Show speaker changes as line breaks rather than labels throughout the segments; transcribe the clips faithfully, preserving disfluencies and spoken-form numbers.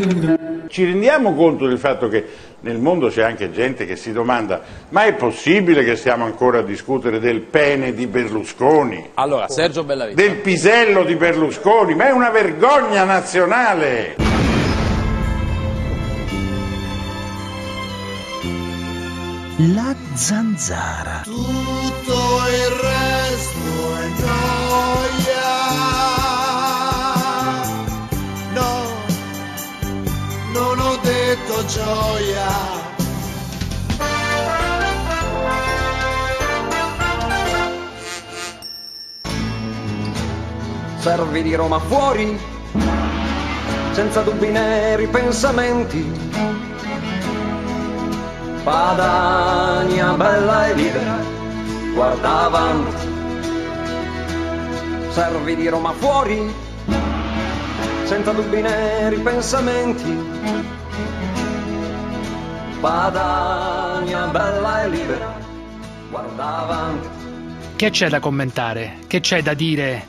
Ci rendiamo conto del fatto che nel mondo c'è anche gente che si domanda: ma è possibile che stiamo ancora a discutere del pene di Berlusconi?
Allora, Sergio Bellavita.
Del pisello di Berlusconi? Ma è una vergogna nazionale!
La zanzara.
Tutto il resto è gioia. No, non ho detto gioia.
Servi di Roma fuori, senza dubbi né ripensamenti. Padania bella e libera, guarda avanti. Servi di Roma fuori, senza dubbi né ripensamenti. Padania bella e libera, guarda avanti.
Che c'è da commentare? Che c'è da dire?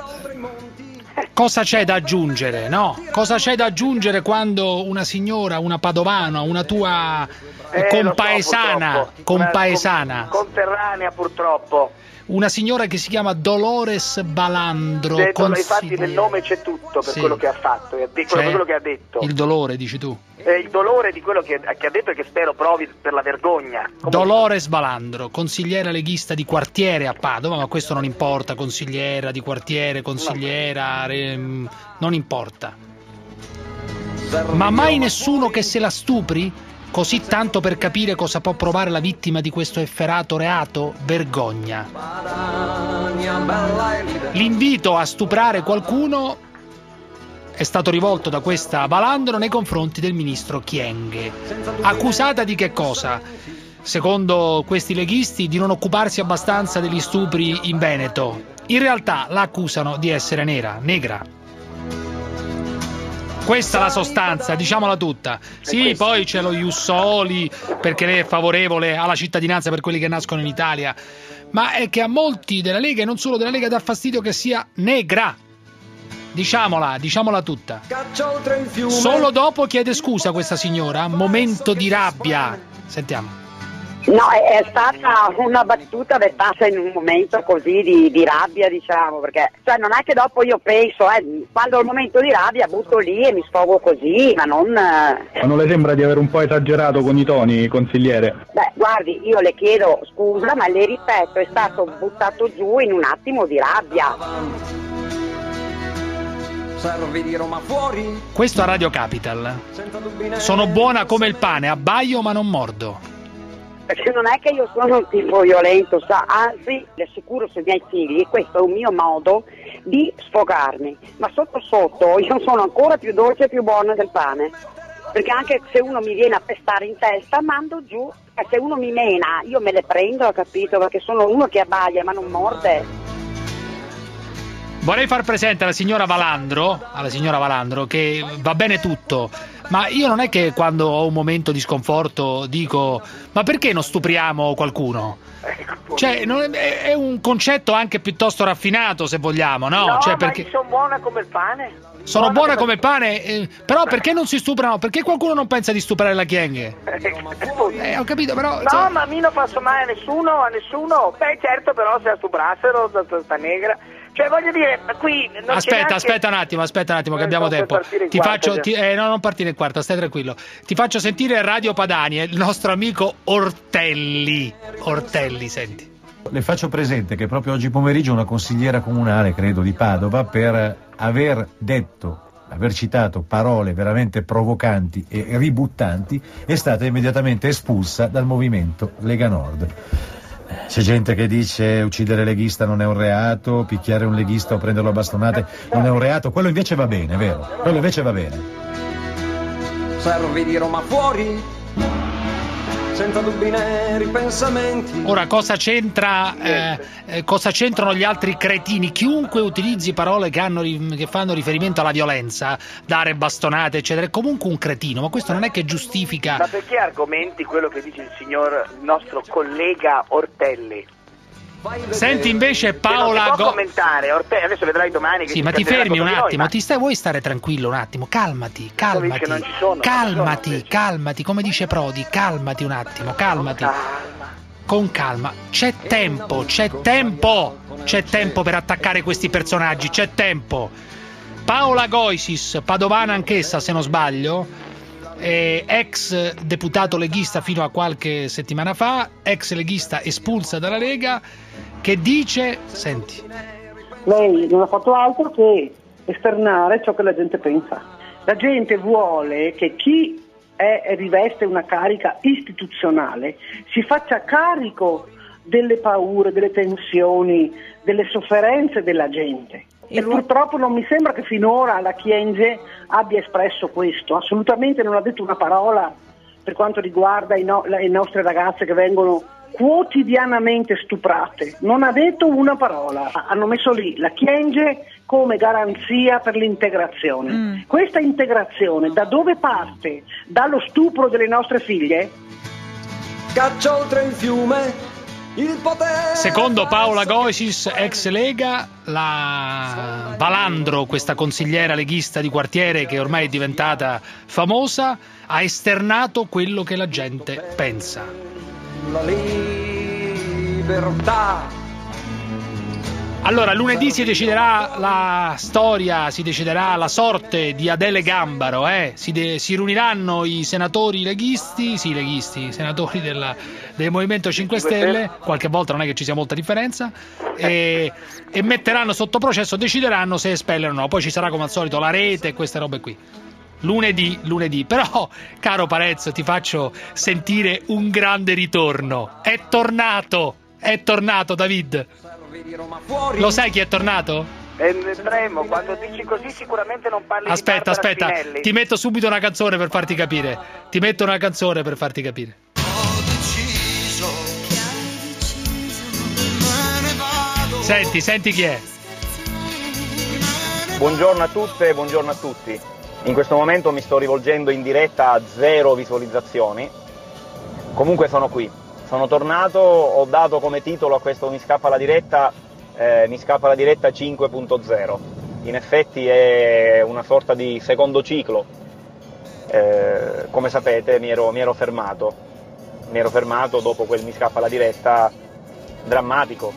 Cosa c'è da aggiungere, no? Cosa c'è da aggiungere quando una signora, una padovana, una tua
eh,
compaesana,
so,
compaesana,
con, conterranea purtroppo,
una signora che si chiama Dolores Balandro,
detto,
consigliera...
infatti nel nome c'è tutto per
sì.
quello che ha fatto, per
cioè,
quello che ha detto.
Il dolore, dici tu?
Eh, il dolore di quello che, che ha detto e che spero provi per la vergogna. Comunque...
Dolores Balandro, consigliera leghista di quartiere a Padova, ma questo non importa, consigliera di quartiere, consigliera, no. re, non importa. Ma mai nessuno che se la stupri? Così tanto per capire cosa può provare la vittima di questo efferato reato? Vergogna. L'invito a stuprare qualcuno è stato rivolto da questa Balandro nei confronti del ministro Kyenge, accusata di che cosa? Secondo questi leghisti di non occuparsi abbastanza degli stupri in Veneto. In realtà la accusano di essere nera, negra. Questa è la sostanza, diciamola tutta. Sì, poi c'è lo ius soli, perché lei è favorevole alla cittadinanza per quelli che nascono in Italia, ma è che a molti della Lega e non solo della Lega dà fastidio che sia negra. Diciamola, diciamola tutta. Solo dopo chiede scusa questa signora, momento di rabbia. Sentiamo.
No, è stata una battuta dettata in un momento così di, di rabbia, diciamo, perché cioè non è che dopo io penso, eh, quando ho il momento di rabbia butto lì e mi sfogo così, ma non... Eh...
Ma non le sembra di aver un po' esagerato con i toni, consigliere?
Beh, guardi, io le chiedo scusa, ma le ripeto, è stato buttato giù in un attimo di rabbia.
Servi di Roma fuori.
Questo a Radio Capital. Sono buona come il pane, abbaio ma non mordo.
Perché non è che io sono un tipo violento, sa? Anzi, le assicuro sui miei figli, questo è un mio modo di sfogarmi, ma sotto sotto io sono ancora più dolce e più buona del pane, perché anche se uno mi viene a pestare in testa mando giù, e se uno mi mena io me le prendo, ho capito, perché sono uno che abbaia ma non morde.
Vorrei far presente alla signora Balandro, alla signora Balandro che va bene tutto, ma io non è che quando ho un momento di sconforto dico ma perché non stupriamo qualcuno? Cioè non è, è un concetto anche piuttosto raffinato, se vogliamo, no?
No,
cioè,
ma
perché...
io sono buona come il pane.
Sono buona, buona come il pane, eh, però perché non si stuprano? Perché qualcuno non pensa di stuprare la Kyenge? Eh, ho capito, però...
No,
cioè...
ma a me non faccio mai a nessuno, a nessuno. Beh, certo, però se la stuprassero, sta negra... Cioè, voglio dire, qui non
aspetta,
neanche...
aspetta un attimo, aspetta un attimo, che abbiamo tempo. Ti faccio, ti, eh, no, non partire in quarta, stai tranquillo. Ti faccio sentire Radio Padania, il nostro amico Ortelli. Ortelli, senti.
Le faccio presente che proprio oggi pomeriggio una consigliera comunale, credo, di Padova, per aver detto, aver citato parole veramente provocanti e ributtanti, è stata immediatamente espulsa dal movimento Lega Nord. C'è gente che dice uccidere leghista non è un reato, picchiare un leghista o prenderlo a bastonate non è un reato, quello invece va bene, vero? Quello invece va bene.
Servi di Roma fuori, senza dubbi né ripensamenti.
Ora cosa c'entra eh, eh, cosa c'entrano gli altri cretini? Chiunque utilizzi parole che, hanno, che fanno riferimento alla violenza, dare bastonate eccetera, è comunque un cretino, ma questo non è che giustifica.
Ma perché argomenti quello che dice il signor il nostro collega Ortelli?
Senti invece Paola
non si può
Go-
commentare, Ortega, adesso vedrai domani che
Sì,
si
ma ti
canterà
fermi un
contro di
attimo,
noi, ma-
ti stai, vuoi stare tranquillo un attimo? Calmati, calmati,
che non ci sono,
calmati,
non ci sono,
calmati, come dice Prodi, calmati un attimo, calmati. Con calma, c'è tempo, c'è tempo, c'è tempo per attaccare questi personaggi, c'è tempo. Paola Goisis, padovana anch'essa se non sbaglio, eh, ex deputato leghista fino a qualche settimana fa, ex leghista espulsa dalla Lega, che dice, senti.
Lei non ha fatto altro che esternare ciò che la gente pensa. La gente vuole che chi è, riveste una carica istituzionale si faccia carico delle paure, delle tensioni, delle sofferenze della gente. E purtroppo non mi sembra che finora la Kyenge abbia espresso questo, assolutamente non ha detto una parola per quanto riguarda i no- le nostre ragazze che vengono quotidianamente stuprate, non ha detto una parola. Hanno messo lì la Kyenge come garanzia per l'integrazione. Mm. Questa integrazione da dove parte? Dallo stupro delle nostre figlie?
Caccia oltre il fiume il potere.
Secondo Paola Goisis, ex Lega, la Balandro, questa consigliera leghista di quartiere che ormai è diventata famosa, ha esternato quello che la gente pensa.
La libertà.
Allora, lunedì si deciderà la storia, si deciderà la sorte di Adele Gambaro, eh? si, de- si riuniranno i senatori leghisti, sì leghisti, i senatori della, del Movimento cinque Stelle, qualche volta non è che ci sia molta differenza, e, e metteranno sotto processo, decideranno se espellere o no, poi ci sarà come al solito la rete e queste robe qui. Lunedì, lunedì, però caro Parezzo ti faccio sentire un grande ritorno, è tornato, è tornato David. Lo sai chi è tornato?
Eh, vedremo, quando dici così sicuramente non parli
aspetta,
di Barbara
aspetta,
Spinelli.
ti metto subito una canzone per farti capire. Ti metto una canzone per farti capire.
Ho deciso che hai deciso, me ne vado.
Senti, senti chi è.
Buongiorno a tutte e buongiorno a tutti. In questo momento mi sto rivolgendo in diretta a zero visualizzazioni. Comunque sono qui. Sono tornato, ho dato come titolo a questo Mi scappa la diretta, eh, Mi scappa la diretta cinque punto zero. In effetti è una sorta di secondo ciclo. Eh, come sapete mi ero, mi ero fermato, mi ero fermato dopo quel Mi scappa la diretta drammatico.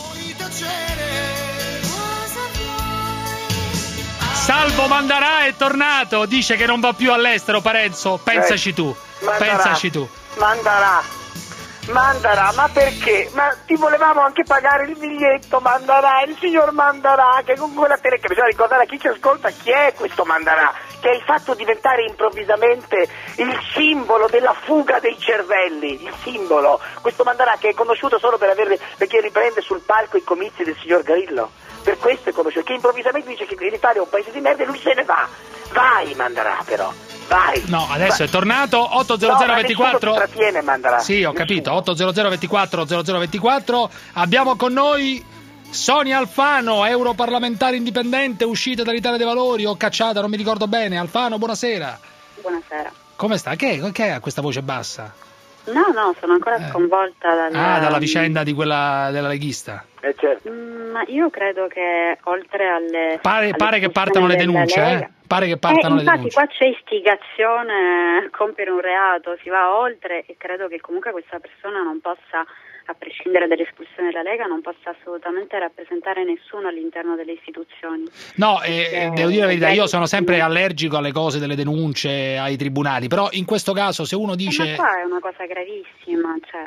Salvo Mandarà è tornato, dice che non va più all'estero, Parenzo, pensaci tu,
Mandarà.
pensaci tu.
Mandarà. Mandarà, ma perché? Ma ti volevamo anche pagare il biglietto, Mandarà, il signor Mandarà, che con quella tele che bisogna ricordare a chi ci ascolta chi è questo Mandarà, che hai fatto diventare improvvisamente il simbolo della fuga dei cervelli, il simbolo, questo Mandarà che è conosciuto solo per aver, perché riprende sul palco i comizi del signor Grillo, per questo è conosciuto, che improvvisamente dice che l'Italia è un paese di merda e lui se ne va, vai Mandarà però. Vai.
No, adesso
vai.
è tornato otto zero zero
no,
ventiquattro.
Ma trattiene, Mandarà.
Sì, ho capito. otto zero zero ventiquattro zero zero ventiquattro. Abbiamo con noi Sonia Alfano, europarlamentare indipendente, uscita dall'Italia dei Valori o cacciata, non mi ricordo bene. Alfano, buonasera.
Buonasera.
Come sta? Che, che ha questa voce bassa?
No, no, sono ancora
eh.
sconvolta dalla...
Ah, dalla vicenda di quella della leghista.
Eh, certo.
Mm, ma io credo che oltre alle...
Pare,
alle
pare che partano le denunce,
Lega,
eh? Pare che partano
eh,
le
infatti
denunce.
qua c'è istigazione a compiere un reato, si va oltre e credo che comunque questa persona non possa, a prescindere dall'espulsione della Lega, non possa assolutamente rappresentare nessuno all'interno delle istituzioni.
No, eh,
Perché,
devo dire la verità, io sono sempre
eh,
allergico alle cose delle denunce, ai tribunali, però in questo caso se uno dice...
Ma qua è una cosa gravissima, cioè...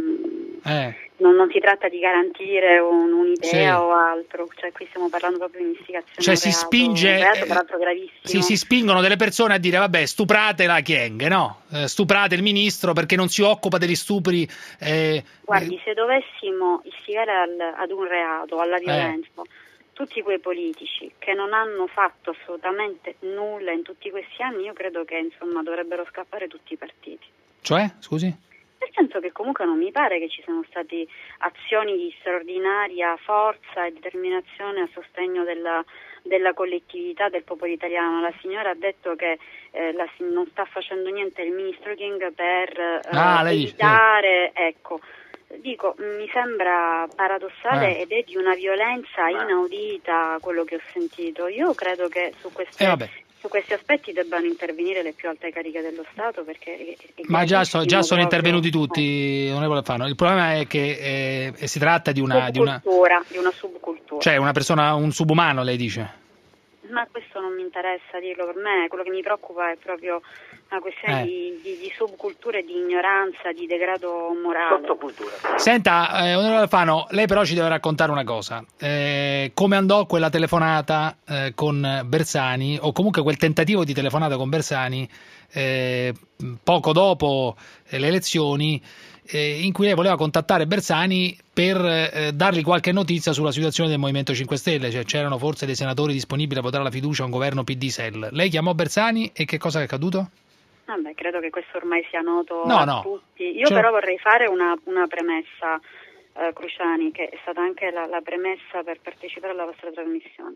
Eh.
Non, non si tratta di garantire un, un'idea
Sì.
o altro, cioè qui stiamo parlando proprio di istigazione.
Cioè si
reato,
spinge,
un reato
eh,
peraltro gravissimo.
si, si spingono delle persone a dire vabbè stuprate la Kyenge, no? Eh, stuprate il ministro perché non si occupa degli stupri. Eh,
Guardi, se dovessimo istigare al, ad un reato, alla violenza, eh. tutti quei politici che non hanno fatto assolutamente nulla in tutti questi anni, io credo che insomma dovrebbero scappare tutti i partiti.
Cioè, scusi?
Nel senso che comunque non mi pare che ci siano state azioni di straordinaria forza e determinazione a sostegno della, della collettività del popolo italiano. La signora ha detto che eh, la, non sta facendo niente il ministro King per eh,
ah, lei,
evitare, lei. ecco, dico, mi sembra paradossale
Eh.
ed è di una violenza inaudita quello che ho sentito. Io credo che su queste,
Eh, vabbè.
su questi aspetti debbano intervenire le più alte cariche dello Stato, perché è- è
Ma già, so- già sono
proprio-
intervenuti tutti, onorevole Alfano. Il problema è che eh, si tratta di una, di una,
subcultura, di una subcultura.
cioè una persona, un subumano, lei dice.
Ma questo non mi interessa dirlo, per me quello che mi preoccupa è proprio una questione
Eh.
di, di, di subcultura e di ignoranza, di degrado morale.
Sottocultura.
Senta, eh, onorevole Alfano, lei però ci deve raccontare una cosa. Eh, come andò quella telefonata eh, con Bersani, o comunque quel tentativo di telefonata con Bersani eh, poco dopo eh, le elezioni, eh, in cui lei voleva contattare Bersani per eh, dargli qualche notizia sulla situazione del Movimento cinque Stelle, cioè c'erano forse dei senatori disponibili a votare la fiducia a un governo P D S E L. Lei chiamò Bersani e che cosa è accaduto?
Vabbè, credo che questo ormai sia noto
No,
a
no.
tutti. Io
Cioè-
però vorrei fare una, una premessa, eh, Cruciani, che è stata anche la, la premessa per partecipare alla vostra trasmissione.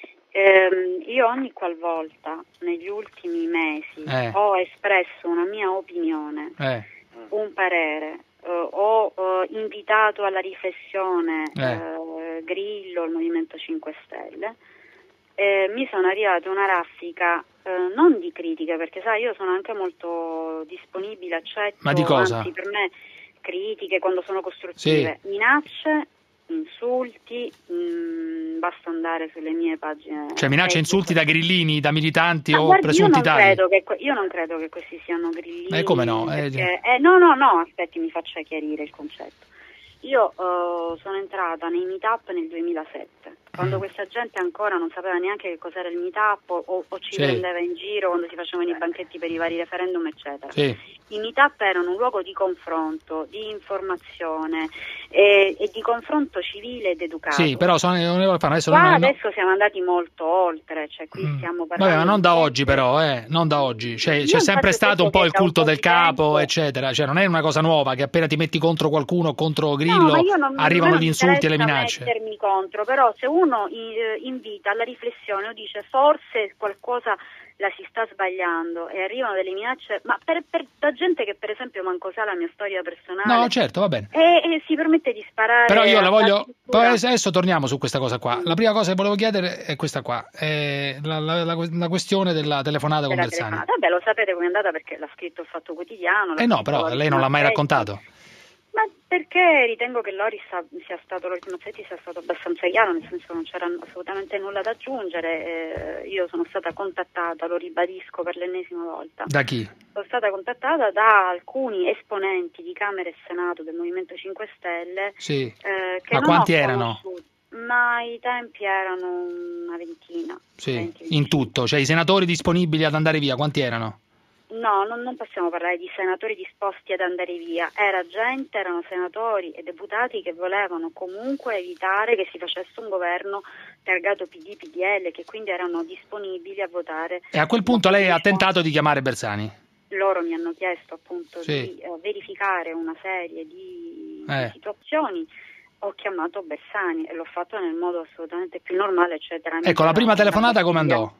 Ehm, io ogni qualvolta negli ultimi mesi
Eh.
ho espresso una mia opinione,
Eh.
un parere, eh, ho eh, invitato alla riflessione
Eh.
eh, Grillo, il Movimento cinque Stelle, eh, mi sono arrivata una raffica eh, non di critiche, perché sai, io sono anche molto disponibile, accetto,
Ma di cosa?
anzi per me critiche quando sono costruttive, minacce, insulti, mh, basta andare sulle mie pagine.
Cioè minacce e insulti da grillini, da militanti
Ma
o
guardi, io
presunti
non,
tali?
credo che, que- io non credo che questi siano grillini.
Eh, come no? Eh,
perché- eh, no, no, no, aspetti, mi faccia chiarire il concetto. Io eh, sono entrata nei meetup nel duemilasette, quando
Mm.
questa gente ancora non sapeva neanche che cos'era il meetup o, o ci
Sì.
prendeva in giro quando si facevano i banchetti per i vari referendum, eccetera.
Sì.
I meetup erano un luogo di confronto, di informazione e, e di confronto civile ed educato.
Sì, però sono, onorevole Alfano, adesso
Qua
non è- no-
adesso siamo andati molto oltre, cioè qui stiamo parlando.
Vabbè, ma non da
di-
oggi però, eh, non da oggi. Cioè,
Io
c'è sempre
infatti ho
stato un
detto
po'
che
il
da un
culto
po'
del
di
capo,
tempo-
eccetera. Cioè, non è una cosa nuova che appena ti metti contro qualcuno o contro Grillo
No, ma io non-
arrivano
non
gli
mi
insulti e le
interessa
minacce.
mettermi contro, però se uno eh, invita alla riflessione o dice forse qualcosa la si sta sbagliando e arrivano delle minacce, ma per, per da gente che per esempio manco sa la mia storia personale.
No, certo, va bene.
E, e si permette di sparare.
Però io la
a-
voglio.
addirittura-
Poi adesso torniamo su questa cosa qua. La prima cosa che volevo chiedere è questa qua: è la, la- la- la questione della telefonata con
della
Bersani.
telefonata. Vabbè, lo sapete com'è andata perché l'ha scritto il Fatto Quotidiano. l'ha
Eh no,
scritto
però
Loris
lei non l'ha mai
Mazzetti.
raccontato.
Ma perché ritengo che Loris sa- sia stato, Loris Mazzetti sia stato abbastanza chiaro, nel senso non c'era assolutamente nulla da aggiungere. Eh, io sono stata contattata, lo ribadisco per l'ennesima volta.
Da chi?
Sono stata contattata da alcuni esponenti di Camera e Senato del Movimento cinque Stelle.
Sì.
eh, che
Ma
non
quanti
ho
erano?
conosciuto. Ma i tempi erano una ventina.
Sì,
venti,
in tutto. Cioè, i senatori disponibili ad andare via, quanti erano?
No, non, non possiamo parlare di senatori disposti ad andare via. Era gente, erano senatori e deputati che volevano comunque evitare che si facesse un governo targato P D P D L, che quindi erano disponibili a votare.
E a quel punto lei ha tentato di chiamare Bersani.
Loro mi hanno chiesto appunto
Sì.
di eh, verificare una serie di,
Eh.
di situazioni. Ho chiamato Bersani e l'ho fatto nel modo assolutamente più normale, eccetera.
Ecco, la prima telefonata come andò?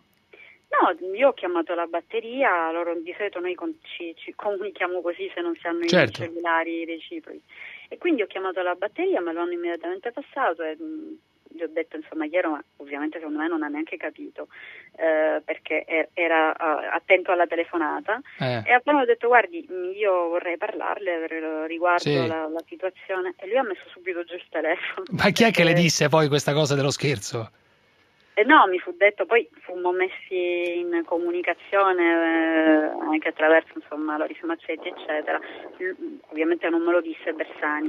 No, io ho chiamato la batteria, loro di solito noi con- ci, ci comunichiamo così se non si hanno
Certo.
i cellulari reciproci. E quindi ho chiamato la batteria, me lo hanno immediatamente passato e mh, gli ho detto insomma chiaro, ma ovviamente secondo me non ha neanche capito eh, perché er- era eh, attento alla telefonata.
Eh.
E appena ho detto guardi, mh, io vorrei parlarle per- riguardo
Sì.
la, la situazione, e lui ha messo subito giù il telefono.
Ma chi è che le
Perché-
disse poi questa cosa dello scherzo?
Eh no, mi fu detto, poi fummo messi in comunicazione eh, anche attraverso insomma Loris Mazzetti eccetera. L- ovviamente non me lo disse Bersani,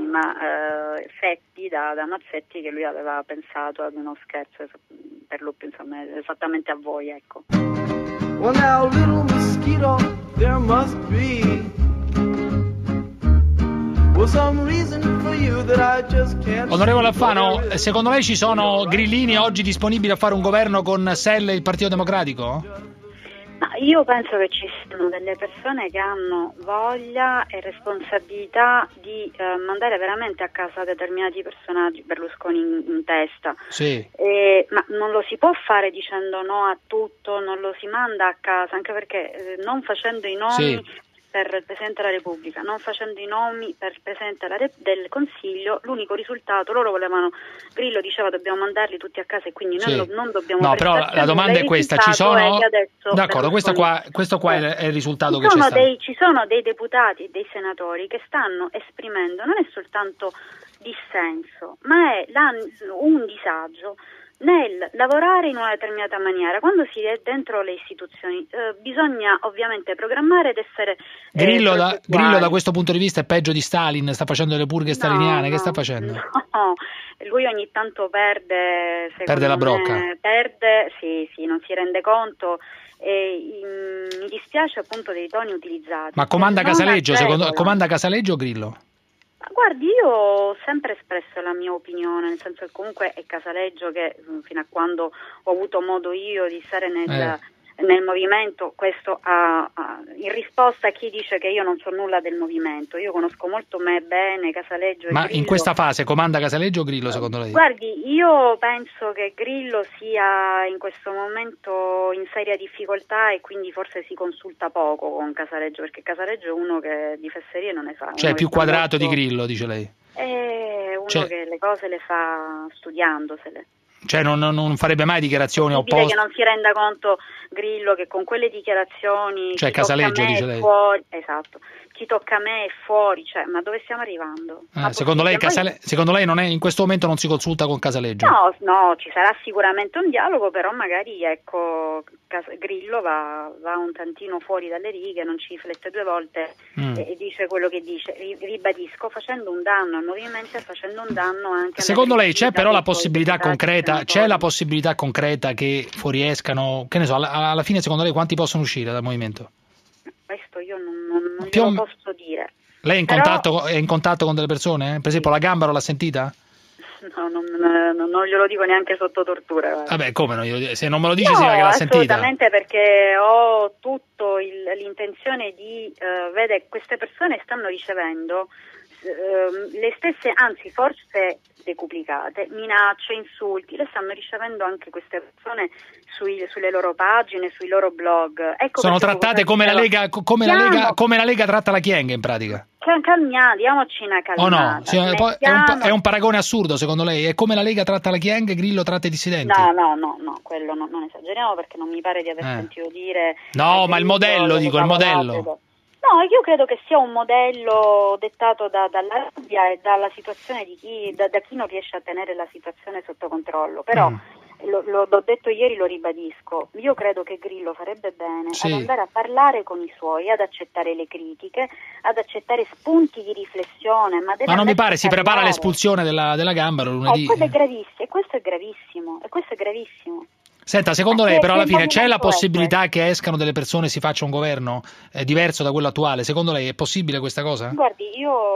ma eh, Fetti da, da Mazzetti, che lui aveva pensato ad uno scherzo es- per lo più insomma esattamente a voi, ecco.
Well now, little mosquito, there must be well some reason for you that I just can't
Onorevole
see.
Alfano, secondo lei ci sono grillini oggi disponibili a fare un governo con S E L e il Partito Democratico?
Ma io penso che ci siano delle persone che hanno voglia e responsabilità di eh, mandare veramente a casa determinati personaggi, Berlusconi in, in testa.
Sì.
Eh, ma non lo si può fare dicendo no a tutto, non lo si manda a casa, anche perché eh, non facendo i nomi
Sì.
per il Presidente della Repubblica, non facendo i nomi per il Presidente della Re- del Consiglio, l'unico risultato, loro volevano, Grillo diceva dobbiamo mandarli tutti a casa e quindi
Sì.
noi non, non dobbiamo
No, però la, la domanda è questa, ci sono... D'accordo, questo qua, questo qua è, è il risultato
ci
che c'è
sono,
stato.
dei, ci sono dei deputati e dei senatori che stanno esprimendo, non è soltanto dissenso, ma è la, un disagio nel lavorare in una determinata maniera. Quando si è dentro le istituzioni eh, bisogna ovviamente programmare ed essere eh,
Grillo, da,
progettuali.
Grillo da questo punto di vista è peggio di Stalin, sta facendo le purghe staliniane,
No,
che sta
no,
facendo?
No, lui ogni tanto perde, secondo
Perde la brocca.
me, perde, sì, sì, non si rende conto e mm, mi dispiace appunto dei toni utilizzati.
Ma comanda
Non
Casaleggio, secondo,
agevola.
comanda Casaleggio o Grillo?
Guardi, io ho sempre espresso la mia opinione, nel senso che comunque è Casaleggio che mh, fino a quando ho avuto modo io di stare nel,
Eh.
nel movimento, questo ha, ha- in risposta a chi dice che io non so nulla del movimento, io conosco molto me bene Casaleggio e
Ma
Grillo.
in questa fase comanda Casaleggio o Grillo secondo lei?
Guardi, io penso che Grillo sia in questo momento in seria difficoltà e quindi forse si consulta poco con Casaleggio, perché Casaleggio è uno che di fesserie non ne fa.
Cioè
uno
più
che sta
quadrato
molto-
di Grillo, dice lei?
È uno
Cioè-
che le cose le fa studiandosele.
Cioè non, non- non farebbe mai dichiarazioni
Possibile
opposte?
che non si renda conto Grillo che con quelle dichiarazioni
Cioè,
chi tocca
Casaleggio,
a me
dice
è
lei.
fuori, esatto, chi tocca a me è fuori, cioè ma dove stiamo arrivando?
Eh,
Ma
secondo, lei,
possibile?
Casale- secondo lei non è, in questo momento non si consulta con Casaleggio?
No, no, ci sarà sicuramente un dialogo, però magari ecco Cas- Grillo va, va un tantino fuori dalle righe, non ci riflette due volte
Mm.
e, e dice quello che dice. Ri- ribadisco, facendo un danno al movimento e facendo un danno anche alla
Secondo lei c'è
credibilità
però la
dei suoi
possibilità
deputati e
concreta,
senatori.
c'è la possibilità concreta che fuoriescano, che ne so, alla, alla fine secondo lei quanti possono uscire dal movimento?
Questo io non, non, non
Più o
glielo
me-
posso dire.
Lei è in,
Però-
contatto, è in contatto con delle persone? Per esempio la Gambaro l'ha sentita?
No, non, non- non glielo dico neanche sotto tortura. guarda.
Vabbè, come no? Io- Se non me lo dice
No,
significa che l'ha sentita.
assolutamente, perché ho tutto il- l'intenzione di, eh, vede, queste persone stanno ricevendo ehm, le stesse, anzi forse decuplicate, minacce, insulti, le stanno ricevendo anche queste persone sui- sulle loro pagine, sui loro blog. Ecco
Sono
perché
trattate
come
come la,
dicevo,
Lega, come, la
siamo-
Lega, come la Lega tratta la Chienghe in pratica.
Cal- calmia- diamoci una
O
calmata.
no? Sì, poi è, un,
mettiamo-
è un paragone assurdo secondo lei? È come la Lega tratta la Chienghe, Grillo tratta i dissidenti?
No, no, no, no, quello no- non esageriamo perché non mi pare di aver
Eh.
sentito dire...
No,
che
ma il
Grillo
modello,
delle
dico, il
cavolate.
modello.
No, io credo che sia un modello dettato da- dalla rabbia e dalla situazione di chi, da, da chi non riesce a tenere la situazione sotto controllo, però...
Mm.
Lo, lo- l'ho detto ieri, lo ribadisco, io credo che Grillo farebbe bene
Sì.
ad andare a parlare con i suoi, ad accettare le critiche, ad accettare spunti di riflessione, ma, deve
Ma non mi
andarci
pare,
a
si prepara
parlare.
l'espulsione della, della Gambaro
Eh,
lunedì.
questo è gravissimo, e questo è gravissimo, e questo è gravissimo.
Senta, secondo
Ma
lei
che-
però alla
che
fine c'è la
movimento è
possibilità che escano delle persone e si faccia un governo eh, diverso da quello attuale? Secondo lei è possibile questa cosa?
Guardi,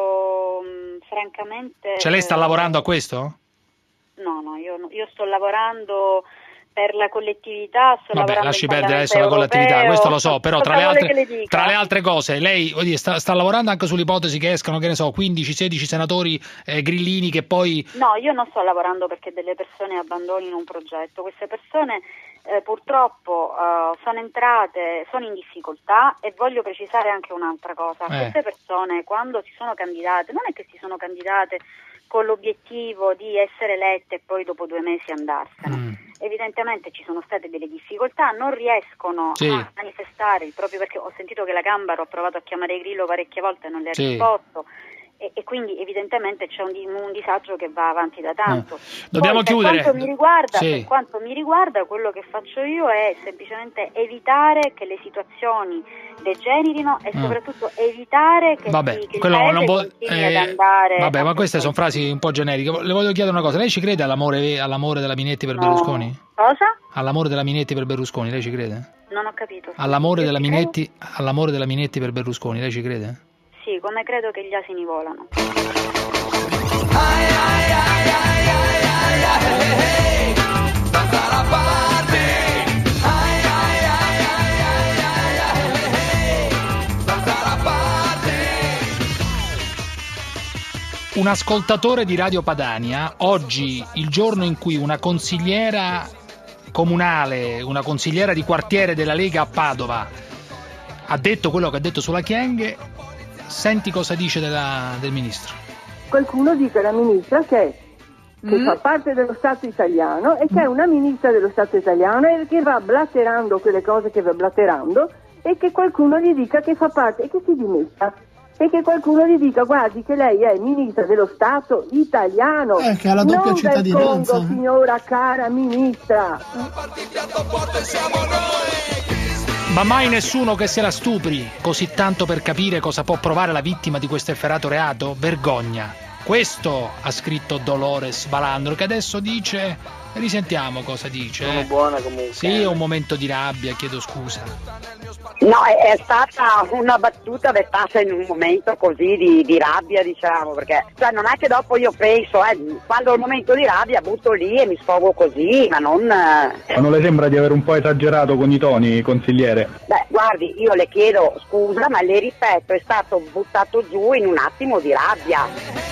io mh, francamente...
Cioè lei sta
eh,
lavorando a questo?
No, no, io, io sto lavorando per la collettività, sto
Vabbè,
lavorando
lasci
in
perdere adesso la
Parlamento
collettività,
europeo.
questo lo so, però tra le,
Cosa vuole che
altre,
le dica?
tra le altre cose lei voglio dire, sta, sta lavorando anche sull'ipotesi che escano, che ne so, quindici sedici senatori eh, grillini che poi...
No, io non sto lavorando perché delle persone abbandonino un progetto, queste persone eh, purtroppo eh, sono entrate, sono in difficoltà e voglio precisare anche un'altra cosa,
Eh.
queste persone quando si sono candidate, non è che si sono candidate con l'obiettivo di essere elette e poi dopo due mesi andarsene.
Mm.
Evidentemente ci sono state delle difficoltà, non riescono
Sì.
a manifestare, proprio perché ho sentito che la Gambaro ha provato a chiamare Grillo parecchie volte e non le ha
Sì.
risposto. E, e quindi evidentemente c'è un, di- un disagio che va avanti da tanto.
Dobbiamo
Poi,
chiudere.
Per quanto, mi riguarda,
Sì.
per quanto mi riguarda, quello che faccio io è semplicemente evitare che le situazioni degenerino e
Mm.
soprattutto evitare che,
Vabbè,
si, che il
quello
paese
non può-
continui
eh,
ad andare...
vabbè, ma
a-
queste sono frasi un po' generiche. Le voglio chiedere una cosa, lei ci crede all'amore, all'amore della Minetti per
No.
Berlusconi?
Cosa?
All'amore della Minetti per Berlusconi, lei ci crede?
Non ho capito.
All'amore
Io
della
ci credo?
Minetti, all'amore della Minetti per Berlusconi, lei ci crede?
Sì, come credo che gli asini volano.
Un ascoltatore di Radio Padania, oggi, il giorno in cui una consigliera comunale, una consigliera di quartiere della Lega a Padova, ha detto quello che ha detto sulla Kyenge. Senti cosa dice della, del ministro.
Qualcuno dice alla ministra che, che mm. fa parte dello Stato italiano e che è una ministra dello Stato italiano e che va blatterando quelle cose che va blatterando e che qualcuno gli dica che fa parte e che si dimetta. E che qualcuno gli dica guardi che lei è ministra dello Stato italiano,
eh, che ha la doppia
non
cittadinanza.
del Congo, signora cara ministra.
Ma mai nessuno che se la stupri così tanto per capire cosa può provare la vittima di questo efferato reato? Vergogna. Questo ha scritto Dolores Balandro, che adesso dice, risentiamo cosa dice.
Sono buona comunque.
Sì, è un momento di rabbia, chiedo scusa.
No, è, è stata una battuta dettata in un momento così di, di rabbia, diciamo, perché cioè, non è che dopo io penso, eh, quando ho il momento di rabbia butto lì e mi sfogo così, ma non... Eh...
Ma non le sembra di aver un po' esagerato con i toni, consigliere?
Beh, guardi, io le chiedo scusa, ma le ripeto, è stato buttato giù in un attimo di rabbia.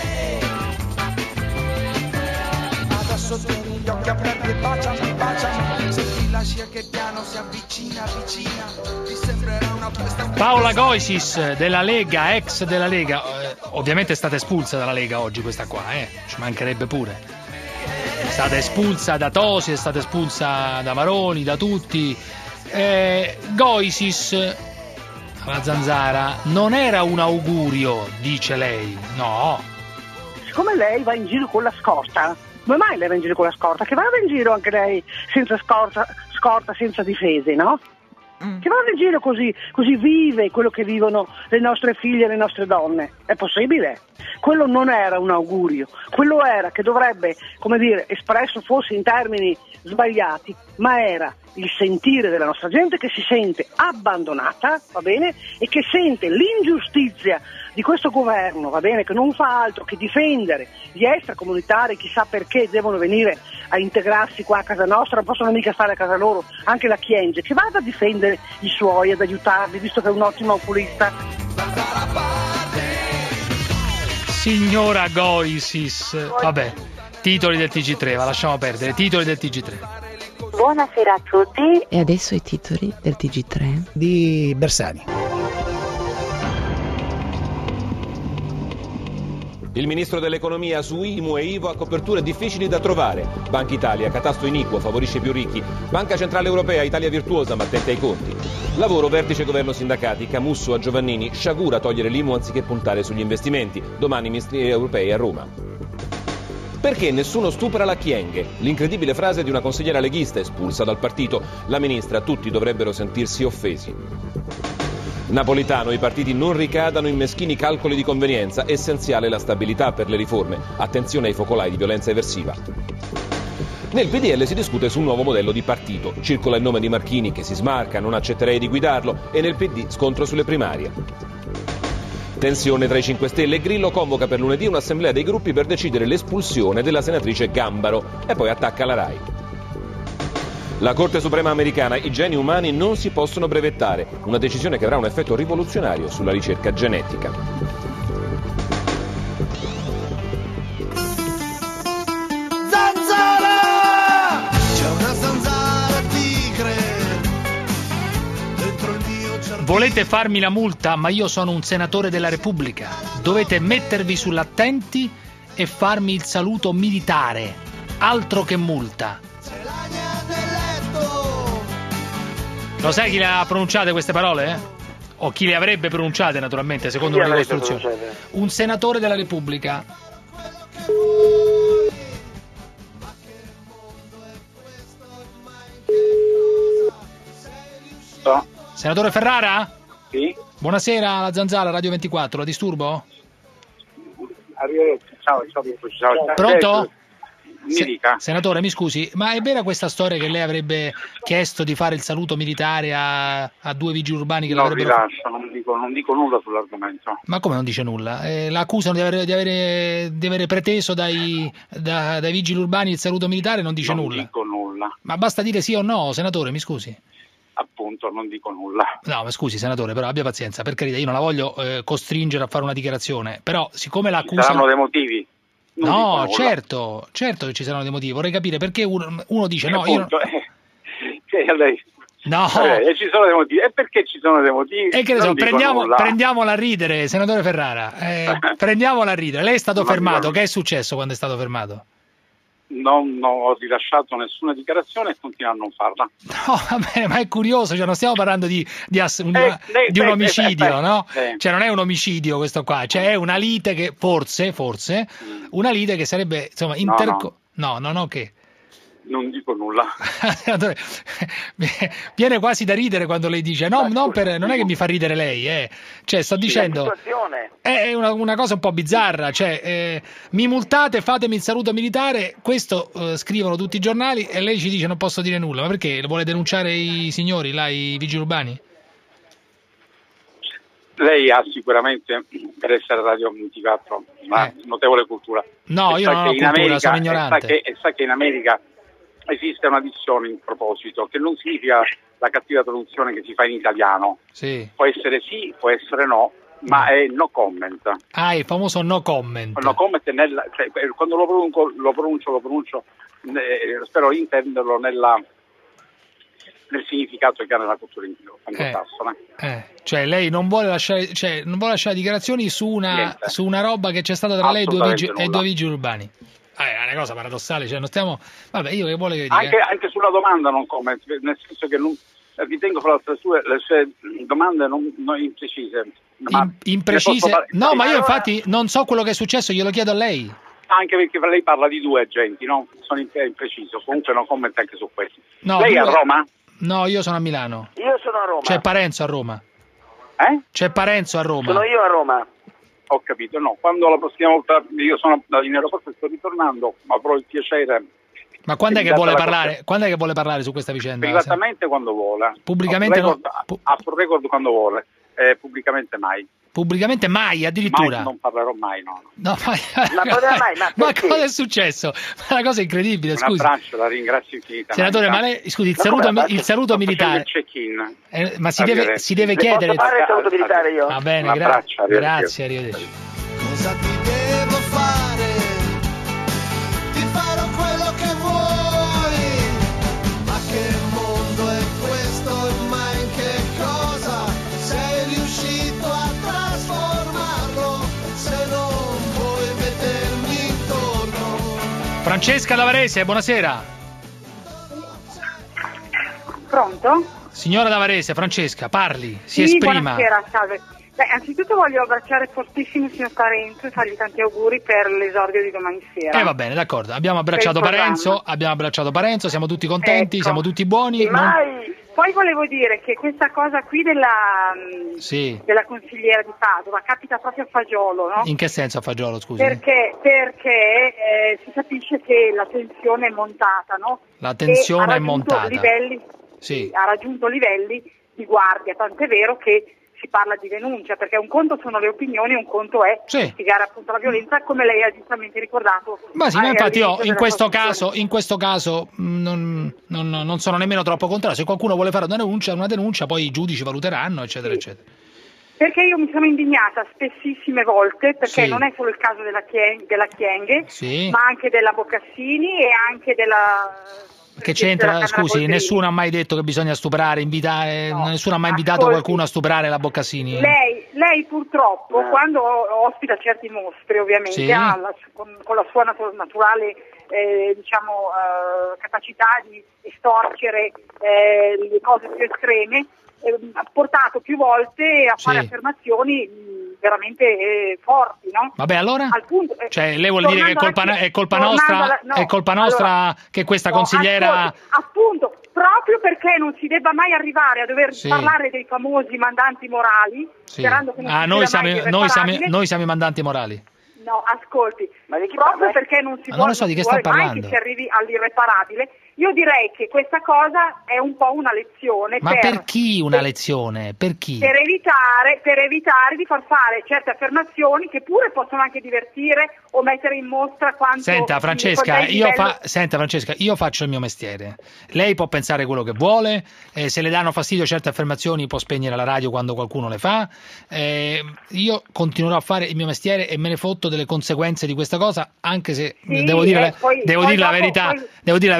Adesso tieni gli occhi aperti e baciami, baciami. Se ti lasci che piano si avvicina, avvicina. Ti sembrerà una festa.
Paola Goisis della Lega, ex della Lega, eh, ovviamente è stata espulsa dalla Lega oggi questa qua, eh, ci mancherebbe pure. È stata espulsa da Tosi, è stata espulsa da Maroni, da tutti. Eh, Goisis alla Zanzara non era un augurio, dice lei, no.
Siccome lei va in giro con la scorta, come mai lei va in giro con la scorta? Che vada in giro anche lei senza scorta, scorta senza difese, no? Mm. Che vada in giro così, così vive quello che vivono le nostre figlie e le nostre donne. È possibile? Quello non era un augurio, quello era che dovrebbe, come dire, espresso fosse in termini sbagliati, ma era il sentire della nostra gente che si sente abbandonata, va bene, e che sente l'ingiustizia di questo governo, va bene, che non fa altro che difendere gli extracomunitari, chissà perché devono venire a integrarsi qua a casa nostra, non possono mica stare a casa loro, anche la Kyenge, che vada a difendere i suoi, ad aiutarli, visto che è un ottimo oculista.
Signora Goisis, vabbè, titoli del T G tre, la lasciamo perdere, titoli del T G tre.
Buonasera a tutti. E adesso i titoli del T G tre
di Bersani.
Il ministro dell'economia su I M U e I V A coperture difficili da trovare. Banca Italia, catasto iniquo, favorisce i più ricchi. Banca Centrale Europea, Italia virtuosa ma attenta ai conti. Lavoro, vertice governo sindacati, Camusso a Giovannini, sciagura togliere l'I M U anziché puntare sugli investimenti. Domani ministri europei a Roma. Perché nessuno stupra la Kyenge? L'incredibile frase di una consigliera leghista espulsa dal partito. La ministra, tutti dovrebbero sentirsi offesi. Napolitano, i partiti non ricadano in meschini calcoli di convenienza, essenziale la stabilità per le riforme, attenzione ai focolai di violenza eversiva. Nel P D L si discute su un nuovo modello di partito, circola il nome di Marchini che si smarca, non accetterei di guidarlo, e nel P D scontro sulle primarie. Tensione tra i cinque Stelle e Grillo convoca per lunedì un'assemblea dei gruppi per decidere l'espulsione della senatrice Gambaro e poi attacca la Rai. La Corte Suprema americana, i geni umani non si possono brevettare, una decisione che avrà un effetto rivoluzionario sulla ricerca genetica.
Zanzara! C'è una zanzara tigre dentro il mio giardino.
Volete farmi la multa, ma io sono un senatore della Repubblica. Dovete mettervi sull'attenti e farmi il saluto militare. Altro che multa. Lo sai chi le ha pronunciate queste parole? Eh? O chi le avrebbe pronunciate, naturalmente, secondo una ricostruzione? Un senatore della Repubblica.
No.
Senatore Ferrara?
Sì.
Buonasera, la Zanzara, Radio ventiquattro, la disturbo?
Arrivederci, ciao, ciao, ciao.
Pronto?
Mi dica.
Senatore, mi scusi, ma è vera questa storia che lei avrebbe chiesto di fare il saluto militare a, a due vigili urbani che
no,
l'avrebbero...
rilascio, non dico, non dico nulla sull'argomento.
Ma come non dice nulla? Eh, l'accusano di avere, di, avere, di avere preteso dai, da, dai vigili urbani il saluto militare, non dice
non
nulla.
Non dico nulla.
Ma basta dire sì o no, senatore, mi scusi.
Appunto, non dico nulla.
No, ma scusi, senatore, però abbia pazienza, per carità, io non la voglio eh, costringere a fare una dichiarazione, però siccome l'accusano...
Ci saranno dei motivi? Non
no, certo, certo che ci saranno dei motivi. Vorrei capire perché uno, uno dice
eh,
no,
appunto,
io...
eh, che lei
No.
Eh, ci sono dei motivi. E perché ci sono dei motivi?
E che ne so, prendiamo, prendiamola a ridere, senatore Ferrara. Eh, prendiamola a ridere. Lei è stato fermato. Che è successo quando è stato fermato?
Non, non ho rilasciato nessuna dichiarazione e continuo a non farla.
No, va bene, ma è curioso, cioè non stiamo parlando di, di, ass- un,
eh,
di un
eh,
omicidio,
eh, eh,
no?
eh.
Cioè non è un omicidio questo qua, cioè è una lite che, forse, forse, mm. una lite che sarebbe, insomma, interco... No, no, no, no che...
Non dico nulla.
Viene quasi da ridere quando lei dice no, non, per, non è che mi fa ridere lei, eh. Cioè sto dicendo è una, una cosa un po' bizzarra, cioè eh, mi multate, fatemi il saluto militare, questo eh, scrivono tutti i giornali e lei ci dice non posso dire nulla, ma perché? Vuole denunciare i signori, là, i vigili urbani?
Lei ha sicuramente, per essere Radio ventiquattro, una
eh.
notevole cultura.
No,
e
io non ho cultura,
America,
sono ignorante.
E sa, che, e sa che in America esiste una dizione in proposito, che non significa la cattiva traduzione che si fa in italiano.
Sì.
Può essere sì, può essere no, ma è no comment.
Ah, il famoso no comment.
No comment nel, cioè, quando lo pronuncio, lo pronuncio, lo pronuncio, eh, spero di intenderlo nella, nel significato che ha nella cultura anglosassone.
Eh, eh, cioè lei non vuole lasciare, cioè, non vuole lasciare dichiarazioni su una, su una roba che c'è stata tra lei e due vigili, e due vigili urbani. Ah, è una cosa paradossale, cioè non stiamo... Vabbè, io che vuole che dica?
Anche, anche sulla domanda non comment, nel senso che non, ritengo fra le sue, le sue domande non, non imprecise.
In, imprecise? Posso... No, ma io infatti non so quello che è successo, glielo chiedo a lei.
Anche perché lei parla di due agenti, no? Sono impreciso, comunque non commenta anche su questo.
No,
lei
due...
è a Roma?
No, io sono a Milano.
Io sono a Roma.
C'è Parenzo a Roma.
Eh?
C'è Parenzo a Roma.
Sono io a Roma.
Ho capito, no, quando la prossima volta io sono in aeroporto e sto ritornando, avrò il piacere.
Ma quando è che vuole parlare? Cosa... Quando è che vuole parlare su questa vicenda?
Privatamente quando vuole.
Pubblicamente
no?
Pu...
A full record quando vuole, eh, pubblicamente mai.
Pubblicamente mai, addirittura?
Mai, non parlerò mai, no.
no ma
ma, mai, ma,
ma cosa è successo? Ma una cosa incredibile, scusi.
Un abbraccio, la ringrazio infinitamente.
Senatore, ma lei, scusi, il saluto, no, il saluto militare.
Il check-in.
Eh, ma si deve, si deve chiedere.
Posso fare il saluto militare io?
Va bene, gra- grazie, arrivederci.
Cosa ti devo fare? Ti farò quello che vuoi. Ma che mondo è questo? Ma in che cosa sei riuscito a trasformarlo? Se non vuoi vedermi intorno.
Francesca da Varese, buonasera.
Pronto?
Signora da Varese, Francesca, parli, si
sì,
esprima.
Buonasera, salve. Beh, anzitutto voglio abbracciare fortissimo il signor Parenzo e fargli tanti auguri per l'esordio di domani sera.
Eh va bene, d'accordo, abbiamo abbracciato Parenzo, abbiamo abbracciato Parenzo, siamo tutti contenti,
ecco.
siamo tutti buoni.
Mai.
Non...
Poi volevo dire che questa cosa qui della,
sì.
della consigliera di Padova capita proprio a fagiolo, no?
In che senso a fagiolo, scusi?
Perché, perché eh, si capisce che la tensione è montata, no?
La tensione è montata.
Livelli,
sì.
Ha raggiunto livelli di guardia, tant'è vero che si parla di denuncia, perché un conto sono le opinioni, un conto è
sì.
spiegare appunto la violenza, come lei ha giustamente ricordato.
Ma sì, ma infatti io in questo caso, in questo caso non, non, non sono nemmeno troppo contrario. Se qualcuno vuole fare una denuncia, una denuncia, poi i giudici valuteranno, eccetera, sì. eccetera.
Perché io mi sono indignata spessissime volte, perché
sì.
non è solo il caso della, Chieng- della Chienghe,
sì.
ma anche della Boccassini e anche della...
Che c'entra? Scusi, nessuno ha mai detto che bisogna stuprare, invitare, no. nessuno ha mai invitato Ascolti. qualcuno a stuprare la Boccassini?
Lei, lei purtroppo, eh. quando ospita certi mostri, ovviamente,
sì.
ha la, con, con la sua natu- naturale eh, diciamo, eh, capacità di estorcere eh, le cose più estreme, eh, ha portato più volte a fare
sì.
affermazioni mh, veramente eh, forti, no?
Vabbè, allora?
Al punto, eh,
cioè, lei vuol dire che è colpa,
alla,
è colpa nostra, alla, no, è colpa nostra allora, che questa no, consigliera...
Ascolti, appunto, proprio perché non si debba mai arrivare a dover
sì.
parlare dei famosi mandanti morali,
sì.
sperando che non
ah,
si
noi
sia
siamo,
mai
noi, siamo, noi siamo i mandanti morali.
No, ascolti, ma di chi proprio parla? Perché non si
ma
vuole,
non so di che
vuole
sta
mai
parlando.
che si arrivi all'irreparabile, io direi che questa cosa è un po' una lezione.
Ma
per,
per chi una lezione? Per chi?
Per evitare, per evitare di far fare certe affermazioni che pure possono anche divertire o mettere in mostra quanto...
Senta Francesca, io, fa... Senta, Francesca, io faccio il mio mestiere. Lei può pensare quello che vuole, eh, se le danno fastidio certe affermazioni può spegnere la radio quando qualcuno le fa. Eh, io continuerò a fare il mio mestiere e me ne fotto delle conseguenze di questa cosa, anche se
sì,
devo dire,
eh, poi,
devo
poi
dire
dopo,
la verità,
poi...
devo dire la verità, secondo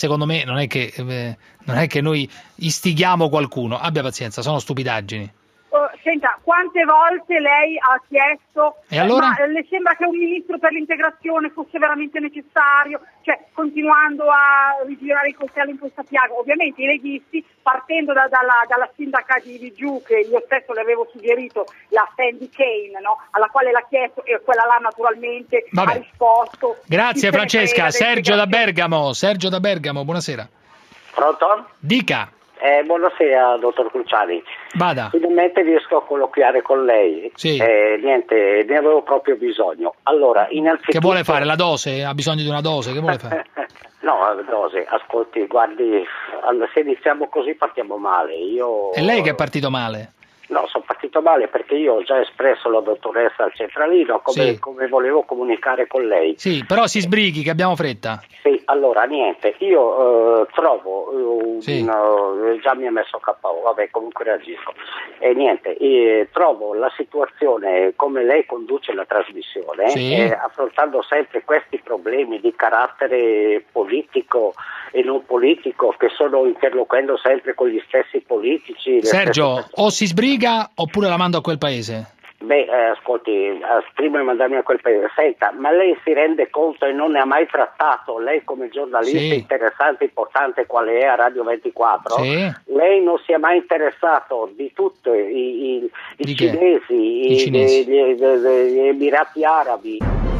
secondo me non è che, eh, non è che noi istighiamo qualcuno, abbia pazienza, sono stupidaggini.
Uh, senta, quante volte lei ha chiesto,
E allora?
ma eh, le sembra che un ministro per l'integrazione fosse veramente necessario, cioè continuando a rigirare i coltelli in questa piaga? Ovviamente i leghisti, partendo da, dalla, dalla sindaca di, di Giù, che io stesso le avevo suggerito, la Sandy Kane, no? Alla quale l'ha chiesto e quella là naturalmente
Vabbè.
ha risposto.
Grazie
Chi se ne
Francesca.
frega
Sergio da
dell'integrazione?
Bergamo, Sergio da Bergamo, buonasera.
Pronto?
Dica.
Eh, buonasera, dottor Cruciani.
Vada.
Finalmente riesco a colloquiare con lei.
Sì.
Eh, niente, ne avevo proprio bisogno. Allora, innanzitutto...
Che vuole fare? La dose? Ha bisogno di una dose? Che vuole fare?
No, dose, ascolti, guardi, allora, se iniziamo così partiamo male. Io...
È lei che è partito male?
No, sono partito male perché io ho già espresso la dottoressa al centralino come,
Sì.
come volevo comunicare con lei.
Sì, però si sbrighi che abbiamo fretta.
Sì, allora niente, io eh, trovo, eh,
Sì.
no, già mi ha messo K O, vabbè comunque reagisco, e niente, eh, trovo la situazione come lei conduce la trasmissione,
Sì.
eh, affrontando sempre questi problemi di carattere politico e non politico che sono interloquendo sempre con gli stessi politici. le
Sergio,
stesse-
o si sbriga oppure la mando a quel paese.
Beh, eh, ascolti, eh, prima di mandarmi a quel paese, senta, ma lei si rende conto e non ne ha mai trattato, lei come giornalista
Sì.
interessante e importante quale è a Radio ventiquattro,
Sì.
lei non si è mai interessato di tutto, i, i, i
Di che?
cinesi,
I
i-
cinesi.
Gli, gli- gli- gli Emirati Arabi.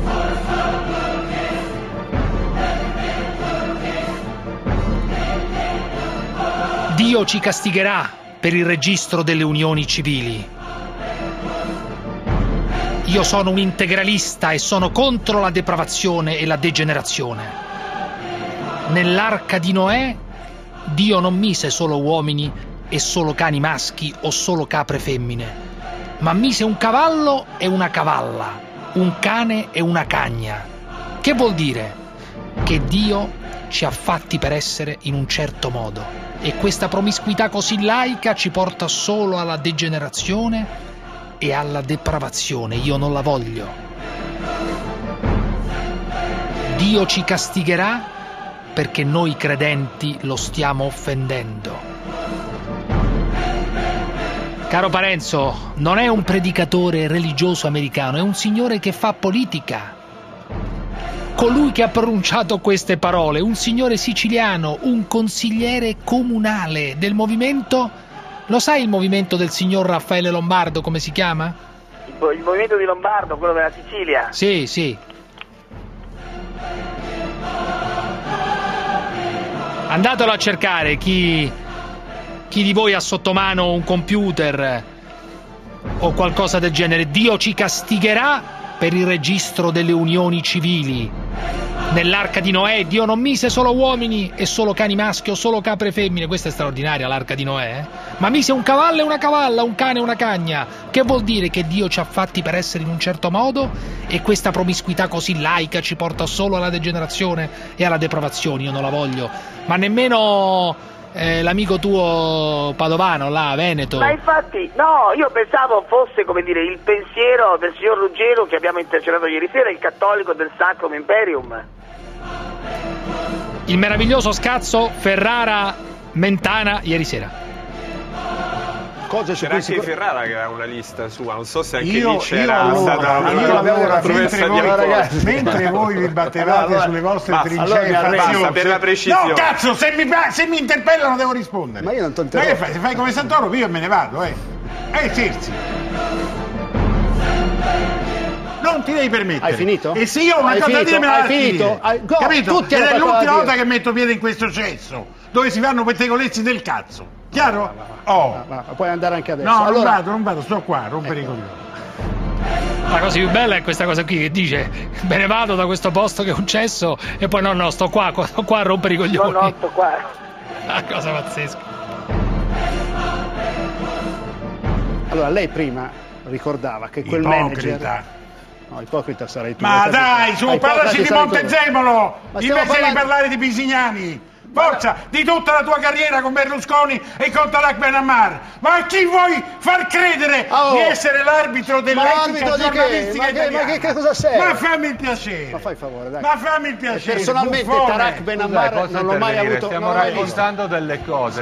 Dio ci castigherà per il registro delle unioni civili. Io sono un integralista e sono contro la depravazione e la degenerazione. Nell'arca di Noè Dio non mise solo uomini e solo cani maschi o solo capre femmine, ma mise un cavallo e una cavalla, un cane e una cagna. Che vuol dire? Che Dio ci ha fatti per essere in un certo modo e questa promiscuità così laica ci porta solo alla degenerazione e alla depravazione. Io non la voglio. Dio ci castigherà perché noi credenti lo stiamo offendendo. Caro Parenzo, non è un predicatore religioso americano, è un signore che fa politica. Colui che ha pronunciato queste parole, un signore siciliano, un consigliere comunale del movimento. Lo sai il movimento del signor Raffaele Lombardo, come si chiama?
Il, il movimento di Lombardo, quello della Sicilia.
Sì, sì. Andatelo a cercare, chi, chi di voi ha sotto mano un computer o qualcosa del genere. Dio ci castigherà per il registro delle unioni civili. Nell'arca di Noè Dio non mise solo uomini e solo cani maschi o solo capre femmine. Questa è straordinaria, l'arca di Noè, eh? Ma mise un cavallo e una cavalla, un cane e una cagna. Che vuol dire? Che Dio ci ha fatti per essere in un certo modo e questa promiscuità così laica ci porta solo alla degenerazione e alla depravazione. Io non la voglio. Ma nemmeno eh, l'amico tuo padovano là, Veneto.
Ma infatti, no, io pensavo fosse, come dire, il pensiero del signor Ruggero che abbiamo intercettato ieri sera, il cattolico del Sacrum Imperium.
Il meraviglioso scazzo Ferrara-Mentana ieri sera.
Cose
c'era anche sicur- Ferrara che aveva una lista sua, non so se anche
io,
lì c'era
io allora,
stata una,
io allora,
una promessa
mentre
di
voi,
ragazzi,
mentre voi vi battevate
allora,
sulle vostre
basta,
trincee
allora, basta, per la precisione.
No, cazzo, se mi, se mi interpellano devo rispondere. Ma io non ti interrompo. Ma che fai? Se fai come Santoro, io me ne vado, eh. Eh, scherzi. Non ti devi permettere.
Hai finito?
E se io ho una
Hai
cosa da
finito?
dire me la
Hai
vado a
finito?
dire.
Hai- go,
Capito?
tutti
Ed
hanno
è
qualcosa da
l'ultima
dire.
volta che metto piede in questo cesso, dove si fanno pettegolezzi del cazzo. Chiaro? Oh.
Ma, ma puoi andare anche adesso.
No, non
allora,
vado, non vado, sto qua a rompere i coglioni.
La cosa più bella è questa cosa qui che dice: me ne vado da questo posto che è un cesso, e poi no, no, sto qua, sto qua a rompere i coglioni.
No, no, sto qua.
Una cosa pazzesca.
allora, lei prima ricordava che quel
Ipocrita.
manager. No, ipocrita sarei tu.
Ma
Ipocrita-
dai, su,
Ah,
parlaci
ipocrita
di
sarei tu.
Montezemolo
Ma stiamo
invece di
parlando-
parlare di Pisignani. Forza, di tutta la tua carriera con Berlusconi e con Tareq Ben Ammar. Ma a chi vuoi far credere
oh.
di essere l'arbitro dell'etica giornalistica
ma
italiana?
che, ma che cosa sei?
Ma fammi il piacere.
Ma fai il favore, dai.
Ma fammi il piacere.
Personalmente
buffone.
Tareq Ben Ammar
Scusa,
non l'ho mai avuto.
Stiamo raccontando delle cose.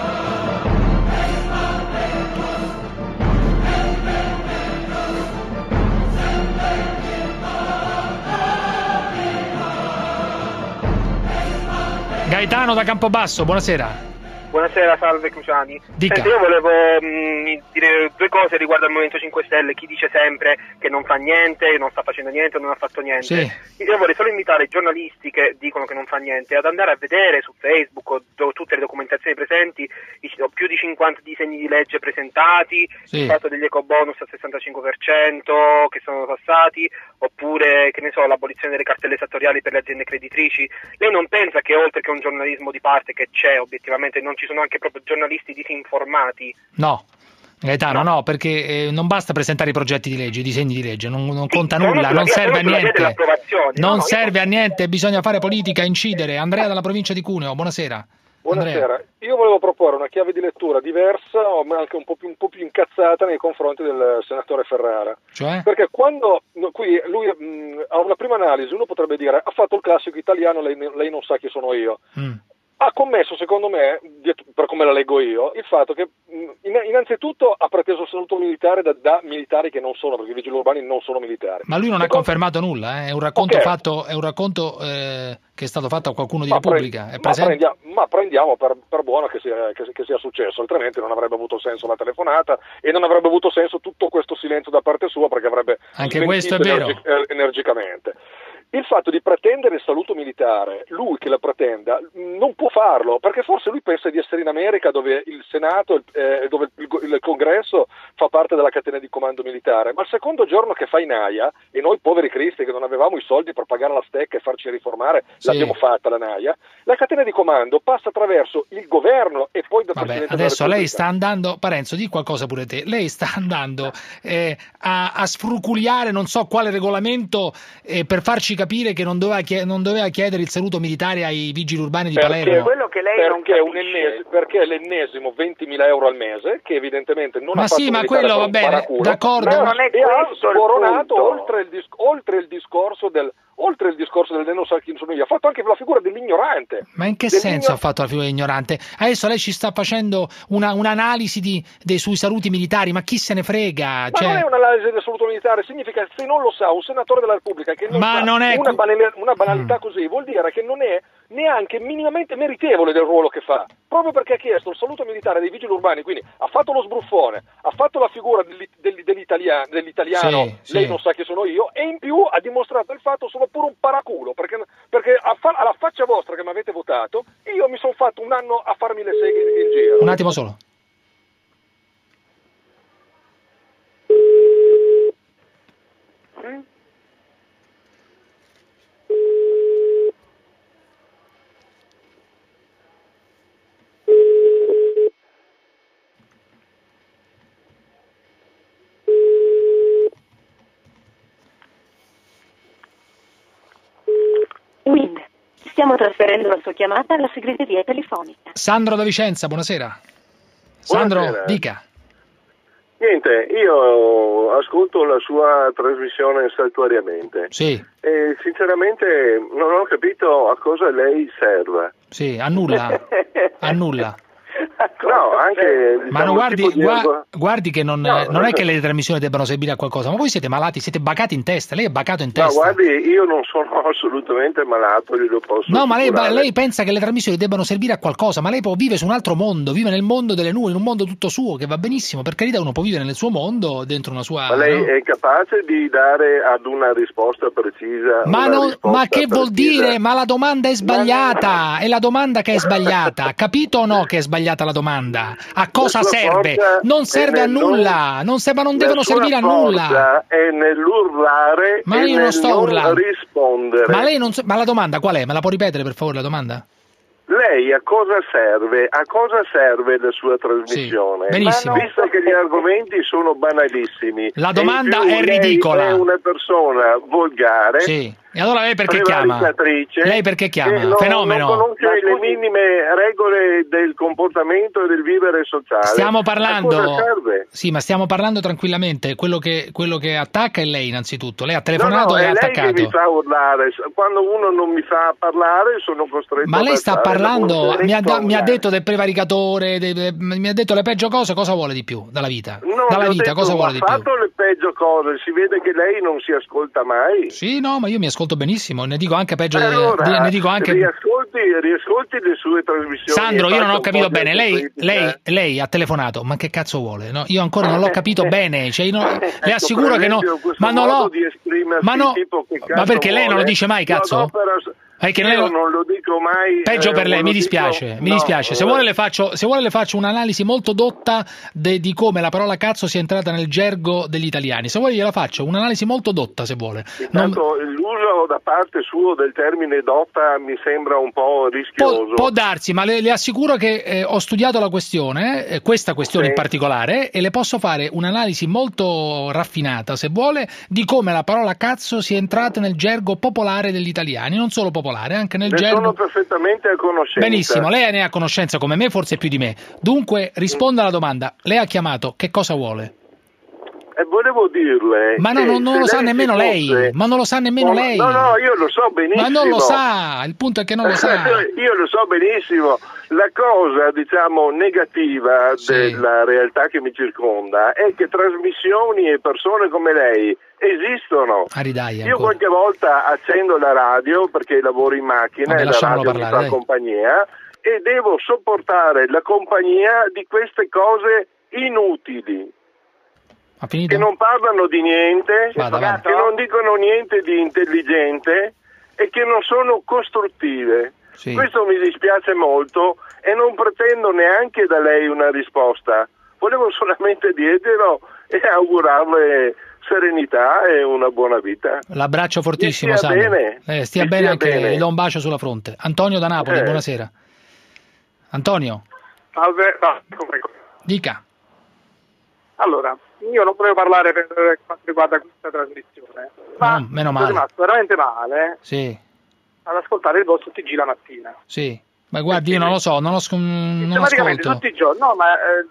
Gaetano da Campobasso, buonasera.
Buonasera, salve Cruciani.
Dica.
Senti, io volevo mh, dire due cose riguardo al Movimento cinque Stelle. Chi dice sempre che non fa niente, non sta facendo niente, non ha fatto niente.
Sì.
Io vorrei solo invitare i giornalisti che dicono che non fa niente ad andare a vedere su Facebook o do, tutte le documentazioni presenti, i, ho più di cinquanta disegni di legge presentati,
sì.
il fatto degli ecobonus al sessantacinque per cento che sono passati, oppure, che ne so, l'abolizione delle cartelle esattoriali per le aziende creditrici. Lei non pensa che oltre che un giornalismo di parte che c'è obiettivamente, non ci sono anche proprio giornalisti disinformati?
No, Gaetano, no, no perché eh, non basta presentare i progetti di legge, i disegni di legge, non, non
Sì,
conta
sono
nulla,
sulla
non
via-
serve a
sono sulla via
niente.
dell'approvazione.
Non
No, no,
serve
io-
a niente, bisogna fare politica, incidere. Andrea dalla provincia di Cuneo, buonasera.
Buonasera,
Andrea.
io volevo proporre una chiave di lettura diversa, ma anche un po' più, un po' più incazzata nei confronti del senatore Ferrara.
Cioè?
Perché quando no, qui lui mh, a una prima analisi uno potrebbe dire ha fatto il classico italiano, lei, lei non sa chi sono io.
Mm.
Ha commesso, secondo me, per come la leggo io, il fatto che mh, innanzitutto ha preteso il saluto militare da, da militari che non sono, perché i vigili urbani non sono militari.
Ma lui non ha
Secondo...
confermato nulla, eh? È un racconto
Okay.
fatto, è un racconto eh, che è stato fatto a qualcuno di
Ma
Repubblica.
pre-
È
ma,
presente?
prendiamo, ma prendiamo per, per buono che sia, che, che sia successo, altrimenti non avrebbe avuto senso la telefonata e non avrebbe avuto senso tutto questo silenzio da parte sua, perché avrebbe
Anche questo è vero.
energi- eh, energicamente. Il fatto di pretendere il saluto militare, lui che la pretenda, non può farlo, perché forse lui pensa di essere in America dove il Senato, eh, dove il, il Congresso fa parte della catena di comando militare, ma il secondo giorno che fa in Naia, e noi poveri cristi che non avevamo i soldi per pagare la stecca e farci riformare,
Sì.
l'abbiamo fatta la Naia, la catena di comando passa attraverso il governo e poi dal
Vabbè,
Presidente
adesso
della
lei
Repubblica.
sta andando, Parenzo, di qualcosa pure te, lei sta andando eh, a, a sfruculiare non so quale regolamento eh, per farci capire che non doveva, chie- non doveva chiedere il saluto militare ai vigili urbani di
Perché,
Palermo.
quello che lei non
perché, un
capisce.
ennes- perché è l'ennesimo ventimila euro al mese che evidentemente non
Ma
ha fatto
sì, ma
militare
quello
per
va
un
bene,
paraculo,
d'accordo.
ma
Non è
e ha
questo il
sforonato
punto.
oltre il, dis- oltre il discorso del oltre il discorso del non sa chi sono io, ha fatto anche la figura dell'ignorante.
Ma in che senso ha fatto la figura ignorante? Adesso lei ci sta facendo una, un'analisi di, dei, sui saluti militari, ma chi se ne frega?
Ma
Cioè,
non è un'analisi del saluto militare, significa se non lo sa un senatore della Repubblica che non
Ma
sa
non è
una,
cu-
banali- una banalità così, vuol dire che non è neanche minimamente meritevole del ruolo che fa, proprio perché ha chiesto il saluto militare dei vigili urbani, quindi ha fatto lo sbruffone, ha fatto la figura degli- degli- dell'italia- dell'italiano,
Sì,
lei
sì.
non sa chi sono io, e in più ha dimostrato il fatto sono pure un paraculo, perché, perché a fa- alla faccia vostra che mi avete votato, io mi sono fatto un anno a farmi le seghe in, in giro.
un attimo solo.
Wind, stiamo trasferendo la sua chiamata alla segreteria telefonica.
Sandro da Vicenza, buonasera. Sandro,
Buonasera.
dica.
Niente, io ascolto la sua trasmissione saltuariamente
Sì,
e sinceramente non ho capito a cosa lei serva.
sì, a nulla. A nulla.
No, anche
Ma
diciamo,
non guardi,
il tipo di
gua-
argo-
guardi che non,
No,
non è
no.
che le trasmissioni debbano servire a qualcosa, ma voi siete malati, siete bacati in testa, lei è bacato in
No,
testa.
guardi, io non sono assolutamente malato, glielo posso
No, ma lei,
assicurare.
lei pensa che le trasmissioni debbano servire a qualcosa, ma lei può vive su un altro mondo, vive nel mondo delle nuvole, in un mondo tutto suo, che va benissimo, per carità uno può vivere nel suo mondo, dentro una sua...
Ma lei
no?
è capace di dare ad una risposta precisa?
Ma,
una
non-
risposta
ma che vuol
precisa?
dire? Ma la domanda è sbagliata, è la domanda che è sbagliata, capito o no che è sbagliata la domanda? A cosa
La sua
serve?
forza
Non
è
serve a
nel
nulla, non serve, non
La
devono
sua
servire a nulla.
forza è nell'urlare
Ma
e
io non
nel
sto
non
urlando.
rispondere.
Ma lei non so- ma la domanda qual è? Me la può ripetere per favore la domanda?
Lei a cosa serve? A cosa serve la sua trasmissione?
Sì, benissimo.
Visto che gli argomenti sono banalissimi.
La
e in
domanda
più
è
lei
ridicola.
è una persona volgare.
Sì. E allora lei perché chiama?
Prevaricatrice,
Lei perché chiama?
che non,
Fenomeno.
non conosce le minime regole del comportamento e del vivere sociale.
Stiamo
A
parlando,
cosa serve?
sì, ma stiamo parlando tranquillamente. Quello che, quello che attacca è lei, innanzitutto. Lei ha telefonato
no, no,
e ha
è lei
attaccato.
che mi fa urlare. Quando uno non mi fa parlare, sono costretto
Ma lei
a
sta
alzare la
parlando,
voce.
mi ha, da- mi ha detto del prevaricatore, de- de- mi ha detto le peggio cose. Cosa vuole di più dalla vita?
No,
dalla
le ho
vita,
detto,
cosa vuole
ha
di più?
fatto le peggio cose, si vede che lei non si ascolta mai.
Sì, no, ma io mi ascolto benissimo. Ne dico anche peggio.
Eh, allora,
de- ne dico anche.
riascolti, riascolti le sue trasmissioni.
Sandro,
e
io non
faccia
ho
un
capito
po' di
bene. Lei,
autocritica.
lei, lei ha telefonato, ma che cazzo vuole? No, io ancora non l'ho capito bene. Cioè, io non- le
Ecco,
assicuro
per
che no.
esempio, questo
Ma non
modo
l'ho.
di esprimersi,
Ma no.
tipo che
Ma
cazzo
perché lei non lo
vuole?
dice mai, cazzo?
No, no, però-
È che
io
lei-
non lo dico mai.
Peggio
eh,
per lei,
non
mi
lo
dispiace,
dico-
mi
no,
dispiace. Se
eh,
vuole le faccio, se vuole le faccio un'analisi molto dotta de- di come la parola cazzo sia entrata nel gergo degli italiani. Se vuole gliela faccio, un'analisi molto dotta, se vuole. Non-
Intanto l'uso da parte suo del termine dotta mi sembra un po' rischioso.
Può, può darsi, ma le, le assicuro che eh, ho studiato la questione, eh, questa questione
Sì.
in particolare, e le posso fare un'analisi molto raffinata, se vuole, di come la parola cazzo sia entrata nel gergo popolare degli italiani, non solo popolare, anche nel
Ne
gergo.
sono perfettamente a conoscenza.
Benissimo, lei ne è a conoscenza come me, forse più di me. Dunque, risponda alla domanda. Lei ha chiamato, che cosa vuole?
E volevo dirle.
Ma no,
che
non, non
se
lo sa
lei
nemmeno
si
lei,
fosse-
ma non lo sa nemmeno
No,
lei.
No, no, io lo so benissimo.
Ma non lo sa, il punto è che non lo sa.
Io lo so benissimo. La cosa, diciamo, negativa
Sì.
della realtà che mi circonda è che trasmissioni e persone come lei esistono.
A ridaglia
Io
ancora.
qualche volta accendo la radio perché lavoro in macchina
Vabbè,
e la
lasciamolo
radio
parlare,
mi
dai.
fa compagnia e devo sopportare la compagnia di queste cose inutili.
Ha finito?
Che non parlano di niente,
Vada, vada.
che non dicono niente di intelligente e che non sono costruttive.
Sì.
Questo mi dispiace molto e non pretendo neanche da lei una risposta. Volevo solamente dirglielo e augurarle serenità e una buona vita.
L'abbraccio fortissimo,
Mi stia
Sandro.
bene.
Eh, stia
Mi
bene
stia
anche,
bene.
gli do un bacio sulla fronte. Antonio da Napoli,
Eh.
buonasera. Antonio,
Salve, no, come-
dica.
Allora, io non volevo parlare per quanto riguarda questa trasmissione, ma
No, meno
sono
male.
rimasto veramente male
Sì,
ad ascoltare il vostro T G la mattina.
sì. Ma guardi, io non lo so, non lo sc- non
Sistematicamente
ascolto.
tutti i giorni, no, ma eh,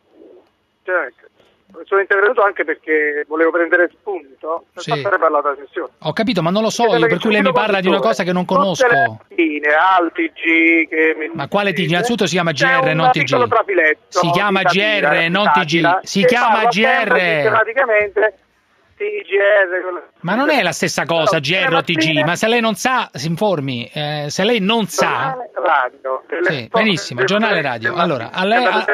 cioè, sono intervenuto anche perché volevo prendere spunto per
Sì.
passare per la trasmissione.
Ho capito, ma non lo so
Perché
io, per cui lei mi parla di una cosa che non conosco.
Tutte le mattine al T G che mi
Ma quale T G? Innanzitutto si chiama G
c'è
R,
un
non T
piccolo
G.
trafiletto
Si chiama
di satira,
G R,
di
non T G.
satira,
Si
che
chiama
parla
G
sempre
R.
sistematicamente T G R.
Ma non è la stessa cosa,
No,
G R o T G,
stamattina-
ma se lei non sa, si informi. Eh, se lei non sa...
Radio.
Sì, benissimo, giornale radio. Allora, a lei- a-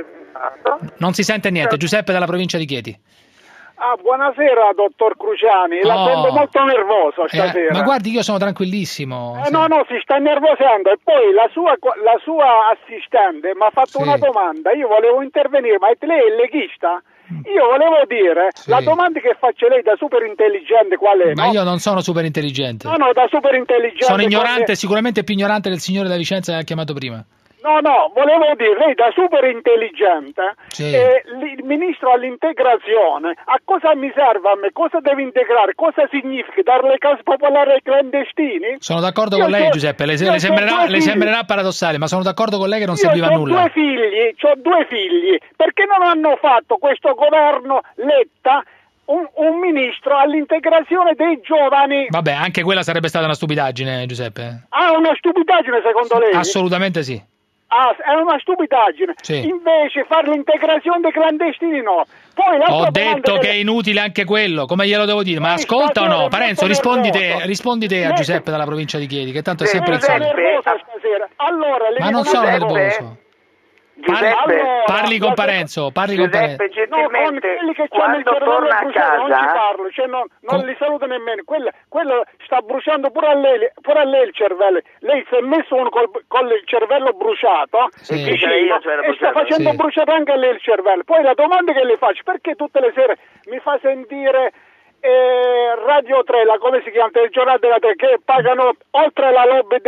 non si sente niente. Giuseppe dalla provincia di Chieti.
Ah, buonasera, dottor Cruciani. La
Oh.
sento molto nervoso
Eh,
stasera.
ma guardi, io sono tranquillissimo.
Eh, no, no, si sta nervosendo. E poi la sua, la sua assistente mi ha fatto
Sì.
una domanda. Io volevo intervenire, ma lei è leghista? Io volevo dire,
Sì.
la domanda che faccio a lei da super intelligente qual è?
Ma
no?
io non sono super intelligente.
No, no, da super intelligente.
Sono ignorante,
come-
sicuramente più ignorante del signore da Vicenza che ha chiamato prima.
No, no, volevo dire, lei da super intelligente,
Sì.
eh, il ministro all'integrazione, a cosa mi serve a me? Cosa deve integrare? Cosa significa? Dare le case popolari ai clandestini?
Sono d'accordo
Io
con lei,
c'ho-
Giuseppe. Le,
io
le
c'ho
sembrerà,
due
le
figli.
sembrerà paradossale, ma sono d'accordo con lei che non
Io
serviva a
ho
nulla.
due figli, ho due figli, perché non hanno fatto questo governo Letta un, un ministro all'integrazione dei giovani?
Vabbè, anche quella sarebbe stata una stupidaggine, Giuseppe.
Ah, una stupidaggine secondo lei?
Assolutamente sì.
Ah, è una stupidaggine.
Sì.
Invece fare l'integrazione dei clandestini no. Poi l'altra
Ho
domanda
detto che è
le-
inutile anche quello, come glielo devo dire? Ma
Lei
ascolta o
stasera
no?
è
Parenzo,
molto
rispondi te,
nervoso.
rispondi te a
Lei-
Giuseppe dalla provincia di Chieti, che tanto è
Lei
sempre il
è
solito.
nervosa stasera. Allora, le
Ma
dico
non
una
sono
cosa.
nervoso. Parli,
Allora,
parli con
la-
Parenzo, parli con
Giuseppe,
Parenzo.
No, con
gentilmente,
quelli che c'hanno il
quando
cervello
torna a
bruciato non ci
casa,
parlo, cioè non, non li saluto nemmeno. Quello, quello sta bruciando pure a lei, pure a lei il cervello. Lei si è messo uno col, con il cervello bruciato
Sì.
vicino,
Io ce l'ho
e sta
bruciato.
facendo
Sì.
bruciare anche a lei il cervello. Poi la domanda che le faccio, perché tutte le sere mi fa sentire eh, Radio tre, la come si chiama, telegiornale della tre, che pagano oltre la lobby de-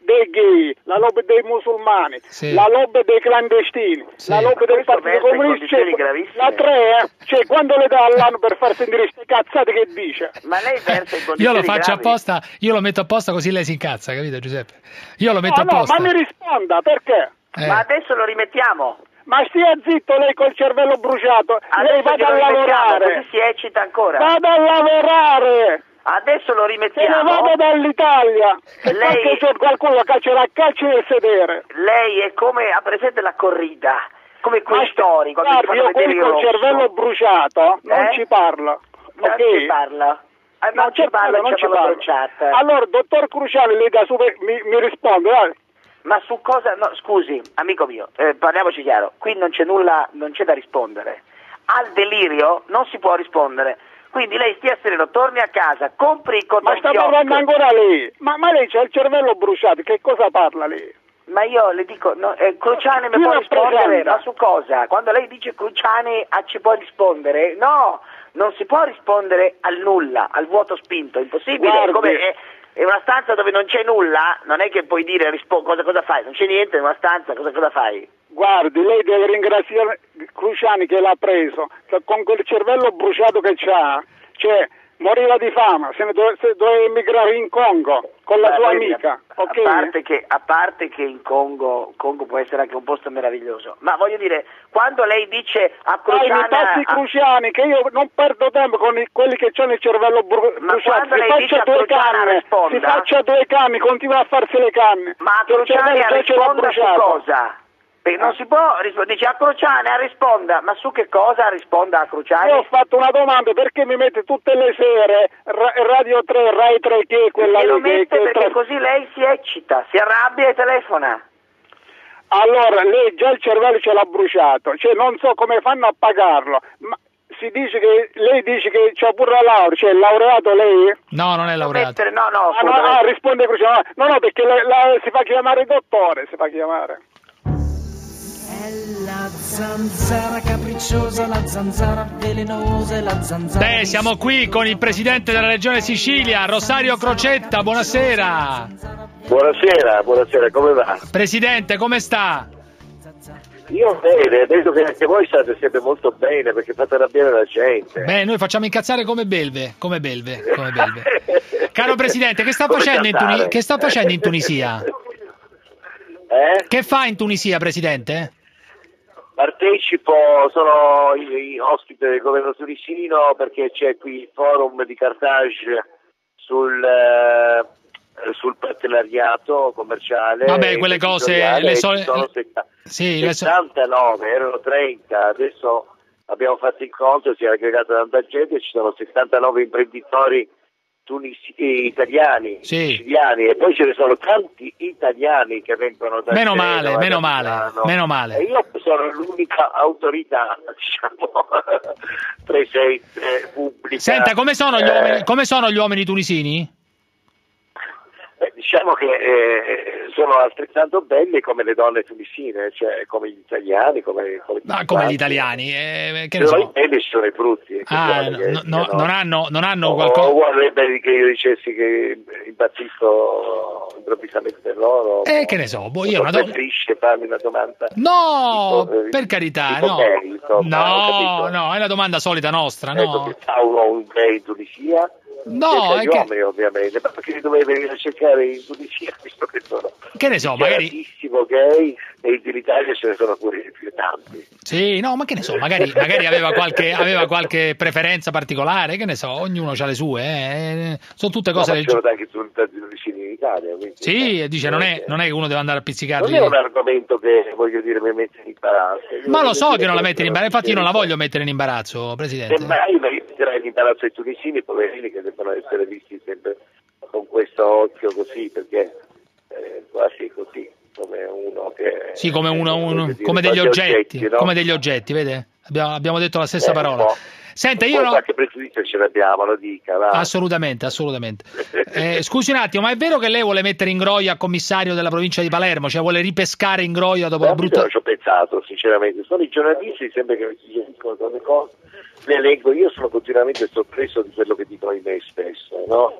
dei gay, la lobby dei musulmani,
Sì.
la lobby dei clandestini,
Sì.
la lobby del Partito Comunista, la tre, eh, cioè quando le dà all'anno per far sentire queste cazzate che dice?
Ma lei versa in
Io
condizioni
lo faccio
gravi?
apposta, io lo metto apposta così lei si incazza, capito Giuseppe? Io lo metto
No, no,
apposta.
ma mi risponda, perché?
Eh.
Ma adesso lo rimettiamo.
Ma stia zitto lei col cervello bruciato, lei
Adesso
vada
che
a
lo rimettiamo,
lavorare,
così si eccita ancora.
vada a lavorare,
Adesso lo
se ne
rimettiamo.
vada dall'Italia, e
Lei-
qualche giorno qualcuno lo caccerà a calci nel sedere.
Lei è come, ha presente la corrida, come quei storici quando
Guardi,
ti
io
fanno vedere
quelli
il
col
rosso.
cervello bruciato non
Eh?
ci parla,
Non
ok?
ci parla. Eh, non
Non
ci
ci
parla,
parla, non
il
ci
cervello
parla.
bruciato.
Allora, dottor Cruciale, lei da super, mi, mi risponde, dai.
Ma su cosa? No, scusi, amico mio, eh, parliamoci chiaro, qui non c'è nulla, non c'è da rispondere. Al delirio non si può rispondere. Quindi lei stia sereno, torni a casa, compri il cotton
Ma sta
fioc.
parlando ancora lei? Ma, ma lei c'ha il cervello bruciato, che cosa parla lei?
Ma io le dico, no, eh, Cruciani mi
Chi
può
la
rispondere?
presenta?
Ma su cosa? Quando lei dice Cruciani ah, ci può rispondere? No, non si può rispondere al nulla, al vuoto spinto, impossibile.
Guardi.
Come è, è una stanza dove non c'è nulla, non è che puoi dire rispo- cosa, cosa fai, non c'è niente in una stanza, cosa, cosa fai?
Guardi, lei deve ringraziare Cruciani che l'ha preso, che con quel cervello bruciato che c'ha, cioè moriva di fame, se ne dove- se doveva emigrare in Congo con la
Beh,
sua
poi,
amica,
a,
ok?
a parte che, a parte che in Congo, Congo può essere anche un posto meraviglioso, ma voglio dire, quando lei dice a
Dai,
Cruciani...
mi passi i
a-
Cruciani, che io non perdo tempo con i- quelli che hanno il cervello bru-
Ma
bruciato,
quando
si
lei dice
faccia
a
due
Cruciani
canne,
risponda?
si faccia due canne, continua a farsi le canne.
Ma a
che il
Cruciani
cervello già ce l'ha
risponda su
bruciato.
cosa? Perché non si può rispondere, dice a Cruciani risponda, ma su che cosa risponda a Cruciani?
Io ho fatto una domanda, perché mi mette tutte le sere Ra- Radio tre, Rai tre, che è quella
E lo
lì che-
mette
che
perché
tra-
così lei si eccita, si arrabbia e telefona.
Allora, lei già il cervello ce l'ha bruciato, cioè non so come fanno a pagarlo, ma si dice che, lei dice che c'ha pure la laurea, cioè è laureato lei?
No, non è laureato.
Mettere- no, no,
Ah, no,
assolutamente.
ah, risponde così, no, no, no, perché la- la- si fa chiamare dottore, si fa chiamare.
La zanzara capricciosa, la zanzara velenosa, la zanzara...
Beh, siamo qui con il presidente della regione Sicilia, Rosario Crocetta, buonasera.
Buonasera, buonasera, come va?
Presidente, come sta?
Io bene, vedo che anche voi state sempre molto bene perché fate arrabbiare la gente.
Beh, noi facciamo incazzare come belve, come belve, come belve. Caro presidente, che sta
Come
facendo in,
cantare.
Tuni- che sta facendo in Tunisia?
Eh?
Che fa in Tunisia, presidente?
Partecipo, sono i- i ospite del governo tunisino perché c'è qui il forum di Carthage sul, eh, sul partenariato commerciale.
Vabbè, quelle cose,
imprenditoriale,
le
e
so-
ci sono setta-
Sì, le so-
settantanove, erano trenta, adesso abbiamo fatto incontro, si è aggregata tanta gente, ci sono settantanove imprenditori tunisi- eh, italiani,
Sì.
siciliani, e poi ce ne sono tanti italiani che vengono da
Meno
Genova,
male,
da
meno male,
Milano.
meno male.
E io sono l'unica autorità, diciamo, presente, pubblica.
Senta, come sono gli
Eh,
uomini, come sono gli uomini tunisini?
Beh, diciamo che eh, sono altrettanto belli come le donne tunisine, cioè come gli italiani, come, come,
Ah, come gli italiani, eh, che ne
Però i
so.
belli ci sono i brutti.
Ah,
che
no,
che
no, no,
siano-
non hanno, non hanno
O
qualcosa.
vorrebbe che io dicessi che impazzisco improvvisamente per loro.
Eh, che ne so, boh, io una do-
Preferisce farmi una domanda?
No,
Tipo, eh,
per carità,
tipo
no.
gay, insomma, ho
No,
capito.
no, è la domanda solita nostra,
Ecco
no.
che fa uno un gay in Tunisia.
No,
Cerca
è
gli
che-
uomini ovviamente, ma perché li dovevi venire a cercare in Tunisia, visto che sono
Che ne so, magari-
dichiaratissimo gay, e in Italia ce ne sono pure più tanti.
Sì, no, ma che ne so, magari, magari aveva, qualche, aveva qualche preferenza particolare, che ne so, ognuno ha le sue, eh. Sono tutte cose
No,
del
ma ci sono
genere.
anche tu- tanti vicini in Italia. Quindi,
Sì, e dice, non è, non è che uno deve andare a
non
pizzicarli.
è un argomento che voglio dire mi mette in imbarazzo. Io
Ma lo
voglio
so
dire
che non la
che
metti in imbarazzo, infatti io non la voglio mettere in imbarazzo, Presidente.
Semmai mi metterai in imbarazzo i tunisini, poverini, che devono essere visti sempre con questo occhio così, perché eh, quasi così, come uno che...
Sì, come, uno,
eh,
uno-
voglio dire,
come degli
quasi
oggetti,
no?
come degli oggetti, vede? Abbiamo, abbiamo detto la stessa
Eh, un
parola.
po'.
Senta,
Un
io
po'
no...
qualche pregiudizio ce l'abbiamo, lo dica, va.
Assolutamente, assolutamente. Eh, scusi un attimo, ma è vero che lei vuole mettere Ingroia a commissario della provincia di Palermo? Cioè vuole ripescare Ingroia dopo la
Io
brutta...
non ci ho pensato, sinceramente. Sono i giornalisti sempre che mi suggeriscono tante cose, le leggo, io sono continuamente sorpreso di quello che dicono i me spesso, no?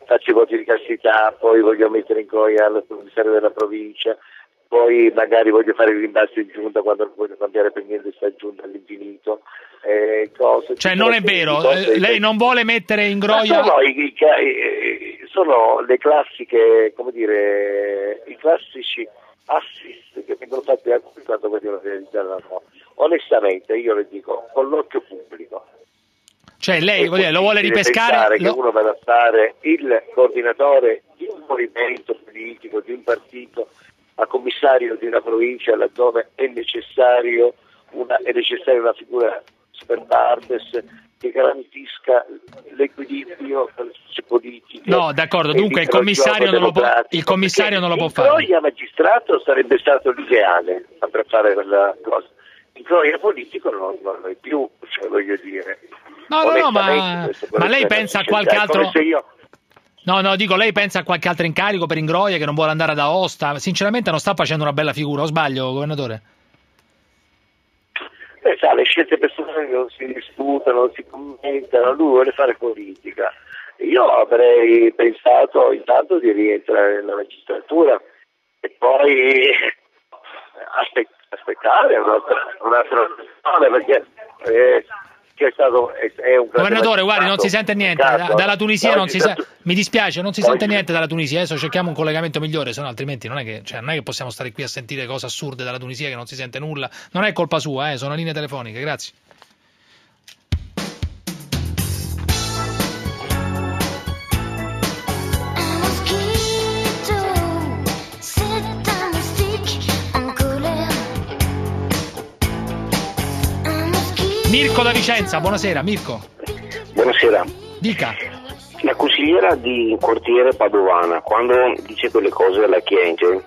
faccio i voti di castità, poi voglio mettere in coia al commissario della provincia, poi magari voglio fare il rimbalzo in giunta quando non voglio cambiare per niente sta giunta all'infinito. Eh, cose,
cioè non è vero, cose, lei non vuole mettere in groia...
Sono, i, i, sono le classiche, come dire, i classici assist che vengono fatti da quando vogliono realizzare la norma. Onestamente io le dico con l'occhio pubblico.
Cioè lei vuol dire, lo vuole ripescare?
Che
lo...
uno vada a fare il coordinatore di un movimento politico, di un partito, a commissario di una provincia laddove è necessario una, è necessaria una figura super partes che garantisca l'equilibrio politico.
No, d'accordo, dunque il commissario non lo può, il commissario non lo può fare.
Il Croia magistrato sarebbe stato l'ideale per fare quella cosa. Il Croia politico non, non è più, cioè voglio dire.
No, no, no, ma, ma lei pensa a qualche altro...
Io...
No, no, dico, lei pensa a qualche altro incarico per Ingroia che non vuole andare ad Aosta? Sinceramente non sta facendo una bella figura, o sbaglio, governatore?
Eh, sa, le scelte personali non si disputano, non si commentano, lui vuole fare politica. Io avrei pensato intanto di rientrare nella magistratura e poi aspet- aspettare un'altra, un'altra perché eh, c'è stato è, è un
governatore, guardi, non si sente niente da, dalla Tunisia,
no,
non si sa- mi dispiace, non si
no,
sente niente dalla Tunisia. Adesso cerchiamo un collegamento migliore, se no altrimenti non è che, cioè, non è che possiamo stare qui a sentire cose assurde dalla Tunisia che non si sente nulla. Non è colpa sua, eh, sono linee telefoniche. Grazie. Mirko da Vicenza, buonasera Mirko.
Buonasera.
Dica.
La consigliera di quartiere Padovana, quando dice quelle cose alla Chienge,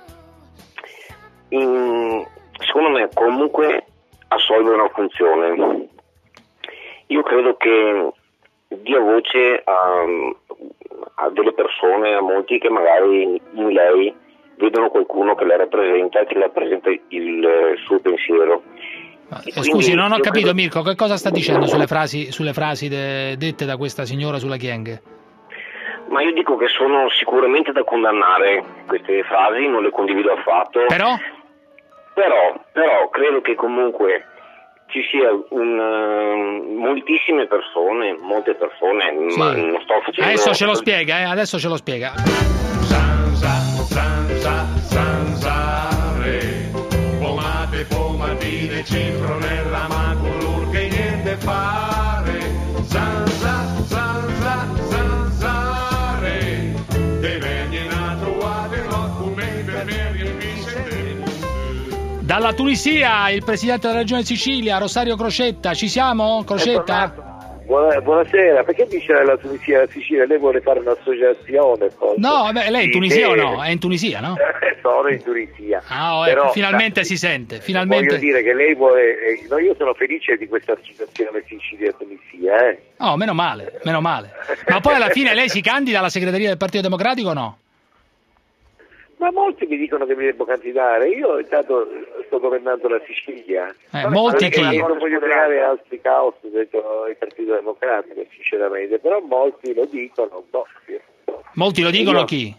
in, secondo me comunque assolve una funzione. Io credo che dia voce a, a delle persone, a molti che magari in lei vedono qualcuno che la rappresenta e che rappresenta il, il suo pensiero.
Eh, scusi, non ho capito Mirko, che cosa sta dicendo sulle frasi, sulle frasi de, dette da questa signora sulla Chienghe?
Ma io dico che sono sicuramente da condannare queste frasi, non le condivido affatto.
Però?
Però, però credo che comunque ci sia un, uh, moltissime persone, molte persone, sì. Ma non sto facendo...
Adesso ce lo spiega, eh? Adesso ce lo spiega.
Zanza, zanza, zanzare. Pomate, pomatine, citronella, ma color che niente fare. Zanza, zanza, zanzare. Che vengono a trovare l'occume per me riempire.
Dalla Tunisia, il presidente della regione Sicilia, Rosario Crocetta. Ci siamo, Crocetta?
Buona, buonasera, perché dice la Tunisia la Sicilia? Lei vuole fare un'associazione? Poi.
No, beh, lei è in Tunisia o no? È in Tunisia, no?
Sono in Tunisia.
Ah, oh,
Però,
ecco, finalmente si sente, finalmente.
Voglio dire che lei vuole... Eh, no, io sono felice di questa associazione Sicilia-Tunisia, eh.
Oh, meno male, meno male. Ma poi alla fine lei si candida alla segreteria del Partito Democratico o no?
Ma molti mi dicono che mi devo candidare. Io intanto sto governando la Sicilia.
Eh, molti chi?
Io non voglio creare altri caos dentro il Partito Democratico, sinceramente, però molti lo dicono. Boh.
Molti lo dicono
io,
chi?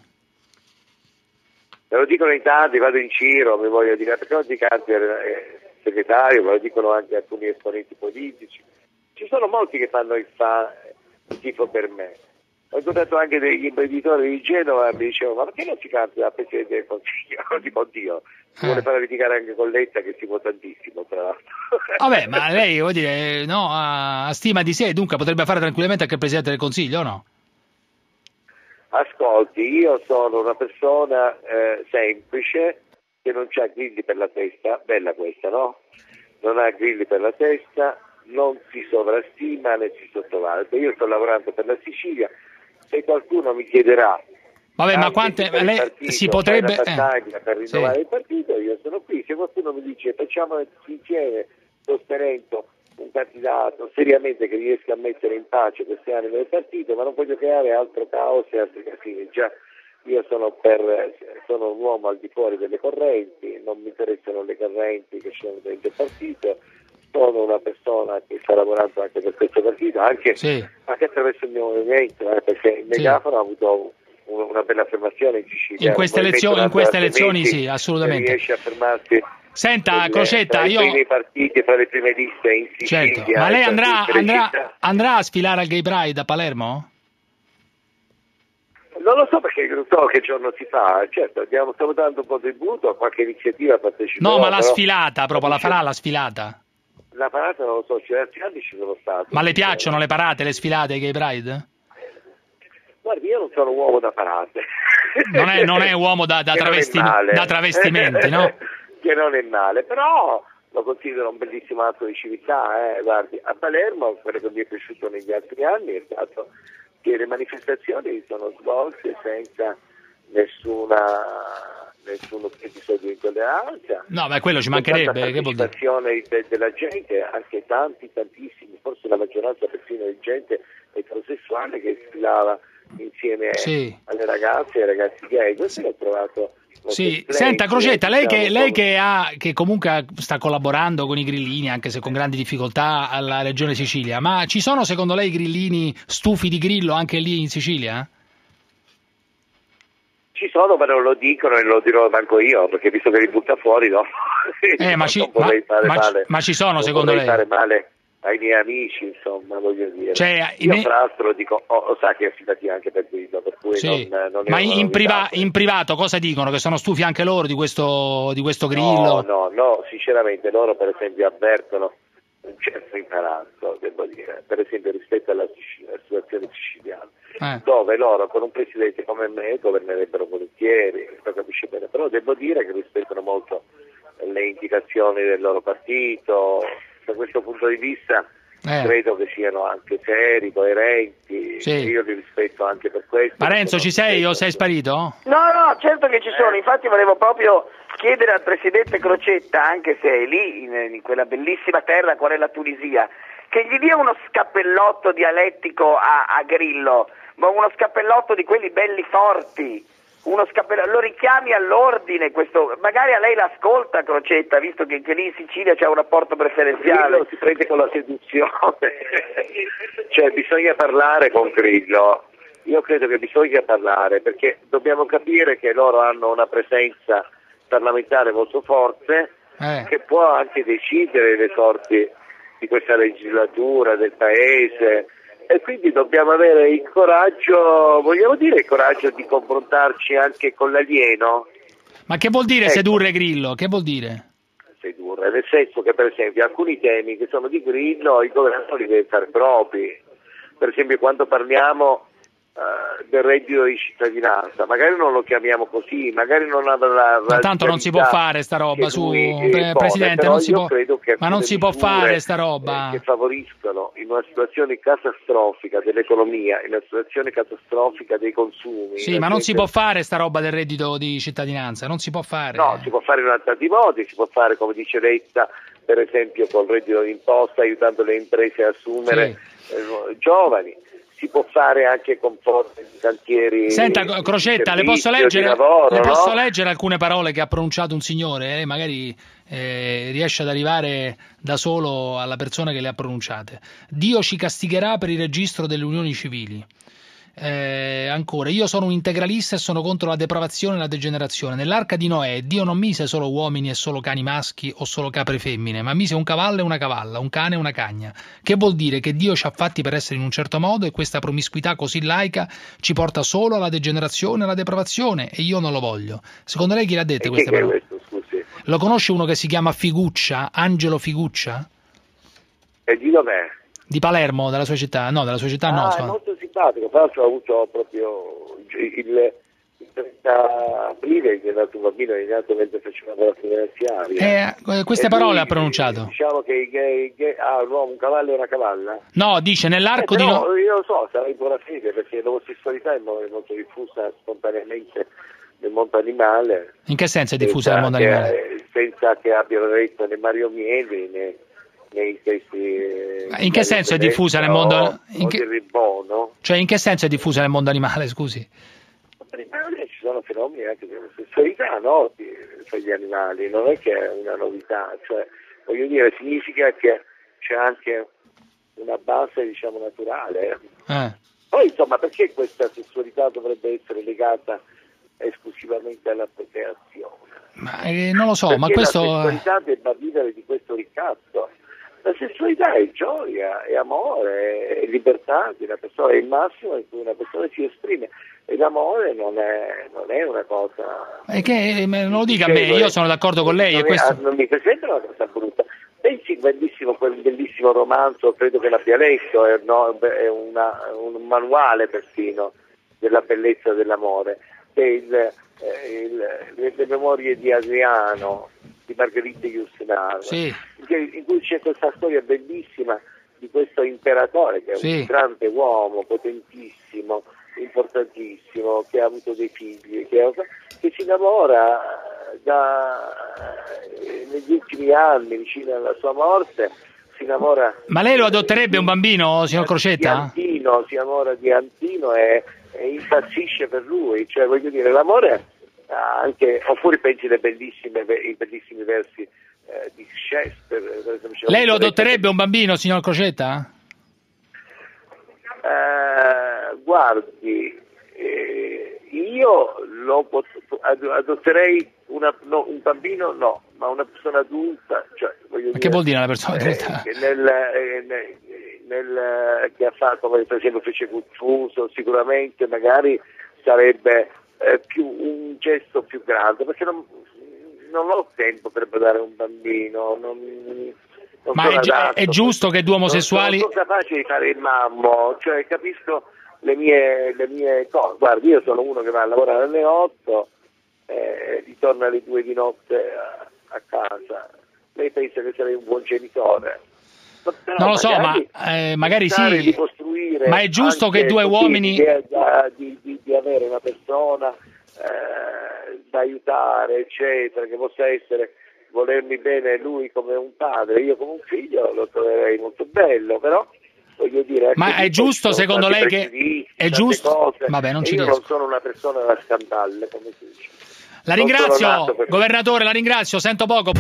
Me lo dicono in tanti, vado in giro, mi voglio dire, perché non ti candidato eh, segretario, me lo dicono anche alcuni esponenti politici. Ci sono molti che fanno il, fa, il tifo per me. Ho incontrato anche degli imprenditori di Genova e mi dicevano: ma perché non si candida a Presidente del Consiglio? Dico, oddio, si vuole fare litigare anche con Letta, che si può tantissimo, tra l'altro.
Vabbè, ma lei, vuol dire, no, ha stima di sé, dunque potrebbe fare tranquillamente anche il Presidente del Consiglio, o no?
Ascolti, io sono una persona eh, semplice, che non ha grilli per la testa, bella questa, no? Non ha grilli per la testa, non si sovrastima né si sottovaluta. Io sto lavorando per la Sicilia. Se qualcuno mi chiederà,
vabbè, ma quante lei
partito,
si potrebbe
una battaglia
eh,
per rinnovare
sì.
il partito, io sono qui. Se qualcuno mi dice facciamo insieme, sostenendo un candidato seriamente che riesca a mettere in pace queste anime del partito, ma non voglio creare altro caos e altri casini. Già io sono per sono un uomo al di fuori delle correnti, non mi interessano le correnti che sono dentro il partito. sono una persona che sta lavorando anche per questo partito, anche,
sì.
anche attraverso il mio movimento, eh, perché il megafono sì. ha avuto un, una bella affermazione in Sicilia.
In queste, elezioni, in queste elezioni sì, assolutamente.
Riesce a fermarsi.
Senta,
il,
Crocetta,
tra
io...
i primi partiti, fra le prime liste in Sicilia.
Certo. Ma lei andrà, andrà, andrà a sfilare al Gay Pride a Palermo?
Non lo so perché non so che giorno si fa, certo abbiamo, stiamo dando un contributo a qualche iniziativa parteciperò.
No, ma la
però,
sfilata proprio, la farà la sfilata?
La parata non lo so, certi anni ci sono stato.
Ma le piacciono le parate, le sfilate ai Gay Pride?
Guardi, io non sono uomo da parate.
Non è, non è uomo da, da, travesti, da travestimenti, no?
Che non è male, però lo considero un bellissimo atto di civiltà, eh. Guardi, a Palermo, quello che mi è piaciuto negli altri anni è stato che le manifestazioni sono svolte senza nessuna nessun episodio di intolleranza.
No, ma quello ci mancherebbe, che vuol dire?
La partecipazione della gente, anche tanti, tantissimi, forse la maggioranza persino di gente eterosessuale che sfilava insieme sì. alle ragazze e ai ragazzi gay. Questo l'ho trovato.
Sì, senta Crocetta, lei che, lei che, ha, che comunque sta collaborando con i grillini, anche se con grandi difficoltà, alla Regione Sicilia, ma ci sono secondo lei grillini stufi di grillo anche lì in Sicilia?
Ci sono, ma non lo dicono e non lo dirò manco io, perché visto che li butta fuori, no?
Eh, ma, ci, ma, ma, male. ma ci sono
non
secondo lei?
fare male ai miei amici, insomma, voglio dire.
Cioè,
io
me...
tra l'altro dico, oh, lo sa che è simpatia anche per Grillo, per cui
sì.
non, non è
ma in, priva in privato cosa dicono? Che sono stufi anche loro di questo, di questo Grillo?
No, no, no, sinceramente loro per esempio avvertono un certo imbarazzo, devo dire, per esempio rispetto alla, alla situazione siciliana, eh. dove loro con un presidente come me governerebbero volentieri, lo capisce bene, però devo dire che rispettano molto le indicazioni del loro partito. Da questo punto di vista eh. credo che siano anche seri, coerenti, sì. io li rispetto anche per questo.
Ma Renzo ci sei o sei sparito?
No, no, certo che ci sono, infatti volevo proprio chiedere al Presidente Crocetta, anche se è lì, in, in quella bellissima terra qual è la Tunisia, che gli dia uno scappellotto dialettico a, a Grillo, ma uno scappellotto di quelli belli forti. Uno scappellotto, lo richiami all'ordine, questo, magari a lei l'ascolta Crocetta, visto che, che lì in Sicilia c'è un rapporto preferenziale.
Grillo si prende con la seduzione, cioè bisogna parlare con Grillo, io credo che bisogna parlare, perché dobbiamo capire che loro hanno una presenza parlamentare molto forte, eh. che può anche decidere le sorti di questa legislatura, del paese. E quindi dobbiamo avere il coraggio, vogliamo dire il coraggio di confrontarci anche con l'alieno.
Ma che vuol dire ecco. sedurre Grillo? Che vuol dire?
Sedurre, nel senso che per esempio alcuni temi che sono di Grillo il governo li deve fare propri. Per esempio quando parliamo uh, del reddito di cittadinanza, magari non lo chiamiamo così, magari non avrà...
Ma tanto non si può fare sta roba su pre Presidente, non si può... ma non si può fare sta roba.
Che favoriscono in una situazione catastrofica dell'economia, in una situazione catastrofica dei consumi.
Sì, ma non si può fare sta roba del reddito di cittadinanza, non si può fare.
No, si può fare in tanti modi, si può fare come dice Letta, per esempio col reddito d'imposta, aiutando le imprese a assumere sì. eh, giovani. Si può fare anche con forze di cantieri.
Senta Crocetta, le posso leggere,
lavoro,
le posso
no?
leggere alcune parole che ha pronunciato un signore, eh? magari eh, riesce ad arrivare da solo alla persona che le ha pronunciate. Dio ci castigherà per il registro delle unioni civili. Eh, ancora, io sono un integralista e sono contro la depravazione e la degenerazione. Nell'arca di Noè Dio non mise solo uomini e solo cani maschi o solo capre femmine, ma mise un cavallo e una cavalla, un cane e una cagna. Che vuol dire che Dio ci ha fatti per essere in un certo modo e questa promiscuità così laica ci porta solo alla degenerazione e alla depravazione, e io non lo voglio. Secondo lei chi l'ha dette queste parole?
Scusi.
Lo conosce uno che si chiama Figuccia, Angelo Figuccia?
E di dov'è?
Di Palermo, della sua città? No, della sua città
ah,
no.
È molto simpatico, tra l'altro ha avuto proprio il, il trenta aprile, è nato un bambino, è nato mentre faceva la finanziaria.
Eh, queste e parole lui, ha pronunciato.
Diciamo che i gay, gay, ah, un uomo, un cavallo e una cavalla?
No, dice nell'arco
eh,
di...
No, io lo so, sarà in buona fede, perché l'omosessualità è molto diffusa spontaneamente nel mondo animale.
In che senso è diffusa nel mondo animale?
Che, senza che abbiano detto né Mario Mieli né... nei testi,
in che senso è diffusa nel mondo in che...
Ribono.
Cioè in che senso è diffusa nel mondo animale, scusi?
Ci sono fenomeni anche di omosessualità, no? Tra gli animali, non è che è una novità, cioè voglio dire, significa che c'è anche una base, diciamo, naturale.
Eh.
Poi, insomma, perché questa sessualità dovrebbe essere legata esclusivamente alla procreazione?
Ma eh, non lo so,
perché
ma questo...
la sessualità debba vivere di questo ricatto. La sessualità è gioia, è amore, è libertà di una persona, è il massimo in cui una persona si esprime. E l'amore non è, non è una cosa...
È che, non lo dica a me, io sono d'accordo con lei.
Non,
e questo...
è, non mi presenta una cosa brutta. Pensi bellissimo, quel bellissimo romanzo, credo che l'abbia letto, è, no, è una, un manuale persino della bellezza dell'amore, è il, eh, il, le, le memorie di Adriano, di Margherita Yourcenar,
sì.
in cui c'è questa storia bellissima di questo imperatore che è
sì.
un grande uomo, potentissimo, importantissimo, che ha avuto dei figli, che, ha, che si innamora da, negli ultimi anni, vicino alla sua morte, si innamora...
Ma lei lo adotterebbe un bambino, signor Crocetta?
Di Antino, si innamora di Antino e, e impazzisce per lui, cioè voglio dire, l'amore anche, oppure pensi le bellissime, i bellissimi versi eh, di Shakespeare. Per esempio,
lei lo adotterebbe un bambino, signor Crocetta?
Eh, guardi, eh, io lo pot- adotterei una, no, un bambino no, ma una persona adulta, cioè, voglio
ma
dire,
che vuol dire una persona adulta?
Eh, nel, eh, nel, nel, che ha fatto, per esempio fece Confuso, sicuramente magari sarebbe eh, più un gesto più grande, perché non, non ho tempo per badare un bambino, non, non
ma è, gi- è giusto che due omosessuali...
Non sono capace di fare il mammo, cioè capisco le mie, le mie cose. Guardi, io sono uno che va a lavorare alle otto e ritorna alle due di notte a, a casa. Lei pensa che sarei un buon genitore? Però
non lo so, ma eh, magari sì, ma è giusto che due uomini...
Di, di, di, di avere una persona eh, da aiutare, eccetera, che possa essere... volermi bene lui come un padre, io come un figlio, lo troverei molto bello, però voglio dire...
Ma è giusto secondo lei che... È giusto?
Cose,
Vabbè, non ci
io
riesco.
non sono una persona da scandalle, come si dice.
La
Non
ringrazio, governatore, la ringrazio, sento poco.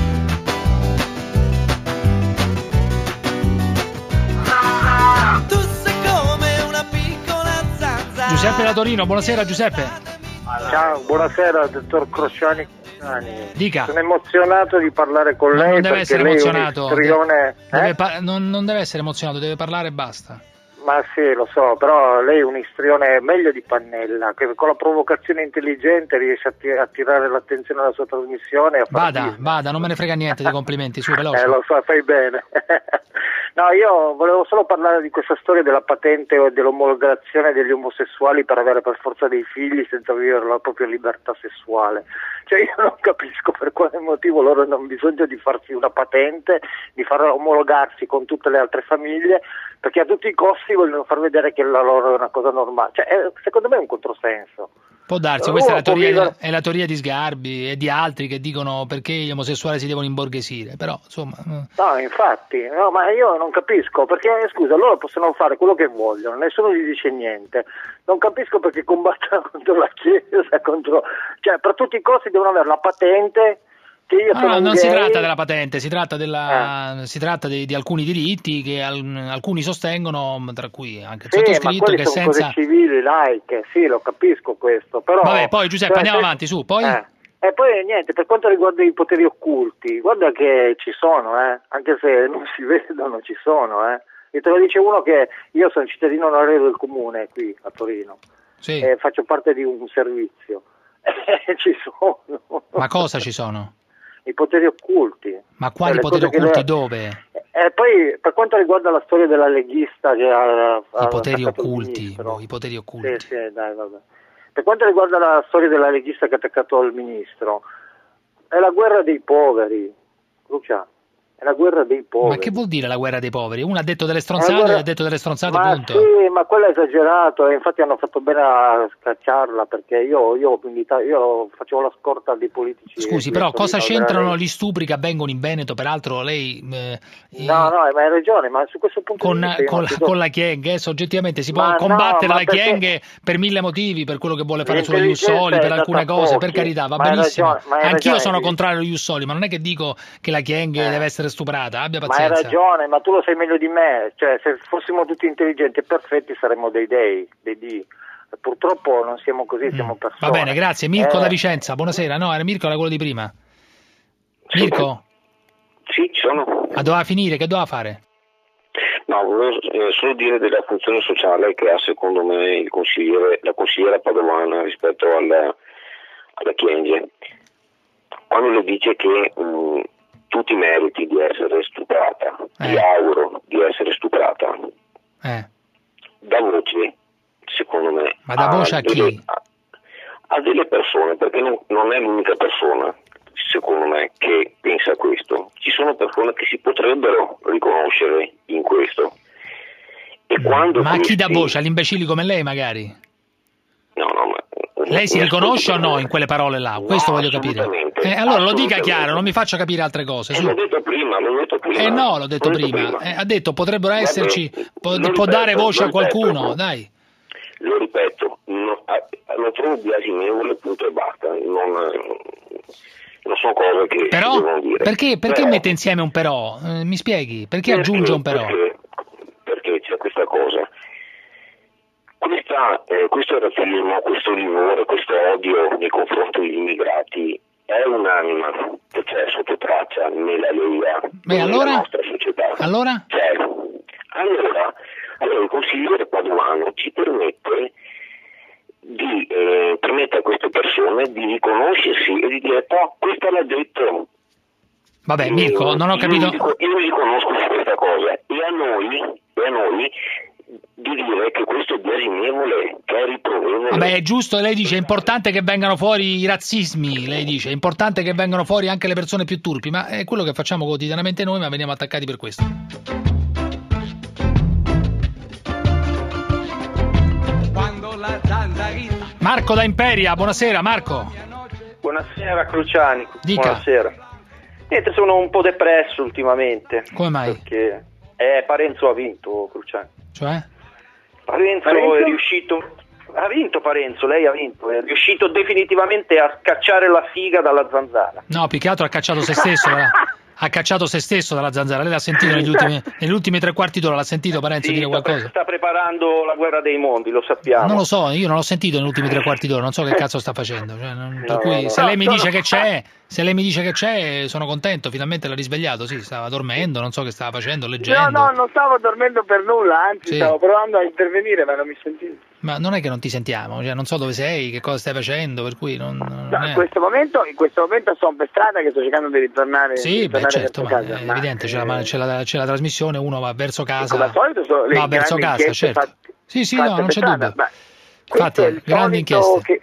Tu sei come una piccola zanzara.
Giuseppe da Torino, buonasera Giuseppe.
Ciao, buonasera dottor Crociani.
Dica.
Sono emozionato di parlare con
Ma
lei
non deve
perché
essere
lei
emozionato.
è un istrione...
Deve
eh?
pa- non, non deve essere emozionato, deve parlare e basta.
Ma sì, lo so, però lei è un istrione meglio di Pannella, che con la provocazione intelligente riesce a tir- attirare l'attenzione alla sua trasmissione. E a far
Vada,
business.
vada, non me ne frega niente dei complimenti, su, veloce.
Eh, lo so, fai bene. No, io volevo solo parlare di questa storia della patente e dell'omologazione degli omosessuali per avere per forza dei figli senza vivere la propria libertà sessuale. Cioè io non capisco per quale motivo loro hanno bisogno di farsi una patente, di far omologarsi con tutte le altre famiglie, perché a tutti i costi vogliono far vedere che la loro è una cosa normale. Cioè, è, secondo me è un controsenso.
Può darsi, questa è la, teoria, è la teoria di Sgarbi e di altri che dicono perché gli omosessuali si devono imborghesire, però insomma...
No, infatti, no, ma io non capisco, perché scusa, loro possono fare quello che vogliono, nessuno gli dice niente, non capisco perché combattono contro la Chiesa, contro... cioè per tutti i costi devono avere la patente... Che io
no,
sono
no, non
gay.
si tratta della patente, si tratta, della,
eh.
si tratta di, di alcuni diritti che al, alcuni sostengono, tra cui anche il
sì,
sottoscritto,
ma
che
sono
senza...
cose civili, laiche, sì, lo capisco questo, però...
Vabbè, poi Giuseppe,
cioè,
andiamo
se...
avanti, su, poi...
Eh. E poi niente, per quanto riguarda i poteri occulti, guarda che ci sono, eh, anche se non si vedono, ci sono, eh. E te lo dice uno che io sono cittadino onorario del comune qui a Torino,
sì.
E faccio parte di un servizio, e ci sono.
Ma cosa ci sono?
I poteri occulti.
Ma quali
cioè,
poteri occulti?
Lei...
Dove?
E poi per quanto riguarda la storia della leghista che ha, ha
I poteri
attaccato il
occulti,
ministro.
boh, i poteri occulti.
Sì, sì, dai, vabbè. Per quanto riguarda la storia della leghista che ha attaccato il ministro, è la guerra dei poveri, Lucia, è la guerra dei poveri.
Ma che vuol dire la guerra dei poveri? Uno ha detto delle stronzate
guerra...
e ha detto delle stronzate,
ma
punto.
Sì, ma quello è esagerato e infatti hanno fatto bene a scacciarla perché io, io, io facevo la scorta dei politici.
Scusi, però cosa c'entrano gli stupri che avvengono in Veneto? Peraltro lei... Eh,
no, no, ma hai ragione, ma su questo punto
con,
di vista...
Con,
dico...
con la Chieng, eh, soggettivamente si può
ma
combattere
no,
la
perché...
Chieng per mille motivi, per quello che vuole fare sulla Ius Soli, per alcune cose,
pochi.
per carità, va
ma
benissimo.
Ragione,
Anch'io
ragione,
sono
sì.
contrario agli Ius Soli, ma non è che dico che la Chieng
eh.
deve essere essere stuprata, abbia
Ma
pazienza.
hai ragione, ma tu lo sai meglio di me, cioè se fossimo tutti intelligenti e perfetti saremmo dei dei, dei dì. Purtroppo non siamo così, siamo persone.
Va bene, grazie. Mirko
Eh,
da Vicenza, buonasera. No, era Mirko, era quello di prima. Mirko?
Sì, ci sono.
Ma doveva finire, che doveva fare?
No, volevo eh, solo dire della funzione sociale che ha secondo me il consigliere, la consigliera Padovana rispetto alla, alla Chienge. Quando le dice che mh, tu ti meriti di essere stuprata,
Eh.
ti auguro di essere stuprata,
Eh.
dà voce, secondo me,
Ma da voce a
delle,
chi?
a, a delle persone, perché non, non è l'unica persona, secondo me, che pensa a questo. Ci sono persone che si potrebbero riconoscere in questo. E quando
Ma a chi dà
questi-
voce? Agli imbecilli come lei, magari?
No, no, ma...
Lei si riconosce o no in quelle parole là? Questo voglio capire. Eh, allora lo dica chiaro, non mi faccia capire altre cose.
Eh,
su.
l'ho detto prima, l'ho detto prima.
Eh no, l'ho detto
L'ho
prima. Eh, ha detto potrebbero
Vabbè,
esserci, può,
lo
può
ripeto,
dare voce
lo
a qualcuno,
ripeto.
dai.
Lo ripeto, no, a- lo trovo biasimevole, punto e basta. Non, non sono cose che si
Però,
devono dire.
perché, perché
Però,
mette insieme un però? Eh, mi spieghi? Perché aggiunge un però?
Perché, perché c'è questa cosa. Questa, eh, questo razzismo, questo livore, questo odio nei confronti degli immigrati è un'anima che c'è sotto traccia nella Lega,
Beh,
nella
allora?
nostra società.
Allora?
C'è. Allora, allora il consigliere Padovano ci permette di eh, permette a queste persone di riconoscersi e di dire no, questa l'ha detto.
Vabbè, Mirko, non ho capito.
Io, mi- io mi riconosco su questa cosa e a noi, e a noi di dire che questo è biasimevole, che è riprovevole.
Vabbè, è giusto, lei dice è importante che vengano fuori i razzismi, lei dice è importante che vengano fuori anche le persone più turpi, ma è quello che facciamo quotidianamente noi, ma veniamo attaccati per questo.
Quando la zanzarina
Marco da Imperia, buonasera Marco.
Buonasera Cruciani.
Dica.
Buonasera. Niente, sono un po' depresso ultimamente.
Come mai?
Perché eh, Parenzo ha vinto, Cruciani.
Cioè?
Parenzo,
Parenzo?
è riuscito. Ha vinto Parenzo, lei ha vinto, è riuscito definitivamente a scacciare la figa dalla zanzara.
No, più che altro ha cacciato se stesso, dalla- ha cacciato se stesso dalla zanzara. Lei l'ha sentito negli ultimi, negli ultimi tre quarti d'ora, l'ha sentito Parenzo
Sì,
dire
sta,
qualcosa?
sta preparando la guerra dei mondi, lo sappiamo.
Non lo so, io non l'ho sentito negli ultimi tre quarti d'ora, non so che cazzo sta facendo. Cioè, non- per
No,
cui
no,
se
no.
lei mi
No,
dice
no.
che c'è, se lei mi dice che c'è, sono contento, finalmente l'ha risvegliato. Sì, stava dormendo, non so che stava facendo, leggendo.
No, no, non stavo dormendo per nulla, anzi
Sì.
stavo provando a intervenire, ma non mi sentivo.
Ma non è che non ti sentiamo, cioè, non so dove sei, che cosa stai facendo, per cui non, non
No,
è-
in questo momento, in questo momento sono per strada che sto cercando di ritornare, di
Sì, beh,
ritornare
certo,
verso
ma
casa,
è
ma,
evidente, c'è, la,
eh,
c'è la- c'è la trasmissione, uno va verso casa,
come al solito sono le
va verso
grandi
casa,
inchieste
certo.
fatte-
Sì, sì,
fatte
no, non
per
c'è
strada,
dubbio.
ma questo
Infatti,
è il
grandi
solito
inchieste.
che-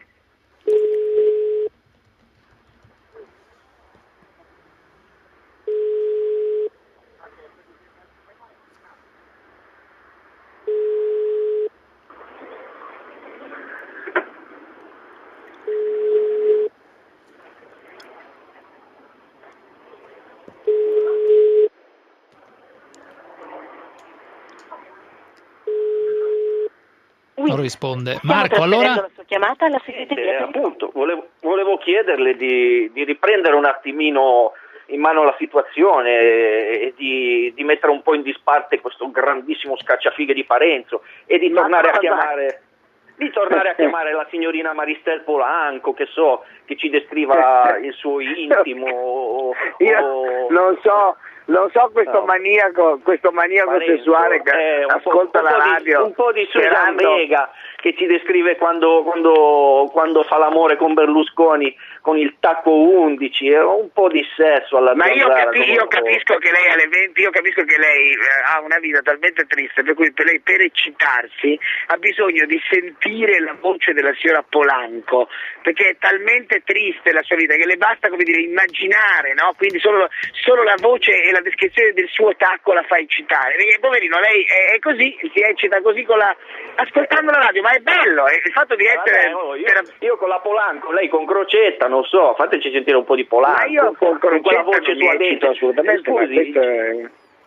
Non risponde.
Stiamo
Marco,
trasferendo
allora?
la sua chiamata alla segreteria.
Eh, appunto, volevo, volevo chiederle di, di riprendere un attimino in mano la situazione e, e di, di mettere un po' in disparte questo grandissimo scacciafighe di Parenzo e di
Ma
tornare a
cosa?
chiamare di tornare a chiamare la signorina Maristel Polanco, che so, che ci descriva il suo intimo o,
Io
o-
non so, non so questo
No.
maniaco, questo maniaco
Parenzo,
sessuale che
eh, un po',
ascolta
un po'
la
di-
radio.
un po' di Susan
sperando-
Vega che ci descrive quando, quando, quando fa l'amore con Berlusconi con il tacco undici, e un po' di sesso alla
Ma io,
zanzara,
capi-
come-
io capisco che lei alle venti, io capisco che lei eh, ha una vita talmente triste per cui per lei per eccitarsi ha bisogno di sentire la voce della signora Polanco, perché è talmente triste la sua vita che le basta, come dire, immaginare, no? Quindi solo, solo la voce e la descrizione del suo tacco la fa eccitare. Perché poverino, lei è, è così, si eccita così con la ascoltando la radio, ma è bello, è il fatto di essere
Vabbè, oh, io, io con la Polanco, lei con Crocetta, non so, fateci sentire un po' di Polanco.
Ma io con
quella
Crocetta
voce
non mi
sua
eccito
dentro.
assolutamente, ma
Scusi,
questo è-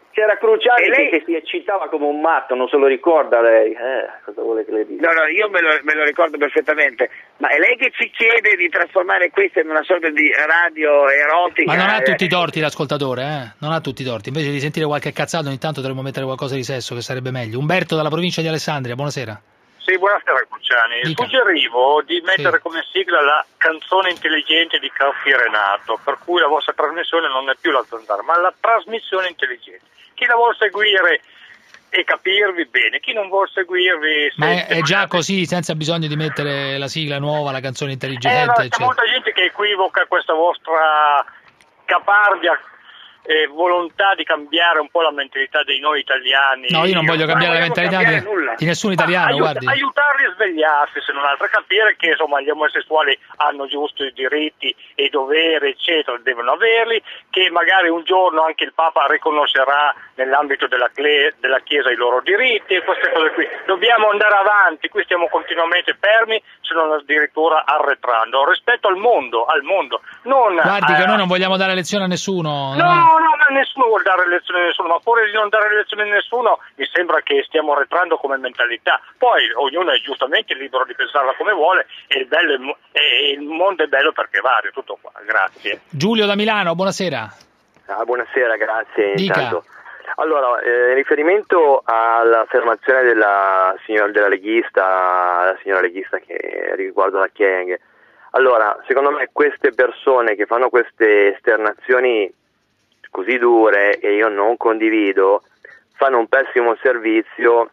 C'era Cruciani
E lei-
che, che si eccitava come un matto, non se lo ricorda lei. Eh, cosa vuole che le dica?
No, no, io me lo, me lo ricordo perfettamente, ma è lei che ci chiede di trasformare questa in una sorta di radio erotica?
Ma non ha
eh?
tutti i torti l'ascoltatore, eh? Non ha tutti i torti. Invece di sentire qualche cazzato, ogni tanto dovremmo mettere qualcosa di sesso, che sarebbe meglio. Umberto dalla provincia di Alessandria, buonasera.
Sì, buonasera Cruciani.
Dica.
Suggerivo di mettere
Sì.
come sigla la canzone intelligente di Caffi Renato, per cui la vostra trasmissione non è più la zanzara, ma la trasmissione intelligente. Chi la vuol seguire e capirvi bene, chi non vuol seguirvi...
Ma è,
sente
è già
magari-
così, senza bisogno di mettere la sigla nuova, la canzone
Eh,
intelligente,
no, c'è
eccetera.
molta gente che equivoca questa vostra caparbia eh, volontà di cambiare un po' la mentalità dei noi italiani.
No, io non voglio cambiare la mentalità di, di nessun italiano,
Ma aiuta-
guardi.
aiutarli a svegliarsi, se non altro, a capire che insomma gli omosessuali hanno giusto i diritti e i doveri, eccetera, devono averli, che magari un giorno anche il Papa riconoscerà nell'ambito della, cle- della Chiesa i loro diritti e queste cose qui. Dobbiamo andare avanti, qui stiamo continuamente fermi, se non addirittura arretrando, rispetto al mondo, al mondo. Non,
Guardi che
eh,
noi non vogliamo dare lezione a nessuno.
No, no, ma nessuno vuole dare lezioni a nessuno, ma pure di non dare lezioni a nessuno mi sembra che stiamo arretrando come mentalità. Poi ognuno è giustamente libero di pensarla come vuole e il, bello è mo- e il mondo è bello perché vario, tutto qua. Grazie.
Giulio da Milano, buonasera.
Ah, buonasera, grazie.
Dica.
Intanto. Allora, eh, in riferimento all'affermazione della signora della leghista, la signora leghista che riguarda la Chieng, allora, secondo me queste persone che fanno queste esternazioni così dure e io non condivido, fanno un pessimo servizio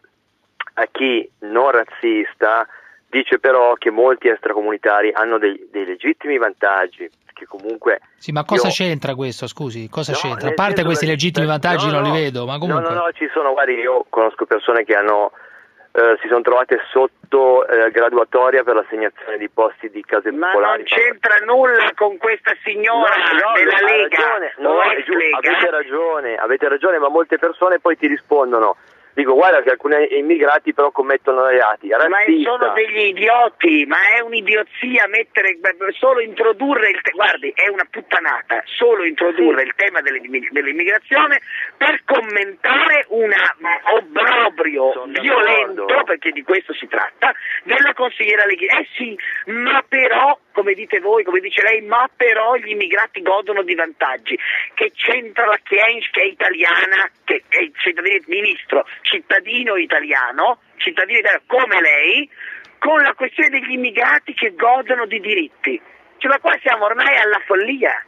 a chi non razzista dice però che molti extracomunitari hanno dei, dei legittimi vantaggi, che comunque...
Sì, ma cosa
io-
c'entra questo, scusi? Cosa
No,
c'entra? A
nel
parte
senso
questi
che-
legittimi vantaggi
no,
non
no,
li vedo, ma comunque...
No, no, no, ci sono, guardi, io conosco persone che hanno eh, si sono trovate sotto eh, graduatoria per l'assegnazione di posti di case
Ma
popolari.
non c'entra nulla con questa signora
No, no,
della
ha
Lega
ragione, no,
o
no, è
ex
giu-
Lega.
avete ragione, avete ragione, ma molte persone poi ti rispondono. Dico, guarda che alcuni immigrati però commettono reati.
Ma
Razzista.
sono degli idioti, ma è un'idiozia mettere, solo introdurre il te- guardi, è una puttanata, solo introdurre il tema dell'immig- dell'immigrazione per commentare un obbrobrio violento, perché di questo si tratta, della consigliera Leghi. Eh sì, ma però, come dite voi, come dice lei, ma però gli immigrati godono di vantaggi. Che c'entra la Chiens, che è italiana, che è il cittadino, ministro, cittadino italiano, cittadino italiano come lei, con la questione degli immigrati che godono di diritti. Cioè, ma qua siamo ormai alla follia.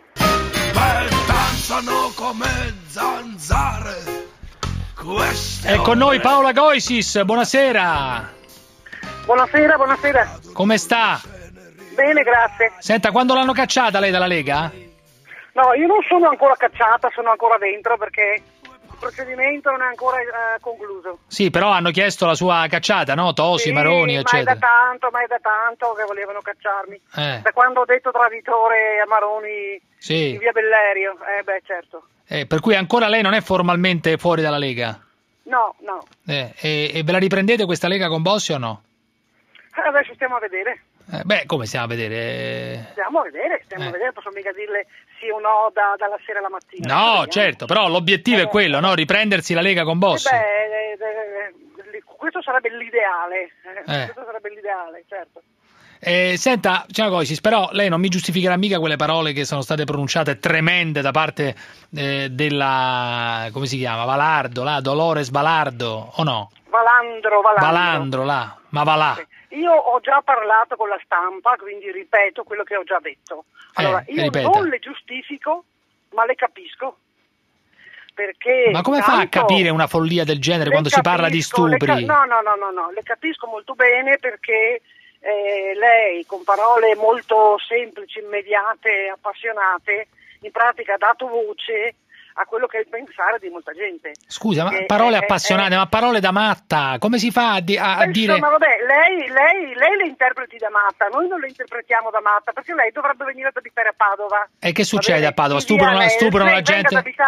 Danzano come zanzare. Queste
È con noi Paola Goisis, buonasera.
Buonasera, buonasera.
Come sta?
Bene, grazie.
Senta, quando l'hanno cacciata lei dalla Lega?
No, io non sono ancora cacciata, sono ancora dentro perché il procedimento non è ancora eh, concluso.
Sì, però hanno chiesto la sua cacciata, no? Tosi,
Sì,
Maroni,
ma è
eccetera.
da tanto, ma è da tanto che volevano cacciarmi.
Eh.
Da quando ho detto traditore a Maroni
Sì.
di via Bellerio. Eh beh, certo.
Eh, per cui ancora lei non è formalmente fuori dalla Lega?
No, no.
Eh, e, e ve la riprendete questa Lega con Bossi o no?
Eh, adesso stiamo a vedere.
Eh, beh, come stiamo a vedere? Eh,
Stiamo a vedere, stiamo
Eh.
a vedere, posso mica dirle sì o no da- dalla sera alla mattina.
No,
Vediamo.
certo, però l'obiettivo è quello, no? Riprendersi la Lega con Bossi.
Eh beh, eh, eh, eh, questo sarebbe l'ideale. eh,
Eh.
Questo sarebbe l'ideale, certo.
Eh, senta, Ciao Goisis, però lei non mi giustificherà mica quelle parole che sono state pronunciate tremende da parte eh, della, come si chiama, Valardo, là, Dolores Valardo, o no?
Valandro, Valandro.
Valandro, là, ma va là.
Io ho già parlato con la stampa, quindi ripeto quello che ho già detto. Allora,
Eh,
io
ripeta.
non le giustifico, ma le capisco. Perché
Ma come fa a
intanto
capire una follia del genere
le
quando si parla di
capisco, le
stupri?
ca- no, no, no, no, no, le capisco molto bene perché eh, lei, con parole molto semplici, immediate, appassionate, in pratica ha dato voce a quello che è il pensare di molta gente.
Scusa, ma
Eh,
parole
eh,
appassionate,
eh,
ma parole da matta, come si fa a, di- a- a
Beh,
dire...
Insomma, vabbè, lei, lei, lei le interpreti da matta, noi non le interpretiamo da matta, perché lei dovrebbe venire ad abitare a Padova.
E che succede
Va bene?
a Padova?
In via
Stuprano,
Nelson,
stuprano la
lei venga
gente?
ad abitare.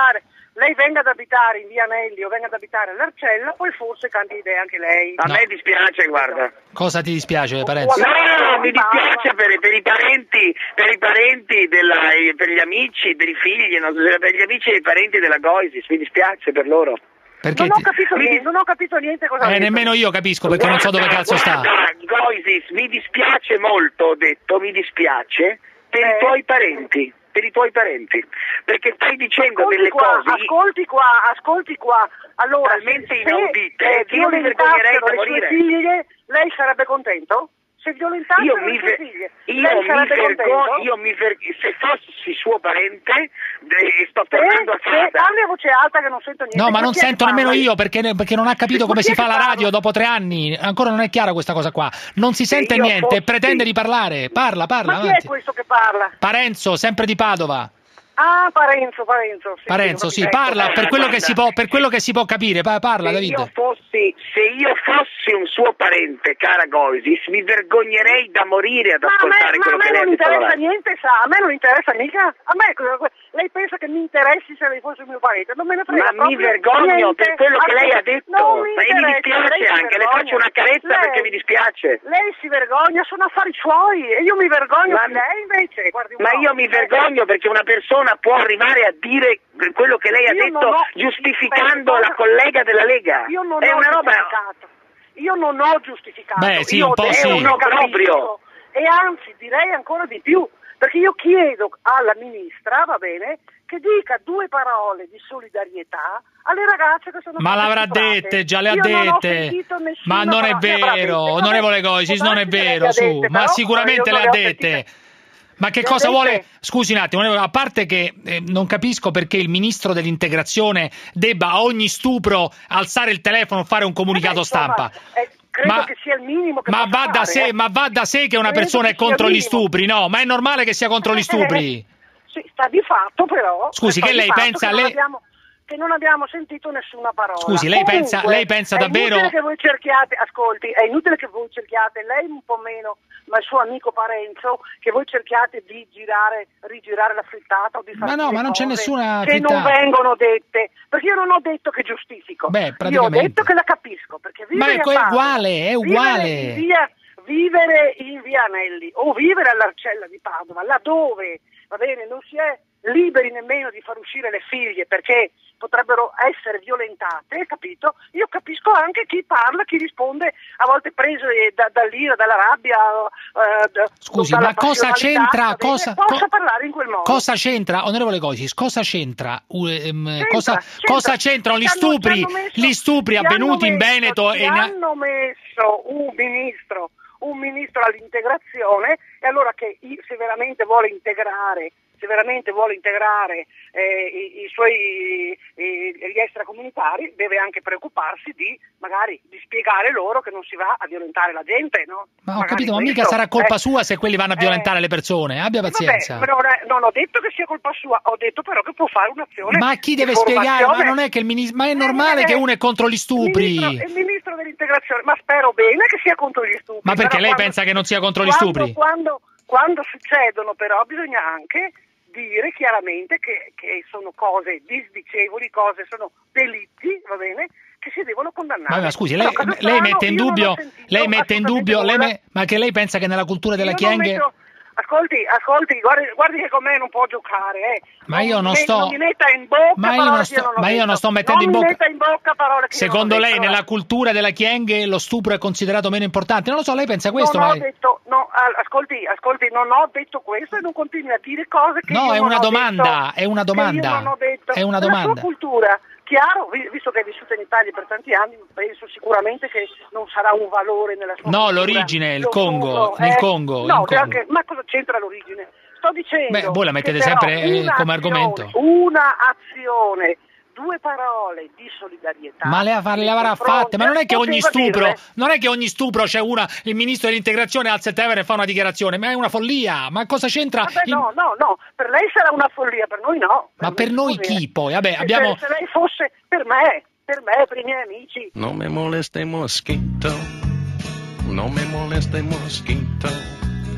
lei venga ad abitare in via Anelli o venga ad abitare all'Arcella, poi forse cambia idea anche lei.
A
No.
me dispiace, guarda.
Cosa ti dispiace, Parenzo?
No, no, no, mi dispiace per, per i parenti, per i parenti della, eh, per gli amici, per i figli, no, per gli amici e i parenti della Goisis, mi dispiace per loro.
Perché
Non ho
ti-
capito niente, non ho capito niente cosa ha
Eh,
detto.
nemmeno io capisco, perché non so dove cazzo sta.
Guarda, Goisis, mi dispiace molto, ho detto, mi dispiace per i tuoi parenti, per i tuoi parenti, perché stai dicendo
Ascolti
delle
qua,
cose
ascolti qua, ascolti qua. Allora,
talmente
se,
inaudite
eh,
che io mi vergognerei
violentassero
da
le sue
morire.
figlie, lei sarebbe contento? Se violentassero
Io
le
mi,
sue
ver-
figlie,
io
lei
mi
sarebbe
vergogno,
contento?
io mi ver- se fossi suo parente, de- sto
Se,
tornando a
se
casa.
parli a voce alta che non sento niente.
No, ma non
chi è che
sento
parla?
nemmeno io perché, ne- perché non ha capito come
chi
si
è
fa
che
la
parla?
radio dopo tre anni. Ancora non è chiara questa cosa qua. Non si sente
io
niente,
fossi-
pretende di parlare. Parla, parla,
Ma chi è
avanti.
questo che parla?
Parenzo, sempre di Padova.
Ah, Parenzo, Parenzo. Sì,
Parenzo,
sì,
sì,
ho
parla
capito.
per quello, che
guarda.
si può, per quello che si può capire. Pa- Parla,
Se
Davide.
io fossi, se io fossi un suo parente, cara Goisis, mi vergognerei da morire ad
Ma a me,
ascoltare
ma a
quello
me
che lei
non
ha detto alla
interessa
radio.
niente, sa, a me non interessa mica. A me, cosa- lei pensa che mi interessi se lei fosse il mio parente? Non me ne frega
Ma mi
proprio
vergogno
niente.
per quello che lei ha detto,
Non mi
ma e mi
interessa,
dispiace
lei si
anche, le
vergogna.
faccio una carezza
Lei-
perché mi dispiace.
Lei si vergogna, sono affari suoi e io mi vergogno
Ma-
di lei invece, guardi un
Ma
po'.
io mi
Eh,
vergogno perché una persona può arrivare a dire quello che lei ha
Io
detto
non ho-
giustificando
aspetta,
la collega della Lega.
Io non
È
ho
una roba.
giustificato. Io non ho giustificato.
Beh, sì,
io
un
ho
po'
detto
sì.
che
No,
capisco.
proprio.
E anzi, direi ancora di più, perché io chiedo alla ministra, va bene, che dica due parole di solidarietà alle ragazze che sono
Ma
state
l'avrà
stuprate.
dette, già le ha
Io non ho
dette.
sentito nessuna
Ma non è
parola- le avrà dette.
vero,
Vabbè,
onorevole Goisis,
può
non è
darsi che le
vero,
abbia
su,
dette,
ma
però,
sicuramente
io
le
non
ha
ho
dette.
sentite.
Ma che
Le
cosa
ha
vuole?
dette?
Scusi un attimo, onorevole, a parte che eh, non capisco perché il ministro dell'integrazione debba a ogni stupro alzare il telefono e fare un comunicato
insomma,
stampa.
eh, credo
Ma-
che sia il minimo che
Ma
possa
va da
fare,
sé,
eh.
ma va da sé che una
Credo
persona
che
è contro
sia
gli
il minimo.
stupri, no? Ma è normale che sia contro gli stupri.
Sì, sta di fatto però.
Scusi,
sta
che
di
lei
fatto
pensa-
che non
lei-
abbiamo- che non abbiamo sentito nessuna parola.
Scusi, lei pensa-
Comunque,
lei pensa
è
davvero-
inutile che voi cerchiate, ascolti, è inutile che voi cerchiate, lei un po' meno, ma il suo amico Parenzo, che voi cerchiate di girare, rigirare la frittata o di fare
Ma no,
delle
ma non c'è
cose
nessuna
che non
frittata.
vengono dette, perché io non ho detto che giustifico.
Beh,
Io ho
praticamente.
detto che la capisco, perché
Ma
vivere
è
a
co- è
Padova,
uguale, è uguale.
Vivere in via, vivere in via Anelli o vivere all'Arcella di Padova, laddove, va bene, non si è liberi nemmeno di far uscire le figlie perché potrebbero essere violentate, capito? Io capisco anche chi parla, chi risponde, a volte preso eh, da, dall'ira, dalla rabbia. eh, da-
Scusi,
dalla
ma cosa
passionalità,
c'entra?
va bene?
Cosa,
Possa
co-
parlare in quel modo.
cosa c'entra, onorevole Goisis, cosa c'entra? uh, ehm,
C'entra,
cosa,
c'entra.
cosa c'entrano gli
Ci hanno-
stupri,
ci hanno messo-
gli stupri
ci
avvenuti
hanno
in
messo-
Veneto?
Ci
E na-
hanno messo un ministro, un ministro all'integrazione e allora che i- se veramente vuole integrare se veramente vuole integrare eh, i, i suoi i, gli extracomunitari deve anche preoccuparsi di magari di spiegare loro che non si va a violentare la gente, no?
Ma ho
Magari
capito, ma
questo,
mica sarà colpa
eh.
sua se quelli vanno a violentare le persone, abbia pazienza.
Vabbè, non, è- non ho detto che sia colpa sua, ho detto però che può fare un'azione.
Ma chi
di
deve spiegare? Ma
formazione.
non è che il ministro, ma è normale
Eh,
che uno è contro gli stupri.
Il ministro, il ministro dell'integrazione, ma spero bene che sia contro gli stupri.
Ma perché
però
lei
quando-
pensa che non sia contro gli
quando-
stupri?
Quando, quando succedono però bisogna anche dire chiaramente che, che sono cose disdicevoli, cose sono delitti, va bene, che si devono condannare.
Ma, ma scusi, lei,
No, cosa
lei
strano,
mette in
io non ho
dubbio,
sentito
lei mette in
assolutamente
dubbio, lei
nulla.
me- ma che lei pensa che nella cultura della
Io non
Chienghe...
metto- Ascolti, ascolti, guardi, guardi che con me non può giocare, eh.
Ma io non
mi-
sto-
non mi metta in bocca
Ma io
parole
non
che
sto-
non ho
ma io
detto.
non sto mettendo
Non
in
mi
bocca-
metta in bocca parole che io non ho
Secondo lei
detto,
nella
allora.
cultura della Chienghe lo stupro è considerato meno importante? Non lo so, lei pensa questo?
Non
ma
ho detto, no, al- ascolti, ascolti, non ho detto questo e non continui a dire cose che
No,
io
è
non
una
ho
domanda,
detto,
è una
che io
domanda,
non ho detto.
è una
Nella
domanda.
sua cultura, chiaro, vi- visto che hai vissuto in Italia per tanti anni, penso sicuramente che non sarà un valore nella sua
No,
cultura.
l'origine, il
Lo
Congo,
giuro,
nel
eh.
Congo,
No,
in Congo.
anche- ma cosa c'entra l'origine? Sto dicendo
Beh, voi la mettete
che però
sempre, eh,
una
come
azione-
argomento.
Una azione, due parole di solidarietà.
Ma le, le avrà fatte, ma non è che ogni stupro, non è che ogni stupro c'è una, il ministro dell'integrazione alza il telefono e fa una dichiarazione, ma è una follia, ma cosa c'entra?
Vabbè,
il-
no, no, no, per lei sarà una follia, per noi no.
Ma per noi
scusi,
chi poi? Vabbè,
eh. Se-
abbiamo...
Se, se lei fosse per me, per me, per i miei amici.
No me moleste mosquito, no me moleste mosquito.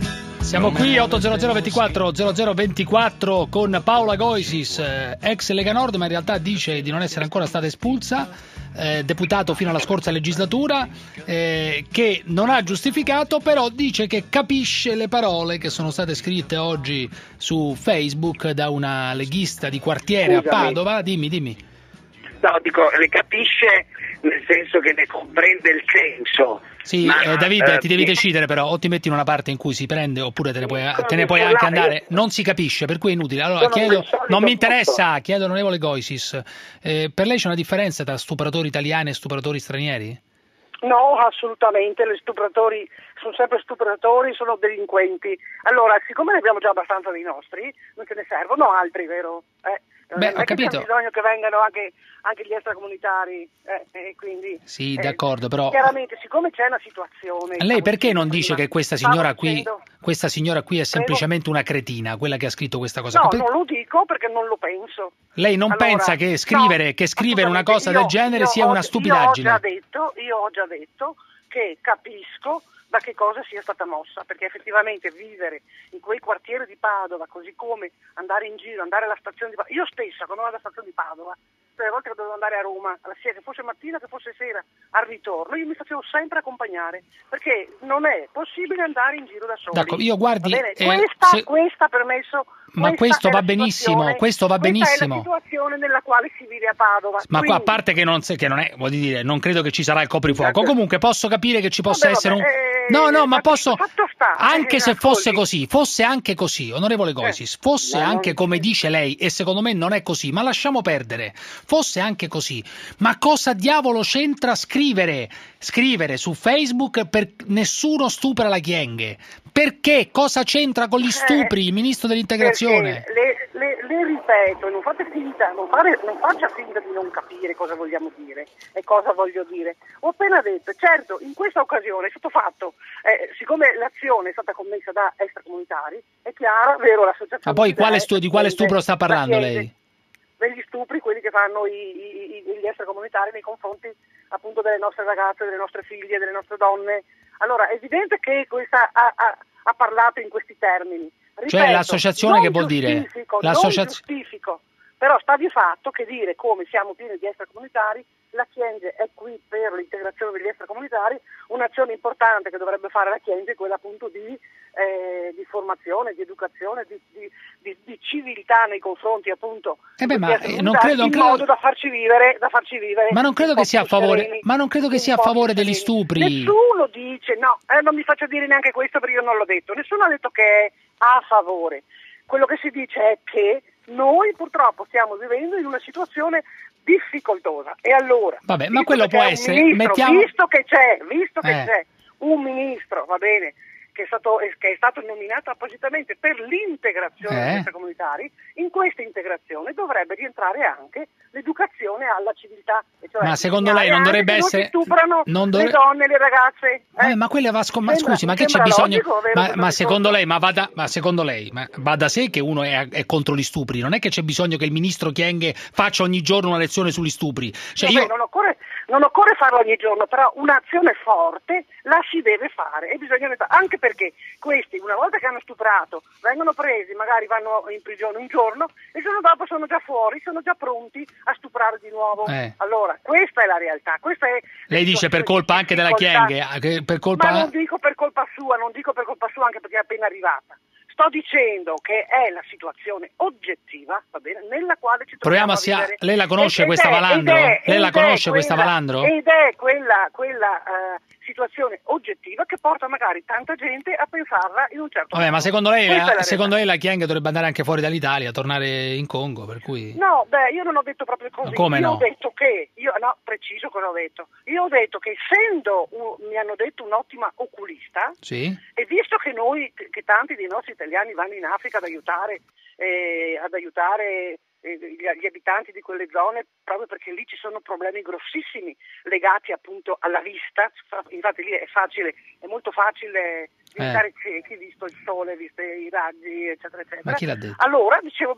Siamo qui otto zero zero ventiquattro zero zero ventiquattro con Paola Goisis, eh, ex Lega Nord, ma in realtà dice di non essere ancora stata espulsa, eh, deputato fino alla scorsa legislatura, eh, che non ha giustificato, però dice che capisce le parole che sono state scritte oggi su Facebook da una leghista di quartiere
Scusami.
a Padova. Dimmi, dimmi.
No, dico, le capisce nel senso che ne comprende il senso.
Sì,
ma,
eh, Davide,
eh,
ti devi
sì.
decidere però, o ti metti in una parte in cui si prende oppure te ne puoi,
Sono
te ne puoi
isolato,
anche andare.
io-
Non si capisce, per cui è inutile. Allora,
Sono
chiedo,
nel solito
non mi interessa,
posto.
chiedo onorevole Goisis, eh, per lei c'è una differenza tra stupratori italiani e stupratori stranieri?
No, assolutamente, gli stupratori sono sempre stupratori, sono delinquenti. Allora, siccome ne abbiamo già abbastanza dei nostri, non ce ne servono altri, vero? Eh,
Beh,
non
ho
è che c'è
capito.
bisogno che vengano anche, anche gli extracomunitari, eh, e quindi...
Sì,
eh,
d'accordo, però
Chiaramente, siccome c'è una situazione...
lei
stavo
perché non
dicendo
dice
prima,
che questa
stavo
signora qui,
dicendo-
questa signora qui è semplicemente una cretina, quella che ha scritto questa cosa?
No,
Per-
non lo dico perché non lo penso.
Lei non
Allora,
pensa che scrivere,
no,
che scrivere una cosa
io-
del genere
io
sia
ho-
una stupidaggine?
Io ho già detto, io ho già detto che capisco da che cosa sia stata mossa, perché effettivamente vivere in quei quartieri di Padova, così come andare in giro, andare alla stazione di Padova, io stessa quando vado alla stazione di Padova, tutte le volte che dovevo andare a Roma, alla sera, che fosse mattina, che fosse sera, al ritorno, io mi facevo sempre accompagnare, perché non è possibile andare in giro da soli.
D'accordo, io guardi,
Va bene?
eh,
questa,
se-
questa permesso...
Ma
questa
questo
è
va
la
benissimo,
situazione-
questo va
questa
benissimo.
è la situazione nella quale si vive a Padova.
Ma qua, a
Quindi-
parte che non, se- che non è, voglio dire, non credo che ci sarà il coprifuoco.
Certo.
Comunque posso capire che ci possa
Vabbè,
essere
vabbè,
un.
eh,
No, no, ma
fatto-
posso.
fatto sta,
Anche
eh,
se fosse
ascolti.
così, fosse anche così, onorevole Goisis, fosse
ma non-
anche come dice lei, e secondo me non è così, ma lasciamo perdere. Fosse anche così. Ma cosa diavolo c'entra scrivere? Scrivere su Facebook per nessuno stupra la Chienghe? Perché? Cosa c'entra con gli stupri, il ministro dell'integrazione?
Perché le, le, le ripeto, non fate finta, non, fare, non faccia finta di non capire cosa vogliamo dire e cosa voglio dire. Ho appena detto, certo, in questa occasione è stato fatto, eh, siccome l'azione è stata commessa da extracomunitari, è chiaro, vero, l'associazione...
Ma poi quale stu- di quale
Chiende-
stupro sta parlando
la Chiende-
lei?
Degli stupri, quelli che fanno i, i, i- gli extracomunitari nei confronti appunto delle nostre ragazze, delle nostre figlie, delle nostre donne. Allora, è evidente che questa ha, ha, ha parlato in questi termini. Ripeto,
Cioè, l'associazione
non
che vuol dire?
giustifico,
L'associaz-
non giustifico, però sta di fatto che dire come siamo pieni di extracomunitari, la Chienge è qui per l'integrazione degli extracomunitari, un'azione importante che dovrebbe fare la Chienge è quella appunto di, eh, di formazione, di educazione, di, di, di, di civiltà nei confronti appunto
Eh beh,
degli
ma,
extracomunitari,
eh, non credo- non
in
credo-
modo da farci vivere, da farci vivere
Ma non credo
un
che
po'
sia a
più
favore,
sereni,
ma non credo che
un
sia a
po' più
favore degli
sereni.
stupri.
Nessuno dice, no, eh, non mi faccio dire neanche questo perché io non l'ho detto, nessuno ha detto che è a favore. Quello che si dice è che noi purtroppo stiamo vivendo in una situazione difficoltosa e allora
Vabbè, ma
visto
quello
che
può
c'è un
essere,
ministro,
mettiamo-
visto che c'è, visto che
Eh.
c'è un ministro, va bene, che è stato, che è stato nominato appositamente per l'integrazione
Eh.
degli extracomunitari, in questa integrazione dovrebbe rientrare anche l'educazione alla civiltà. E cioè
Ma secondo
insegnare
lei non
anche
dovrebbe
che
essere-
non si stuprano
non
le
dovre-
donne, le ragazze.
Eh, ma quella va scom- ma
Sembra-
scusi, ma che c'è
sembra
bisogno?
logico, vero,
Ma,
questo
ma
discorso?
secondo lei, ma va da, ma secondo lei, ma va da sé che uno è, è contro gli stupri? Non è che c'è bisogno che il ministro Chienghe faccia ogni giorno una lezione sugli stupri? Cioè
Vabbè,
io,
non, occorre, non occorre farlo ogni giorno, però un'azione forte la si deve fare e bisogna anche perché questi una volta che hanno stuprato vengono presi, magari vanno in prigione un giorno e il giorno dopo sono già fuori, sono già pronti a stuprare di nuovo.
Eh.
Allora, questa è la realtà, questa è
lei dice per colpa anche della
difficoltà.
Chienghe, che per colpa
Ma non dico per colpa sua, non dico per colpa sua anche perché è appena arrivata. Sto dicendo che è la situazione oggettiva, va bene, nella quale ci troviamo
Proviamo a
a
sia-
vivere.
lei la conosce
Ed-
questa
ed è-
Valandro?
ed è-
Lei la
ed è
conosce questa
quella-
Valandro?
Ed è quella, quella eh, situazione oggettiva che porta magari tanta gente a pensarla in un certo
Vabbè,
modo.
ma secondo lei,
Questa è la
secondo lei la Chienghe dovrebbe andare anche fuori dall'Italia, tornare in Congo, per cui...
No, beh, io non ho detto proprio così.
Ma come
io
no?
ho detto che, io, no, preciso cosa ho detto. Io ho detto che essendo, un- mi hanno detto un'ottima oculista,
Sì?
e visto che noi, che che tanti dei nostri italiani vanno in Africa ad aiutare, eh, ad aiutare eh, gli, gli abitanti di quelle zone, proprio perché lì ci sono problemi grossissimi legati appunto alla vista, infatti lì è facile, è molto facile diventare ciechi, visto il sole, visto i raggi, eccetera, eccetera.
Ma chi l'ha detto?
Allora dicevo, beh,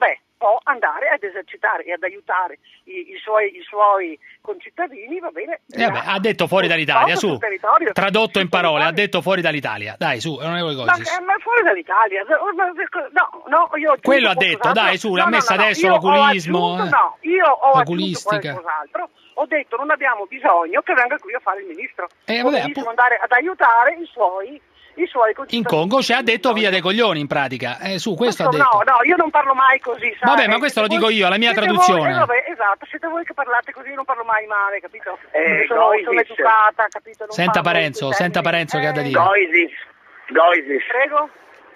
può andare ad esercitare e ad aiutare i, i, suoi, i suoi concittadini, va bene?
Eh vabbè, ha detto fuori dall'Italia, su, tradotto in parole, ha detto fuori dall'Italia, dai, su, onorevole Goisis.
Ma, ma fuori dall'Italia, no, no, io
quello ha detto, dai, su, l'ha messa adesso l'oculismo.
Aggiunto, no, io ho aggiunto qualcos'altro, ho detto non abbiamo bisogno che venga qui a fare il ministro,
eh, vabbè,
benissimo andare ad aiutare i suoi i suoi
in Congo ci ha detto via dei coglioni in pratica, eh, su questo, questo ha detto.
No, no, io non parlo mai così, sai?
Vabbè, ma questo siete lo dico voi, io, la mia traduzione.
Voi, eh, vabbè, esatto, siete voi che parlate così, io non parlo mai male, capito? Eh, sono, sono educata, capito? Non
senta Parenzo, senta Parenzo eh, che ha da dire.
Goisis, Goisis.
Prego.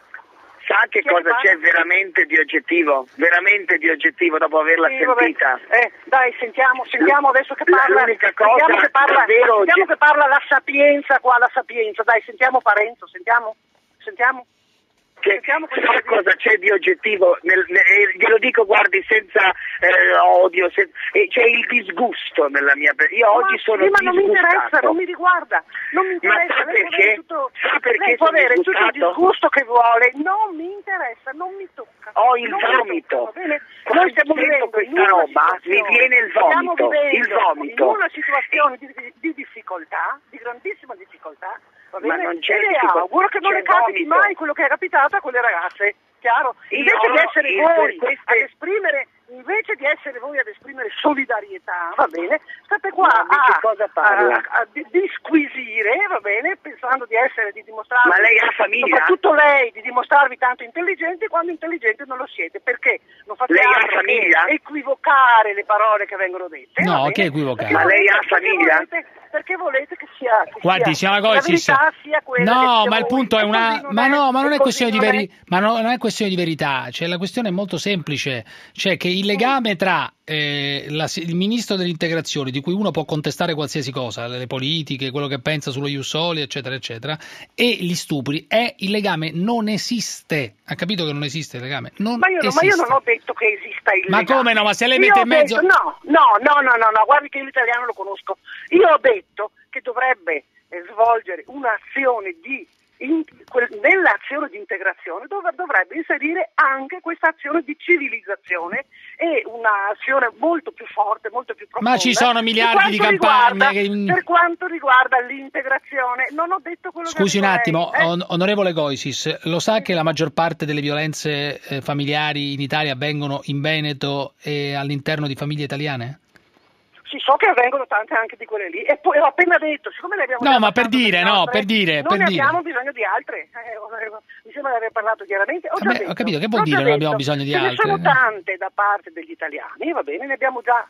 Sa che Chi cosa c'è veramente di oggettivo, veramente di oggettivo dopo averla sì, sentita?
Eh, dai, sentiamo, sentiamo adesso che parla.
L'unica cosa
sentiamo che parla,
davvero
sentiamo che parla la sapienza qua, la sapienza. Dai, sentiamo Parenzo, sentiamo. Sentiamo.
Che, sa cosa c'è di oggettivo? Nel, nel, glielo dico, guardi, senza eh, odio, sen, eh, c'è il disgusto nella mia. Io ma, oggi sono
sì, ma
disgustato.
non mi interessa, non mi riguarda, non mi interessa.
Ma sa
lei
perché?
Tutto,
sa perché
lei può avere tutto il
disgustato?
disgusto che vuole, non mi interessa, non mi tocca.
Ho il
non
vomito.
Noi stiamo vivendo
questa roba, mi viene il vomito. Il vomito.
In una situazione di, di, di difficoltà, di grandissima difficoltà. Va bene?
Ma non c'è
e le auguro che non le capiti
vomito.
mai quello che è capitato a quelle ragazze, chiaro? Invece
io,
di essere
io,
voi
queste...
ad esprimere, invece di essere voi ad esprimere solidarietà, va bene? State qua
no,
a,
cosa parla?
a, a disquisire, va bene? Pensando di essere, di dimostrarvi,
ma lei ha famiglia?
soprattutto lei, di dimostrarvi tanto intelligenti quando intelligenti non lo siete, perché non fate
lei
altro
ha famiglia?
che equivocare le parole che vengono dette.
No, che equivocare?
Ma lei ha famiglia?
Volete, perché volete che sia, che
guardi,
sia,
signora Goisis,
la verità sia quella
no,
che
ma il punto è una, ma no, ma non è questione di veri,
è...
ma no, non è questione di verità, cioè la questione è molto semplice, cioè che il legame tra eh, la, il ministro dell'integrazione, di cui uno può contestare qualsiasi cosa, le politiche, quello che pensa sullo Ius Soli, eccetera, eccetera, e gli stupri, è il legame non esiste, ha capito che non esiste il legame? Non
ma, io,
esiste.
ma io non ho detto che esista il
ma
legame.
come no? Ma se lei
io
mette in mezzo...
Detto, no, no, no, no, no, no, guardi che io l'italiano lo conosco. Io ho detto che dovrebbe eh, svolgere un'azione di in, quel, nell'azione di integrazione dov- dovrebbe inserire anche questa azione di civilizzazione e un'azione molto più forte, molto più profonda.
Ma ci sono miliardi di campagne
riguarda,
che...
per quanto riguarda l'integrazione. Non ho detto quello
Scusi
che
un attimo,
lei, eh?
on- onorevole Goisis, lo sa che la maggior parte delle violenze eh, familiari in Italia avvengono in Veneto e all'interno di famiglie italiane?
Sì, so che avvengono tante anche di quelle lì, e poi ho appena detto, siccome ne abbiamo
no, ma per dire, no,
altre,
per dire,
non
per
ne
dire.
abbiamo bisogno di altre. Eh, mi sembra di aver parlato chiaramente. Ho, già
Vabbè,
detto,
ho capito, che vuol
ho
dire
già
non
detto,
abbiamo bisogno di
ce
altre?
Ne sono tante da parte degli italiani, va bene, ne abbiamo già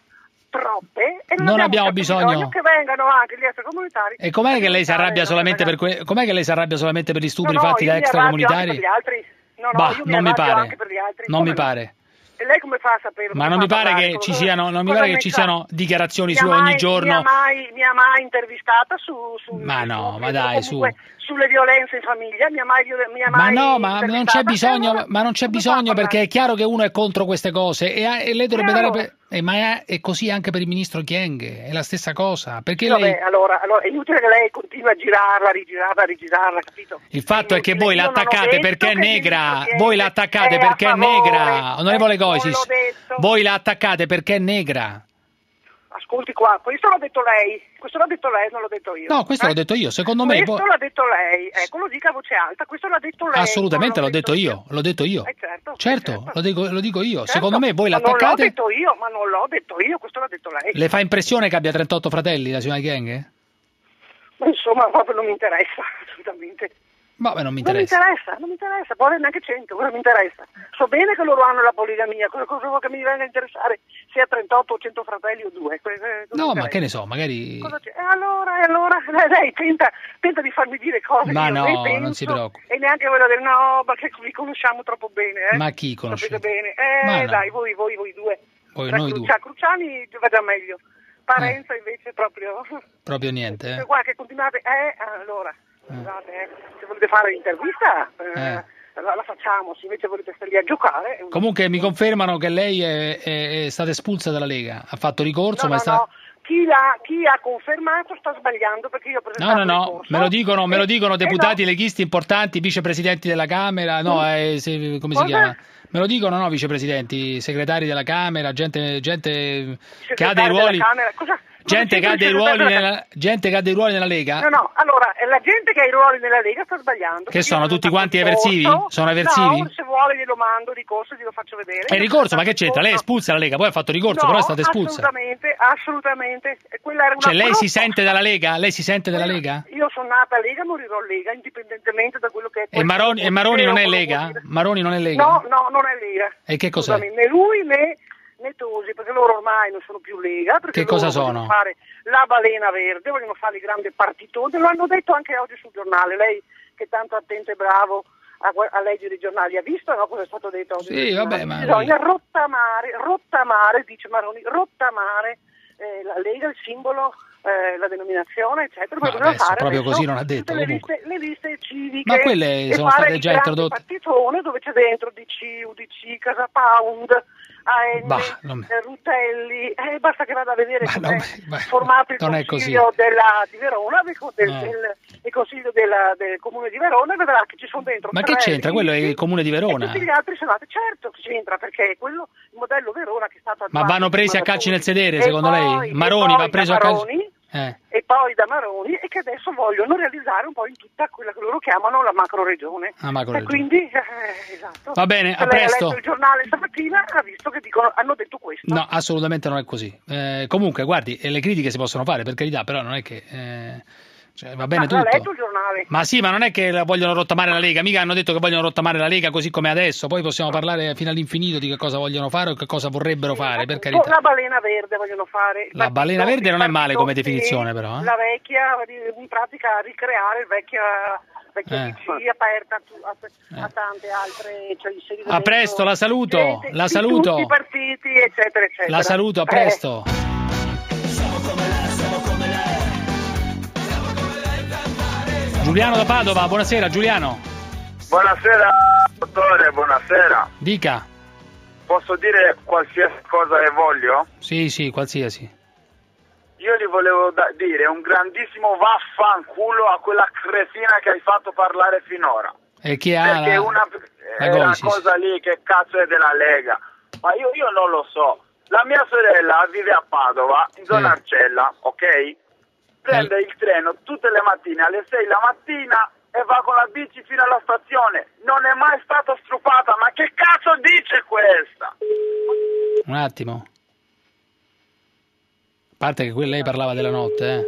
troppe e non,
non
abbiamo,
abbiamo bisogno...
bisogno che vengano anche gli extracomunitari.
E com'è che lei si arrabbia solamente per que... com'è che lei si arrabbia solamente per gli stupri
no, no,
fatti da extracomunitari?
Per gli altri. No, no,
bah,
io mi
non mi pare.
Anche per gli altri.
Non
come
mi
no?
pare.
E lei come fa a sapere?
Ma non mi pare che ci siano, non mi pare che ci siano dichiarazioni sue ogni giorno.
Mi ha mai, mi ha mai intervistata su, su
ma no,
su,
ma dai, su.
Sulle violenze in famiglia, mi ha mai, mi ha mai
ma no, ma non c'è bisogno,
allora,
ma non c'è bisogno perché è chiaro che uno è contro queste cose e, e lei dovrebbe dare
allora?
per, eh, ma è, è così anche per il ministro Kyenge, è la stessa cosa, perché
Vabbè,
lei...
allora, allora è inutile che lei continui a girarla, rigirarla, rigirarla, capito?
Il fatto è, è che voi l'attaccate perché è negra, voi l'attaccate perché è negra, onorevole Goisis, voi la attaccate perché è negra.
Ascolti qua, questo l'ha detto lei, questo l'ha detto lei, non l'ho detto io.
No, questo
eh?
l'ho detto io, secondo me...
Questo l'ha detto lei, ecco, lo dica a voce alta, questo l'ha detto lei.
Assolutamente l'ho detto io, l'ho detto io.
Eh, certo,
certo,
certo.
Lo, dico, lo dico io,
certo.
Secondo me voi
ma
l'attaccate...
non l'ho detto io, ma non l'ho detto io, questo l'ha detto lei.
Le fa impressione che abbia trentotto fratelli la signora Kyenge?
Insomma, proprio non mi interessa, assolutamente.
Vabbè, non mi interessa.
Non mi interessa, non mi interessa, poi neanche cento, cosa mi interessa? So bene che loro hanno la poligamia, cosa, cosa vuoi che mi venga a interessare sia trentotto o cento fratelli o due? Cosa
no, ma che ne so, magari...
E allora, e allora, lei tenta, tenta di farmi dire cose
ma
che
no,
io penso,
non si preoccupi.
E neanche quella del no, perché vi conosciamo troppo bene, eh?
Ma chi conosce?
bene, eh,
no.
dai, voi, voi, voi due.
Voi,
Tra
noi
Crucia,
due.
Cruciani va già meglio, Parenza eh. invece proprio...
Proprio niente, eh?
Qua che continuate, eh, allora... Scusate, eh, se volete fare l'intervista eh,
eh.
la, la facciamo, se invece volete stare lì a giocare...
Comunque mi confermano che lei è, è, è stata espulsa dalla Lega, ha fatto ricorso
no,
ma
no,
è stata...
no, chi, l'ha, chi ha confermato sta sbagliando, perché io ho
No,
presentato
no, no,
ricorso.
me lo dicono, me lo dicono
Eh,
deputati
eh, no.
leghisti importanti, vicepresidenti della Camera, no, eh, se- come si
Cosa?
chiama? Me lo dicono, no, vicepresidenti, segretari della Camera, gente, gente che ha
Segretario
dei
della
ruoli,
Camera, cosa-
gente che ha
cosa
dei
dice il
ruoli
segretario della
nella, gente che ha dei ruoli nella Lega,
No, no, allora, eh, la gente che ha i ruoli nella Lega sta sbagliando.
che sono tutti quanti eversivi? Sono
No,
eversivi?
se vuole glielo mando, ricorso, glielo faccio vedere.
È ricorso, ma che c'entra? Lei è espulsa dalla Lega, poi ha fatto ricorso,
No,
però è stata espulsa.
assolutamente, assolutamente. E quella era una
Cioè lei si
brutta-
sente dalla Lega? Lei si sente dalla Lega?
Io sono nata Lega, morirò Lega, indipendentemente da quello che è.
E Maroni, e Maroni non è Lega? Maroni non è Lega?
No, no, non è Lega.
E che cos'è?
Scusami, né lui né, né Tosi, perché loro ormai non sono più Lega. Perché
Che cosa
loro vogliono
sono?
fare la balena verde, vogliono fare il grande partitone, lo hanno detto anche oggi sul giornale. Lei che è tanto attento e bravo a, gua- a leggere i giornali, ha visto no, cosa è stato detto oggi?
Sì,
sul
vabbè,
giornale?
ma-
Bisogna rottamare, rottamare, dice Maroni, rottamare eh, la Lega, il simbolo, eh, la denominazione, eccetera.
Ma
Poi bisogna
adesso
fare
proprio
adesso
così non ha detto,
tutte le
comunque.
liste, le liste civiche
Ma quelle
e
sono
fare
state
il
già
grande
introdotte.
partitone dove c'è dentro D C, U D C, Casa Pound, A N,
Bah, non-
eh, Rutelli, eh, basta che vada a vedere
Ma
com'è
non- ma-
formato il
non è
consiglio
così.
della, di Verona, del, del,
Eh.
del- il consiglio della- del comune di Verona, e vedrà che ci sono dentro
Ma che
tre
c'entra? Quello è il
ministri
comune di
e
Verona.
tutti gli altri sono altri. Certo che c'entra, perché è quello il modello Verona che è stato
Ma
attuato
vanno presi a
prima da
calci nel
Tosi.
sedere,
E
secondo
poi-
lei?
e
Maroni
poi
va preso
da
a calci...
Maroni,
Eh.
e poi da Maroni, e che adesso vogliono realizzare un po' in tutta quella che loro chiamano la macro regione.
La macro
e
regione.
quindi, eh, esatto.
Va bene,
Se
a
lei
presto.
ha letto il giornale stamattina, ha visto che dicono, hanno detto questo.
No, assolutamente non è così. Eh, comunque, guardi, eh, le critiche si possono fare, per carità, però non è che... eh, cioè, va bene
Ma l'ha
tutto.
letto il giornale?
Ma sì, ma non è che la vogliono rottamare la Lega, mica hanno detto che vogliono rottamare la Lega così come adesso, poi possiamo parlare fino all'infinito di che cosa vogliono fare o che cosa vorrebbero fare, per
Con
carità.
la balena verde vogliono fare. il
La balena
partito-
verde non è
il
male
partito
come
che
definizione, però, eh.
La vecchia, in pratica ricreare il vecchia, vecchio
Eh.
D C aperta a, tu- a- a tante altre, cioè inserire
A presto, la saluto,
gente
la
di
saluto.
tutti i partiti, eccetera, eccetera.
La saluto, a
Eh,
presto. Giuliano da Padova, buonasera Giuliano.
Buonasera dottore, buonasera.
Dica.
Posso dire qualsiasi cosa che voglio?
Sì, sì, qualsiasi.
Io gli volevo da- dire un grandissimo vaffanculo a quella cretina che hai fatto parlare finora.
E chi ha
Perché
la,
una,
la
è una
Goisis?
cosa lì che cazzo è della Lega. Ma io, io non lo so. La mia sorella vive a Padova, in zona
Eh.
Arcella, ok? Prende il treno tutte le mattine alle sei la mattina e va con la bici fino alla stazione. Non è mai stata strupata, ma che cazzo dice questa?
Un attimo. A parte che qui lei parlava della notte, eh.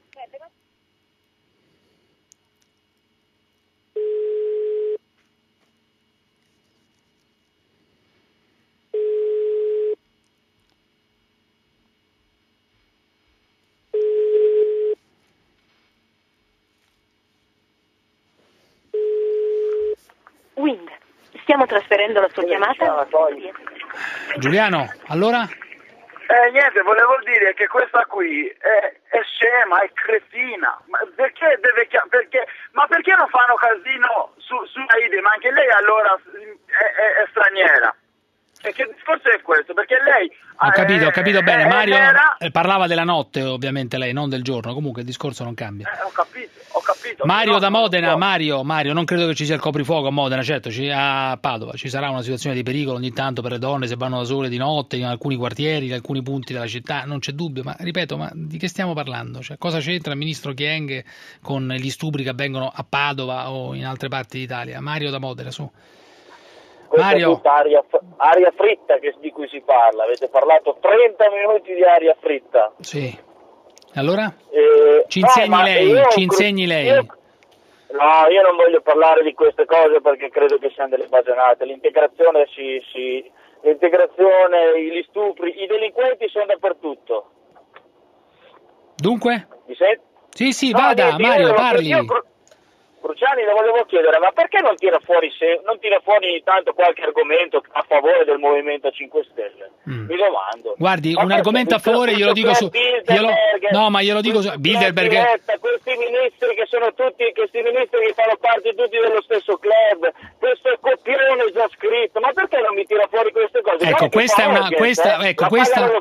Wind, stiamo trasferendo la sua chiamata.
Giuliano, allora?
Eh, niente, volevo dire che questa qui è, è scema, è cretina. Ma perché deve chia- perché, ma perché non fanno casino su, su Aide? Ma anche lei allora è, è- è straniera. E che discorso è questo? Perché lei...
Ho capito, ho capito
eh,
bene.
è
Mario
nera-
eh, parlava della notte, ovviamente lei, non del giorno. Comunque il discorso non cambia.
Eh, ho capito, ho capito.
Mario
No,
da
non lo
Modena,
so.
Mario, Mario, non credo che ci sia il coprifuoco a Modena, certo, ci- a Padova ci sarà una situazione di pericolo ogni tanto per le donne se vanno da sole di notte in alcuni quartieri, in alcuni punti della città, non c'è dubbio, ma ripeto, ma di che stiamo parlando? Cioè, cosa c'entra il ministro Kyenge con gli stupri che avvengono a Padova o in altre parti d'Italia? Mario da Modena, su.
Questa
Mario.
è tutta aria, aria fritta che, di cui si parla. Avete parlato trenta minuti di aria fritta.
Sì. Allora?
Eh,
Ci
no,
insegni
ma
lei,
io-
ci insegni lei.
io- no, io non voglio parlare di queste cose perché credo che siano delle bagianate. L'integrazione, si, si, l'integrazione, gli stupri, i delinquenti sono dappertutto.
Dunque?
Mi senti?
Sì, sì,
No,
vada,
niente, io
Mario,
volevo-
parli.
io, Cru- Cruciani, le volevo chiedere, ma perché non tira fuori se, non tira fuori ogni tanto qualche argomento a favore del Movimento cinque Stelle?
Mm.
Mi domando.
Guardi,
Ma
un
perché
argomento a
questo-
favore glielo dico su...
questo
glielo-
Bilderberg,
No, ma glielo dico su...
questo
Bilderberg...
Letta, questi ministri che sono tutti, questi ministri che fanno parte tutti dello stesso club, questo copione già scritto, ma perché non mi tira fuori queste cose?
Ecco,
Guarda che
questa è
fa
una...
Engels,
Questa,
eh,
ecco,
la
questa,
pagano lo stesso.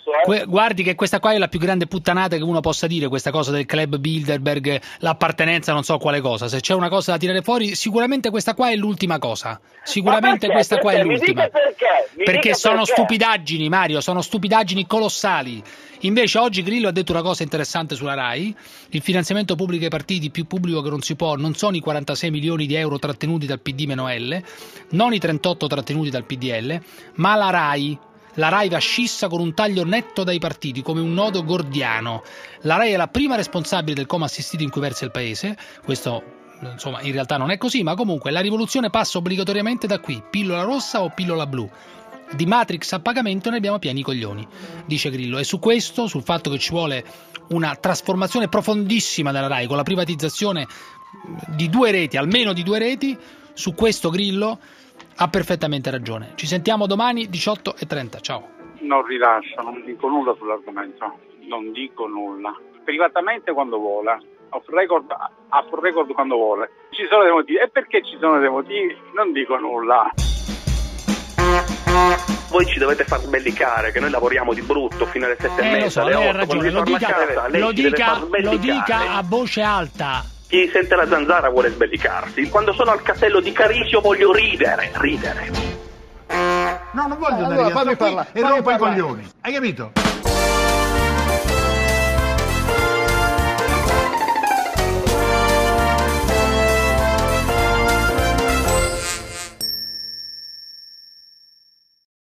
eh.
Que- guardi che questa qua è la più grande puttanata che uno possa dire, questa cosa del club Bilderberg, l'appartenenza non so quale cosa. Se c'è una cosa da tirare fuori, sicuramente questa qua è l'ultima cosa. Sicuramente
perché?
questa qua
Perché?
è l'ultima.
Mi dica perché? Mi
Perché
dica
sono
perché?
stupidaggini, Mario, sono stupidaggini colossali. Invece oggi Grillo ha detto una cosa interessante sulla RAI: il finanziamento pubblico ai partiti, più pubblico che non si può, non sono i quarantasei milioni di euro trattenuti dal P D meno L, non i trentotto trattenuti dal P D L, ma la RAI. La RAI va scissa con un taglio netto dai partiti, come un nodo gordiano. La RAI è la prima responsabile del coma assistito in cui versa il paese. Questo, insomma, in realtà non è così, ma comunque la rivoluzione passa obbligatoriamente da qui. Pillola rossa o pillola blu? Di Matrix a pagamento ne abbiamo pieni i coglioni, dice Grillo. E su questo, sul fatto che ci vuole una trasformazione profondissima della RAI, con la privatizzazione di due reti, almeno di due reti, su questo Grillo ha perfettamente ragione. Ci sentiamo domani diciotto e trenta. Ciao.
Non rilascio, non dico nulla sull'argomento, non dico nulla. Privatamente quando vuole, off record, off record quando vuole. Ci sono dei motivi, e perché ci sono dei motivi non dico nulla.
Voi ci dovete far sbellicare, che noi lavoriamo di brutto fino alle sette
Eh,
e
lo
mezza,
so,
alle
lei ha
otto,
ragione,
quando
lo
si torna
dica,
a casa, lei
lo,
ci deve
dica,
far
lo
sbellicare.
dica a voce alta.
Chi sente la zanzara vuole sbellicarsi. Quando sono al castello di Carisio voglio ridere, ridere.
No, non voglio
Allora,
andare via,
fammi
sto qui
parlare,
e
fammi
rompo i
parlare.
coglioni. Hai capito?